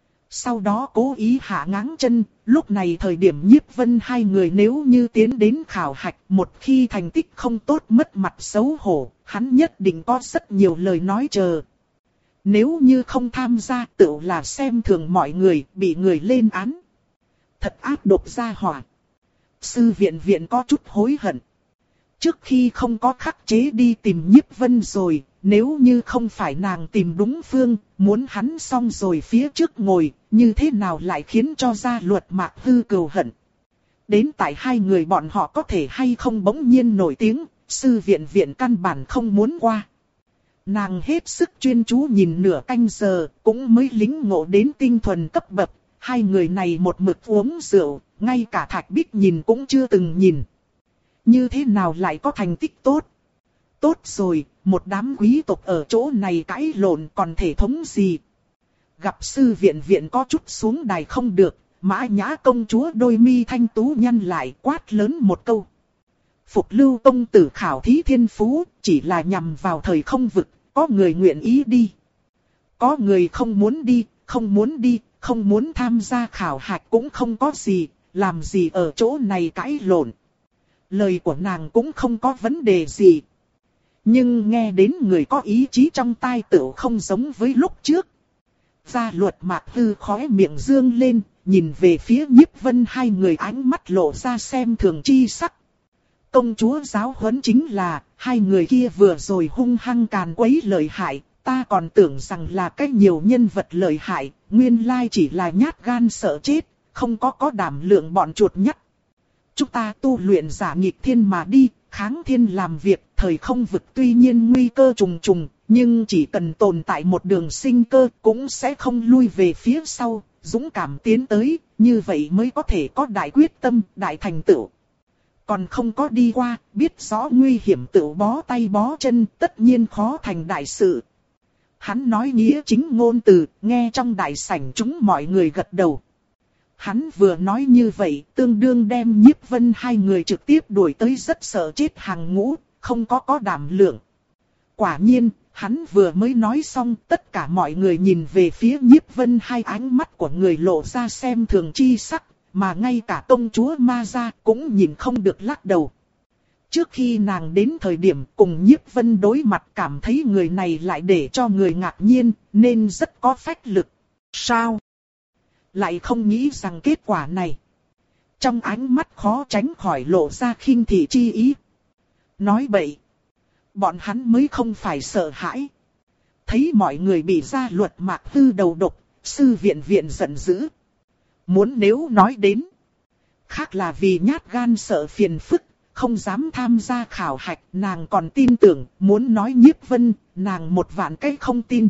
Sau đó cố ý hạ ngáng chân, lúc này thời điểm Nhiếp Vân hai người nếu như tiến đến khảo hạch, một khi thành tích không tốt mất mặt xấu hổ, hắn nhất định có rất nhiều lời nói chờ. Nếu như không tham gia tựu là xem thường mọi người, bị người lên án. Thật ác độc gia hỏa. Sư viện viện có chút hối hận. Trước khi không có khắc chế đi tìm Nhiếp Vân rồi, nếu như không phải nàng tìm đúng phương, muốn hắn xong rồi phía trước ngồi, như thế nào lại khiến cho Gia Luật Mạc Hư cừu hận. Đến tại hai người bọn họ có thể hay không bỗng nhiên nổi tiếng, sư viện viện căn bản không muốn qua. Nàng hết sức chuyên chú nhìn nửa canh giờ, cũng mới lĩnh ngộ đến tinh thuần cấp bậc. Hai người này một mực uống rượu, ngay cả Thạch Bích nhìn cũng chưa từng nhìn. Như thế nào lại có thành tích tốt? Tốt rồi, một đám quý tộc ở chỗ này cãi lộn còn thể thống gì? Gặp sư viện viện có chút xuống đài không được, Mã Nhã công chúa đôi mi thanh tú nhăn lại quát lớn một câu. Phục Lưu công tử khảo thí thiên phú, chỉ là nhằm vào thời không vực, có người nguyện ý đi. Có người không muốn đi, không muốn đi, không muốn tham gia khảo hạch cũng không có gì, làm gì ở chỗ này cãi lộn. Lời của nàng cũng không có vấn đề gì. Nhưng nghe đến người có ý chí trong tai tựu không giống với lúc trước. Gia Luật Mạc Hư khóe miệng dương lên, nhìn về phía Nhiếp Vân hai người ánh mắt lộ ra xem thường chi sắc. Công chúa giáo huấn chính là, hai người kia vừa rồi hung hăng càn quấy lợi hại, ta còn tưởng rằng là cái nhiều nhân vật lợi hại, nguyên lai chỉ là nhát gan sợ chết, không có có đảm lượng bọn chuột nhắt. Chúng ta tu luyện giả nghịch thiên mà đi, kháng thiên làm việc, thời không vực tuy nhiên nguy cơ trùng trùng, nhưng chỉ cần tồn tại một đường sinh cơ cũng sẽ không lui về phía sau, dũng cảm tiến tới, như vậy mới có thể có đại quyết tâm, đại thành tựu. Còn không có đi qua, biết rõ nguy hiểm tựu bó tay bó chân, tất nhiên khó thành đại sự. Hắn nói nghĩa chính ngôn từ, nghe trong đại sảnh chúng mọi người gật đầu. Hắn vừa nói như vậy, tương đương đem Nhiếp Vân hai người trực tiếp đuổi tới rất sợ chết hàng ngũ, không có có đảm lượng. Quả nhiên, hắn vừa mới nói xong, tất cả mọi người nhìn về phía Nhiếp Vân hai ánh mắt của người lộ ra xem thường chi sắc, mà ngay cả công chúa Ma Gia cũng nhìn không được lắc đầu. Trước khi nàng đến thời điểm cùng Nhiếp Vân đối mặt cảm thấy người này lại để cho người ngạc nhiên, nên rất có phách lực. Sao? Lại không nghĩ rằng kết quả này. Trong ánh mắt khó tránh khỏi lộ ra khinh thị chi ý. Nói bậy. Bọn hắn mới không phải sợ hãi. Thấy mọi người bị Gia Luật Mạc Hư đầu độc, sư viện viện giận dữ. Muốn nếu nói đến. Khác là vì nhát gan sợ phiền phức, không dám tham gia khảo hạch, nàng còn tin tưởng, muốn nói Nhiếp Vân, nàng một vạn cái không tin.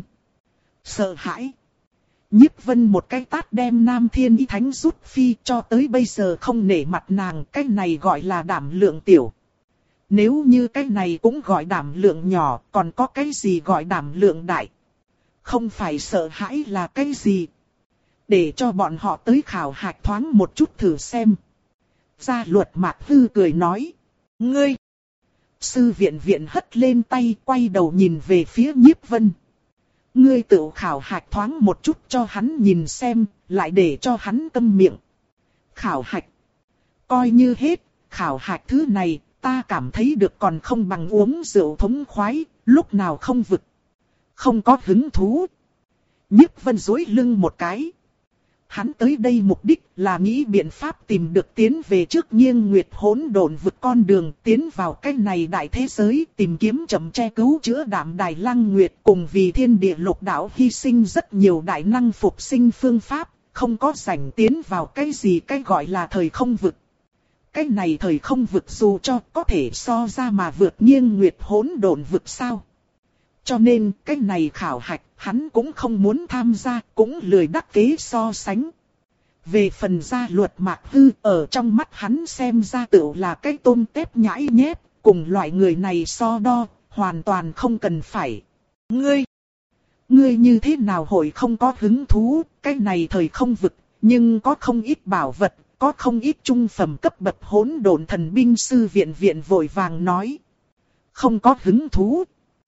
Sợ hãi. Nhiếp Vân một cái tát đem Nam Thiên Y Thánh rút phi, cho tới bây giờ không nể mặt nàng, cái này gọi là đảm lượng tiểu. Nếu như cái này cũng gọi đảm lượng nhỏ, còn có cái gì gọi đảm lượng đại? Không phải sợ hãi là cái gì? Để cho bọn họ tới khảo hạch thoáng một chút thử xem. Gia Luật Mạc Hư cười nói. Ngươi! Sư viện viện hất lên tay, quay đầu nhìn về phía Nhiếp Vân. Ngươi tự khảo hạch thoáng một chút cho hắn nhìn xem, lại để cho hắn câm miệng. Khảo hạch. Coi như hết, khảo hạch thứ này, ta cảm thấy được còn không bằng uống rượu thống khoái, lúc nào không vực. Không có hứng thú. Nhiếp Vân duỗi lưng một cái. Hắn tới đây mục đích là nghĩ biện pháp tìm được tiến về trước Nghiêng Nguyệt hỗn độn vực con đường, tiến vào cái này đại thế giới, tìm kiếm chậm che cứu chữa Đạm Đài Lăng Nguyệt, cùng vì thiên địa lục đạo hy sinh rất nhiều đại năng phục sinh phương pháp, không có rảnh tiến vào cái gì cái gọi là thời không vực. Cái này thời không vực dù cho có thể so ra mà vượt Nghiêng Nguyệt hỗn độn vực sao. Cho nên cái này khảo hạch hắn cũng không muốn tham gia, cũng lười đắc kế so sánh. Về phần Gia Luật Mạc Hư, ở trong mắt hắn xem ra tựu là cái tôm tép nhãi nhép, cùng loại người này so đo, hoàn toàn không cần phải. Ngươi! Ngươi như thế nào hội không có hứng thú, cái này thời không vực, nhưng có không ít bảo vật, có không ít trung phẩm cấp bậc hỗn độn thần binh. Sư viện viện vội vàng nói. Không có hứng thú.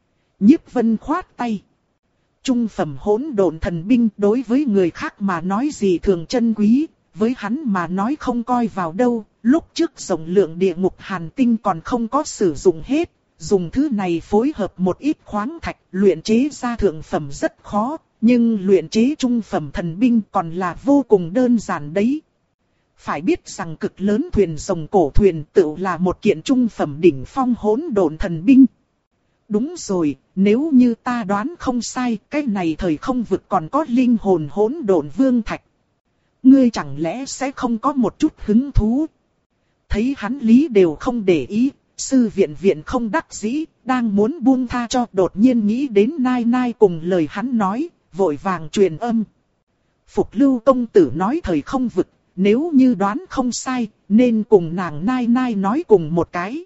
Nhiếp Vân khoát tay. Trung phẩm hỗn độn thần binh đối với người khác mà nói gì thường chân quý, với hắn mà nói không coi vào đâu. Lúc trước rộng lượng địa ngục hàn tinh còn không có sử dụng hết, dùng thứ này phối hợp một ít khoáng thạch, luyện chế ra thượng phẩm rất khó, nhưng luyện chế trung phẩm thần binh còn là vô cùng đơn giản đấy. Phải biết rằng cực lớn thuyền rồng cổ thuyền tự là một kiện trung phẩm đỉnh phong hỗn độn thần binh. Đúng rồi, nếu như ta đoán không sai, cái này thời không vực còn có linh hồn hỗn độn vương thạch. Ngươi chẳng lẽ sẽ không có một chút hứng thú? Thấy hắn lý đều không để ý, sư viện viện không đắc dĩ, đang muốn buông tha cho, đột nhiên nghĩ đến Nai Nai cùng lời hắn nói, vội vàng truyền âm. Phục Lưu công tử nói thời không vực, nếu như đoán không sai, nên cùng nàng Nai Nai nói cùng một cái.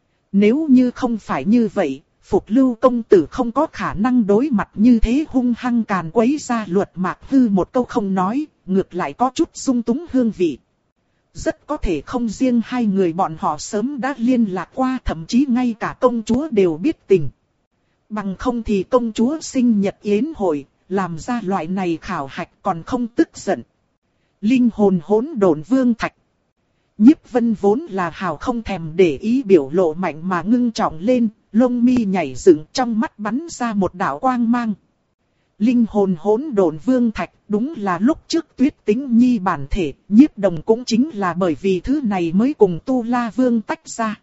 Nếu như không phải như vậy, Phục Lưu công tử không có khả năng đối mặt như thế hung hăng càn quấy Gia Luật Mạc Hư một câu không nói, ngược lại có chút sung túng hương vị. Rất có thể không riêng hai người bọn họ sớm đã liên lạc qua, thậm chí ngay cả công chúa đều biết tình. Bằng không thì công chúa sinh nhật yến hội, làm ra loại này khảo hạch còn không tức giận. Linh hồn hỗn độn vương thạch. Nhiếp Vân vốn là hào không thèm để ý biểu lộ mạnh mà ngưng trọng lên, lông mi nhảy dựng, trong mắt bắn ra một đạo quang mang. Linh hồn hỗn độn vương thạch, đúng là lúc trước Tuyết Tĩnh Nhi bản thể, Nhiếp Đồng cũng chính là bởi vì thứ này mới cùng Tu La Vương tách ra.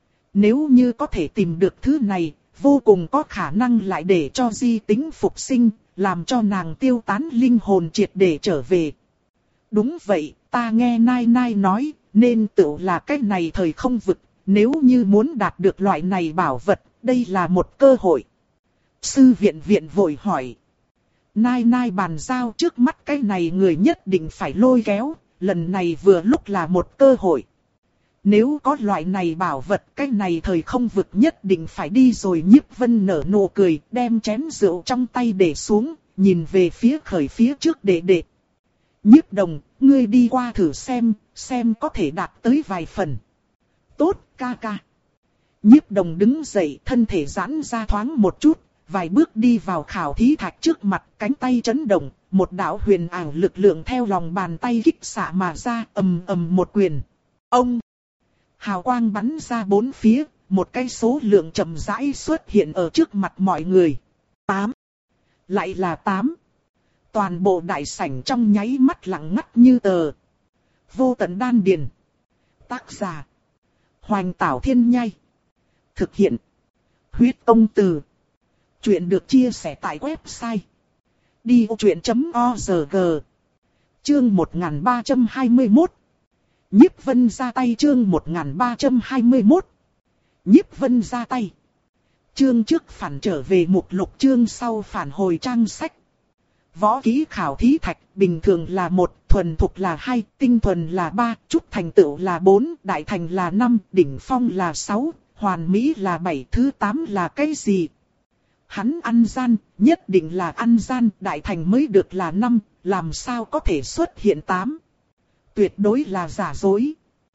Nếu như có thể tìm được thứ này, vô cùng có khả năng lại để cho Di Tính phục sinh, làm cho nàng tiêu tán linh hồn triệt để trở về. Đúng vậy, ta nghe Nai Nai nói, nên tự là cái này thời không vực, nếu như muốn đạt được loại này bảo vật, đây là một cơ hội. Sư viện viện vội hỏi. Nai Nai bàn giao trước mắt cái này người nhất định phải lôi kéo, lần này vừa lúc là một cơ hội. Nếu có loại này bảo vật, cái này thời không vực nhất định phải đi rồi. Nhiếp Vân nở nụ cười, đem chén rượu trong tay để xuống, nhìn về phía khởi phía trước đệ đệ. Nhiếp Đồng, ngươi đi qua thử xem, xem có thể đạt tới vài phần. Tốt, ca ca. Nhiếp Đồng đứng dậy, thân thể giãn ra thoáng một chút, vài bước đi vào khảo thí thạch trước mặt, cánh tay chấn động, một đạo huyền ảo lực lượng theo lòng bàn tay kích xạ mà ra, ầm ầm một quyền. Ông! Hào quang bắn ra bốn phía, một cái số lượng chậm rãi xuất hiện ở trước mặt mọi người. Tám. Lại là tám. Toàn bộ đại sảnh trong nháy mắt lặng ngắt như tờ. Vô tận đan điền. Tác giả. Hoành Tảo Thiên Nhai. Thực hiện. Huyết Công Từ. Chuyện được chia sẻ tại website. đi ô chuyện chấm org. Chương một nghìn ba trăm hai mươi mốt. Nhiếp Vân ra tay chương một nghìn ba trăm hai mươi mốt. Nhiếp Vân ra tay. Chương trước phản trở về mục lục, chương sau phản hồi trang sách. Võ kỹ khảo thí thạch bình thường là một, thuần thục là hai, tinh thuần là ba, chút thành tựu là bốn, đại thành là năm, đỉnh phong là sáu, hoàn mỹ là bảy, thứ tám là cái gì? Hắn ăn gian, nhất định là ăn gian, đại thành mới được là năm, làm sao có thể xuất hiện tám? Tuyệt đối là giả dối.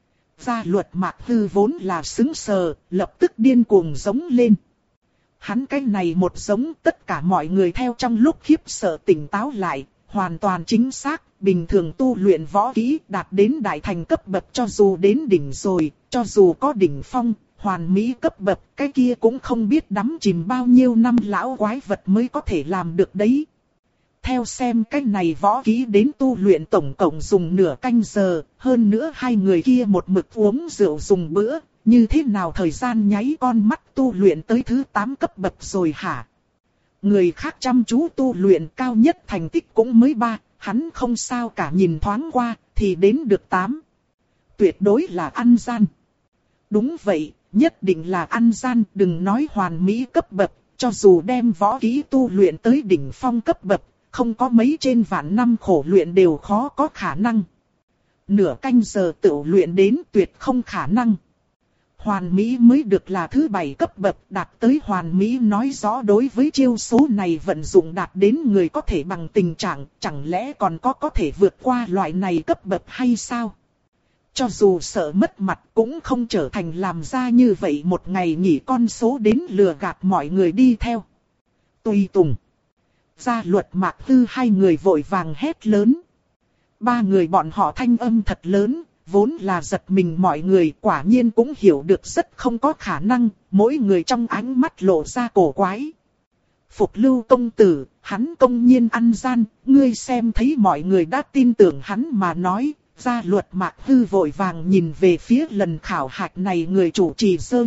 Gia Luật Mạc Hư vốn là sững sờ, lập tức điên cuồng giống lên. Hắn cái này một giống, tất cả mọi người theo trong lúc khiếp sợ tỉnh táo lại, hoàn toàn chính xác, bình thường tu luyện võ kỹ đạt đến đại thành cấp bậc, cho dù đến đỉnh rồi, cho dù có đỉnh phong, hoàn mỹ cấp bậc, cái kia cũng không biết đắm chìm bao nhiêu năm lão quái vật mới có thể làm được đấy. Theo xem cái này võ kỹ đến tu luyện tổng cộng dùng nửa canh giờ, hơn nữa hai người kia một mực uống rượu dùng bữa, như thế nào thời gian nháy con mắt tu luyện tới thứ tám cấp bậc rồi hả? Người khác chăm chú tu luyện cao nhất thành tích cũng mới ba, hắn không sao cả, nhìn thoáng qua thì đến được tám. Tuyệt đối là ăn gian. Đúng vậy, nhất định là ăn gian, đừng nói hoàn mỹ cấp bậc, cho dù đem võ kỹ tu luyện tới đỉnh phong cấp bậc, không có mấy trên vạn năm khổ luyện đều khó có khả năng. Nửa canh giờ tự luyện đến tuyệt không khả năng. Hoàn mỹ mới được là thứ bảy cấp bậc, đạt tới hoàn mỹ nói rõ đối với chiêu số này vận dụng đạt đến người có thể bằng tình trạng, chẳng lẽ còn có có thể vượt qua loại này cấp bậc hay sao? Cho dù sợ mất mặt cũng không trở thành làm ra như vậy một ngày nghỉ con số đến lừa gạt mọi người đi theo. Tùy tùng. Gia Luật Mạc Hư hai người vội vàng hét lớn. Ba người bọn họ thanh âm thật lớn, vốn là giật mình mọi người quả nhiên cũng hiểu được rất không có khả năng, mỗi người trong ánh mắt lộ ra cổ quái. Phục Lưu công tử, hắn công nhiên ăn gian, ngươi xem thấy mọi người đã tin tưởng hắn mà nói. Gia Luật Mạc Hư vội vàng nhìn về phía lần khảo hạch này người chủ trì dơ.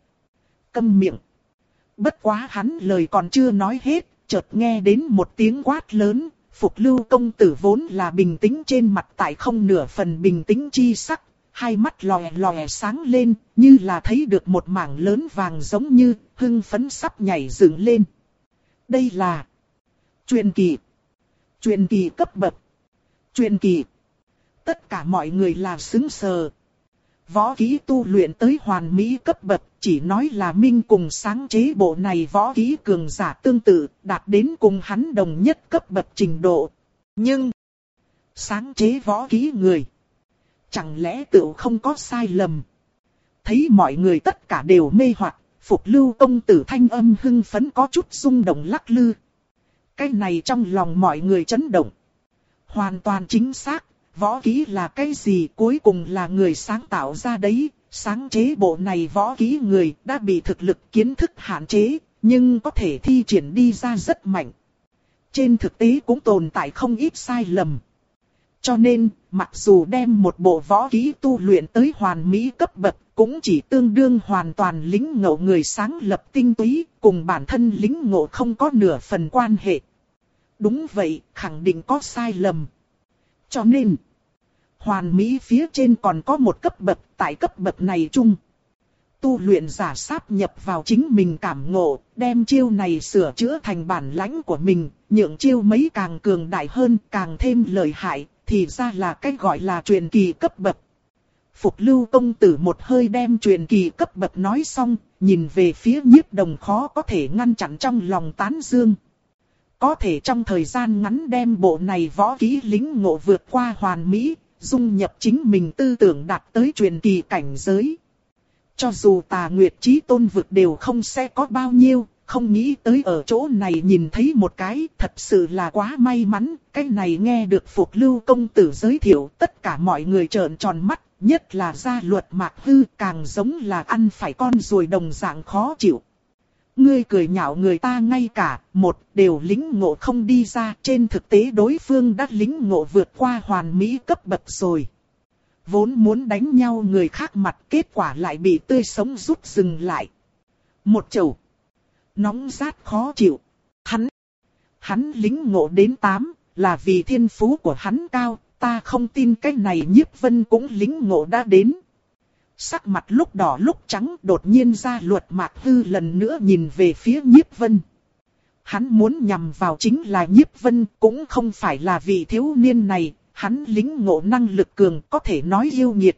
Câm miệng. Bất quá hắn lời còn chưa nói hết, chợt nghe đến một tiếng quát lớn. Phục Lưu công tử vốn là bình tĩnh trên mặt tại không nửa phần bình tĩnh chi sắc, hai mắt lòe lòe sáng lên, như là thấy được một mảng lớn vàng giống như hưng phấn sắp nhảy dựng lên. Đây là truyền kỳ. Truyền kỳ cấp bậc. Truyền kỳ. Tất cả mọi người là sững sờ. Võ kỹ tu luyện tới hoàn mỹ cấp bậc, chỉ nói là Minh cùng sáng chế bộ này võ kỹ cường giả tương tự, đạt đến cùng hắn đồng nhất cấp bậc trình độ. Nhưng, sáng chế võ kỹ người, Chẳng lẽ tựu không có sai lầm? Thấy mọi người tất cả đều mê hoặc, Phục Lưu công tử thanh âm hưng phấn có chút rung động lắc lư. Cái này trong lòng mọi người chấn động. Hoàn toàn chính xác, võ kỹ là cái gì cuối cùng là người sáng tạo ra đấy. Sáng chế bộ này võ kỹ người đã bị thực lực kiến thức hạn chế, nhưng có thể thi triển đi ra rất mạnh. Trên thực tế cũng tồn tại không ít sai lầm. Cho nên, mặc dù đem một bộ võ kỹ tu luyện tới hoàn mỹ cấp bậc, cũng chỉ tương đương hoàn toàn lĩnh ngộ người sáng lập tinh túy, cùng bản thân lĩnh ngộ không có nửa phần quan hệ. Đúng vậy, khẳng định có sai lầm. Cho nên, hoàn mỹ phía trên còn có một cấp bậc, tại cấp bậc này chung. Tu luyện giả sáp nhập vào chính mình cảm ngộ, đem chiêu này sửa chữa thành bản lãnh của mình, nhượng chiêu mấy càng cường đại hơn, càng thêm lợi hại, thì ra là cái gọi là truyền kỳ cấp bậc. Phục Lưu công tử một hơi đem truyền kỳ cấp bậc nói xong, nhìn về phía Nhiếp Đồng khó có thể ngăn chặn trong lòng tán dương. Có thể trong thời gian ngắn đem bộ này võ kỹ lĩnh ngộ vượt qua hoàn mỹ, dung nhập chính mình tư tưởng đạt tới truyền kỳ cảnh giới. Cho dù Tà Nguyệt Chí Tôn vực đều không sẽ có bao nhiêu, không nghĩ tới ở chỗ này nhìn thấy một cái, thật sự là quá may mắn. Cái này nghe được Phục Lưu công tử giới thiệu, tất cả mọi người trợn tròn mắt, nhất là Gia Luật Mạc Hư càng giống là ăn phải con ruồi đồng dạng khó chịu. Ngươi cười nhạo người ta ngay cả, một đều lĩnh ngộ không đi ra, trên thực tế đối phương đã lĩnh ngộ vượt qua hoàn mỹ cấp bậc rồi. Vốn muốn đánh nhau người khác mặt, kết quả lại bị tươi sống rút dừng lại. Một chầu nóng rát khó chịu. Hắn, hắn lĩnh ngộ đến tám, là vì thiên phú của hắn cao, ta không tin cái này Nhiếp Vân cũng lĩnh ngộ đã đến. Sắc mặt lúc đỏ lúc trắng, đột nhiên Gia Luật Mạc Hư lần nữa nhìn về phía Nhiếp Vân. Hắn muốn nhằm vào chính là Nhiếp Vân, cũng không phải là vị thiếu niên này, hắn lĩnh ngộ năng lực cường có thể nói yêu nghiệt.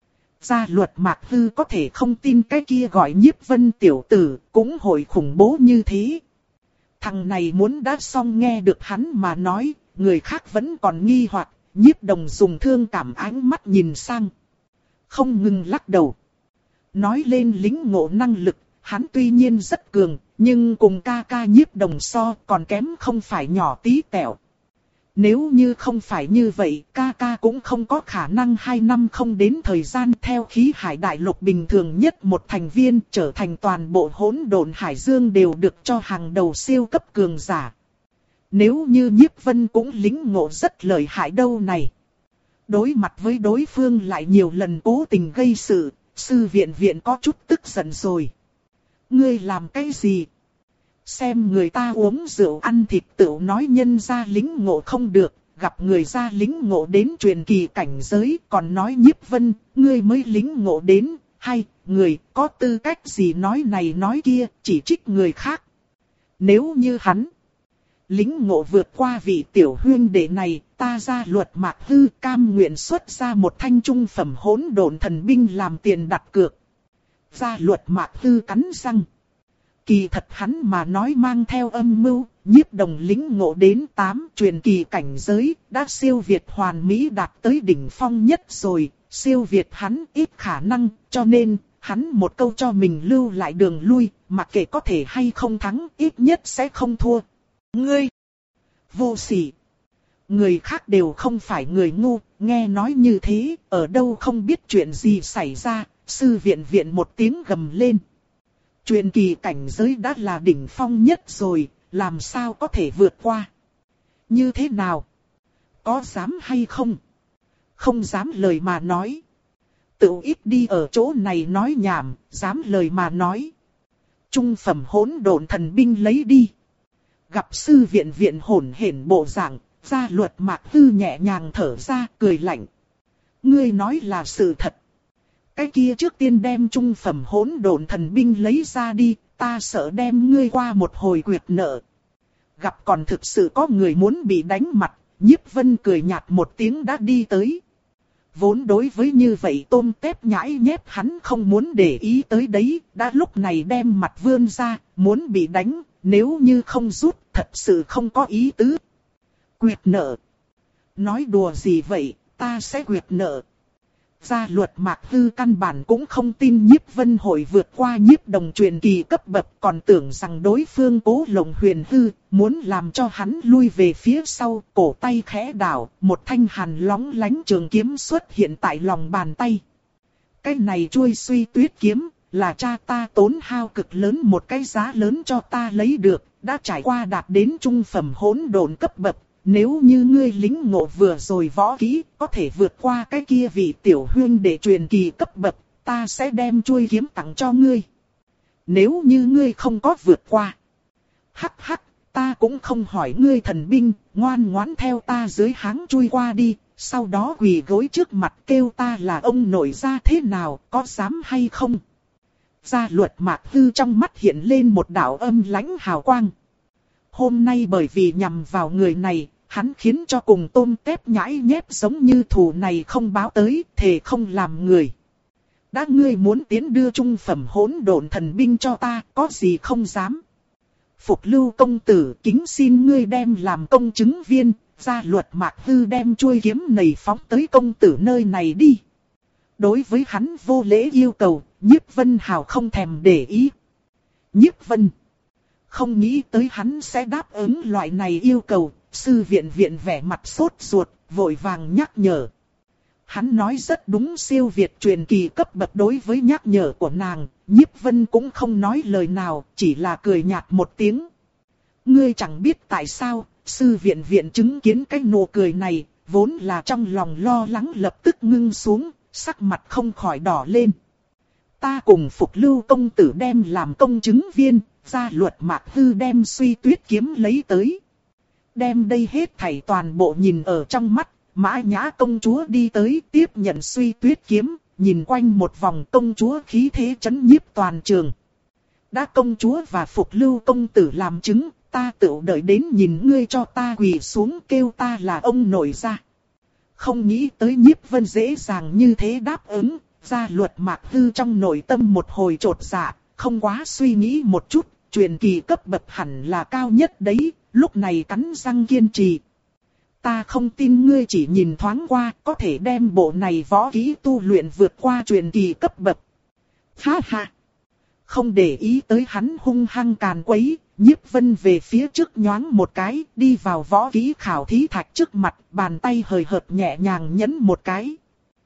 Gia Luật Mạc Hư có thể không tin cái kia gọi Nhiếp Vân tiểu tử, cũng hội khủng bố như thế. Thằng này muốn đã xong nghe được hắn mà nói, người khác vẫn còn nghi hoặc, Nhiếp Đồng dùng thương cảm ánh mắt nhìn sang. Không ngừng lắc đầu. Nói lên lĩnh ngộ năng lực, hắn tuy nhiên rất cường, nhưng cùng ca ca Nhiếp Đồng so còn kém không phải nhỏ tí tẹo. Nếu như không phải như vậy, ca ca cũng không có khả năng hai năm không đến thời gian theo khí hải đại lục bình thường nhất một thành viên trở thành toàn bộ hỗn độn hải dương đều được cho hàng đầu siêu cấp cường giả. Nếu như Nhiếp Vân cũng lĩnh ngộ rất lợi hại đâu này. Đối mặt với đối phương lại nhiều lần cố tình gây sự, sư viện viện có chút tức giận rồi. Ngươi làm cái gì? Xem người ta uống rượu ăn thịt tựu nói nhân ra lĩnh ngộ không được, gặp người ra lĩnh ngộ đến truyền kỳ cảnh giới, còn nói Nhiếp Vân, ngươi mới lĩnh ngộ đến, hay, người có tư cách gì nói này nói kia, chỉ trích người khác. Nếu như hắn lĩnh ngộ vượt qua vị tiểu huyên đệ này, ta Gia Luật Mạc Hư cam nguyện xuất ra một thanh trung phẩm hỗn độn thần binh làm tiền đặt cược. Gia Luật Mạc Hư cắn răng. Kỳ thật hắn mà nói mang theo âm mưu, Nhiếp Đồng lĩnh ngộ đến tám truyền kỳ cảnh giới, đã siêu việt hoàn mỹ đạt tới đỉnh phong nhất rồi, siêu việt hắn ít khả năng, cho nên, hắn một câu cho mình lưu lại đường lui, mặc kệ có thể hay không thắng, ít nhất sẽ không thua. Ngươi! Vô sỉ! Người khác đều không phải người ngu, nghe nói như thế, ở đâu không biết chuyện gì xảy ra, sư viện viện một tiếng gầm lên. Truyền kỳ cảnh giới đã là đỉnh phong nhất rồi, làm sao có thể vượt qua? Như thế nào? Có dám hay không? Không dám lời mà nói. Tự ít đi ở chỗ này nói nhảm, dám lời mà nói. Trung phẩm hỗn độn thần binh lấy đi. Gặp sư viện viện hỗn hển bộ dạng, Gia Luật Mạc Hư nhẹ nhàng thở ra, cười lạnh. Ngươi nói là sự thật. Cái kia trước tiên đem trung phẩm hỗn độn thần binh lấy ra đi, ta sợ đem ngươi qua một hồi quyệt nợ. Gặp còn thực sự có người muốn bị đánh mặt, Nhiếp Vân cười nhạt một tiếng đã đi tới. Vốn đối với như vậy tôm tép nhãi nhép hắn không muốn để ý tới đấy, đã lúc này đem mặt vươn ra, muốn bị đánh, nếu như không rút, thật sự không có ý tứ. Quyệt nợ. Nói đùa gì vậy, ta sẽ quyệt nợ. Gia Luật Mạc Hư căn bản cũng không tin Nhiếp Vân hội vượt qua Nhiếp Đồng truyền kỳ cấp bậc, còn tưởng rằng đối phương cố lộng huyền hư, muốn làm cho hắn lui về phía sau, cổ tay khẽ đảo, một thanh hàn lóng lánh trường kiếm xuất hiện tại lòng bàn tay. Cái này chuôi Suy Tuyết kiếm, là cha ta tốn hao cực lớn một cái giá lớn cho ta lấy được, đã trải qua đạt đến trung phẩm hỗn độn cấp bậc. Nếu như ngươi lính ngộ vừa rồi võ kỹ, có thể vượt qua cái kia vị tiểu huynh để truyền kỳ cấp bậc, ta sẽ đem chuôi kiếm tặng cho ngươi. Nếu như ngươi không có vượt qua, hắc hắc, ta cũng không hỏi ngươi thần binh, ngoan ngoãn theo ta dưới háng chui qua đi, sau đó quỳ gối trước mặt kêu ta là ông nội gia thế nào, có dám hay không? Gia Luật Mạc Hư trong mắt hiện lên một đạo âm lãnh hào quang. Hôm nay bởi vì nhằm vào người này, hắn khiến cho cùng tôm tép nhãi nhép giống như thù này không báo tới, thề không làm người. Đã ngươi muốn tiến đưa trung phẩm hỗn độn thần binh cho ta, có gì không dám. Phục Lưu công tử, kính xin ngươi đem làm công chứng viên. Gia Luật Mạc Hư đem chuôi kiếm này phóng tới công tử nơi này đi. Đối với hắn vô lễ yêu cầu, Nhiếp Vân hào không thèm để ý. Nhiếp Vân không nghĩ tới hắn sẽ đáp ứng loại này yêu cầu, sư viện viện vẻ mặt sốt ruột, vội vàng nhắc nhở. Hắn nói rất đúng, siêu việt truyền kỳ cấp bậc. Đối với nhắc nhở của nàng, Nhiếp Vân cũng không nói lời nào, chỉ là cười nhạt một tiếng. Ngươi chẳng biết tại sao, sư viện viện chứng kiến cái nụ cười này, vốn là trong lòng lo lắng lập tức ngưng xuống, sắc mặt không khỏi đỏ lên. Ta cùng Phục Lưu công tử đem làm công chứng viên, Gia Luật Mạc Hư đem Suy Tuyết kiếm lấy tới. Đem đây hết thảy toàn bộ nhìn ở trong mắt, Mã Nhã công chúa đi tới tiếp nhận Suy Tuyết kiếm, nhìn quanh một vòng, công chúa khí thế chấn nhiếp toàn trường. Đã công chúa và Phục Lưu công tử làm chứng, ta tự đợi đến nhìn ngươi cho ta quỳ xuống kêu ta là ông nội gia. Không nghĩ tới Nhiếp Vân dễ dàng như thế đáp ứng. Gia Luật Mạc Hư trong nội tâm một hồi chột dạ, không quá suy nghĩ một chút, truyền kỳ cấp bậc hẳn là cao nhất đấy, lúc này cắn răng kiên trì. Ta không tin ngươi chỉ nhìn thoáng qua, có thể đem bộ này võ kỹ tu luyện vượt qua truyền kỳ cấp bậc. Ha ha! Không để ý tới hắn hung hăng càn quấy, Nhiếp Vân về phía trước nhoáng một cái, đi vào võ kỹ khảo thí thạch trước mặt, bàn tay hời hợt nhẹ nhàng nhấn một cái.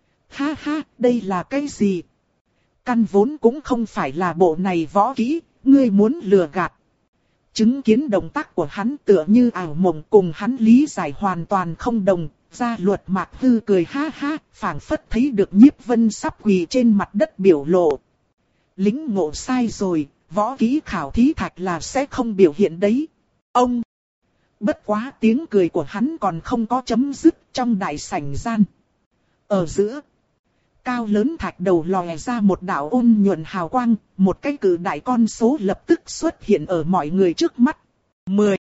Ha ha, đây là cái gì? Căn vốn cũng không phải là bộ này võ kỹ, ngươi muốn lừa gạt. Chứng kiến động tác của hắn tựa như ảo mộng, cùng hắn lý giải hoàn toàn không đồng. Gia Luật Mạc Hư cười ha ha, phảng phất thấy được Nhiếp Vân sắp quỳ trên mặt đất biểu lộ. Lính ngộ sai rồi, võ kỹ khảo thí thạch là sẽ không biểu hiện đấy. Ông! Bất quá tiếng cười của hắn còn không có chấm dứt trong đại sảnh gian. Ở giữa, cao lớn thạch đầu lòe ra một đạo ôn nhuận hào quang, một cái cự đại con số lập tức xuất hiện ở mọi người trước mắt. mười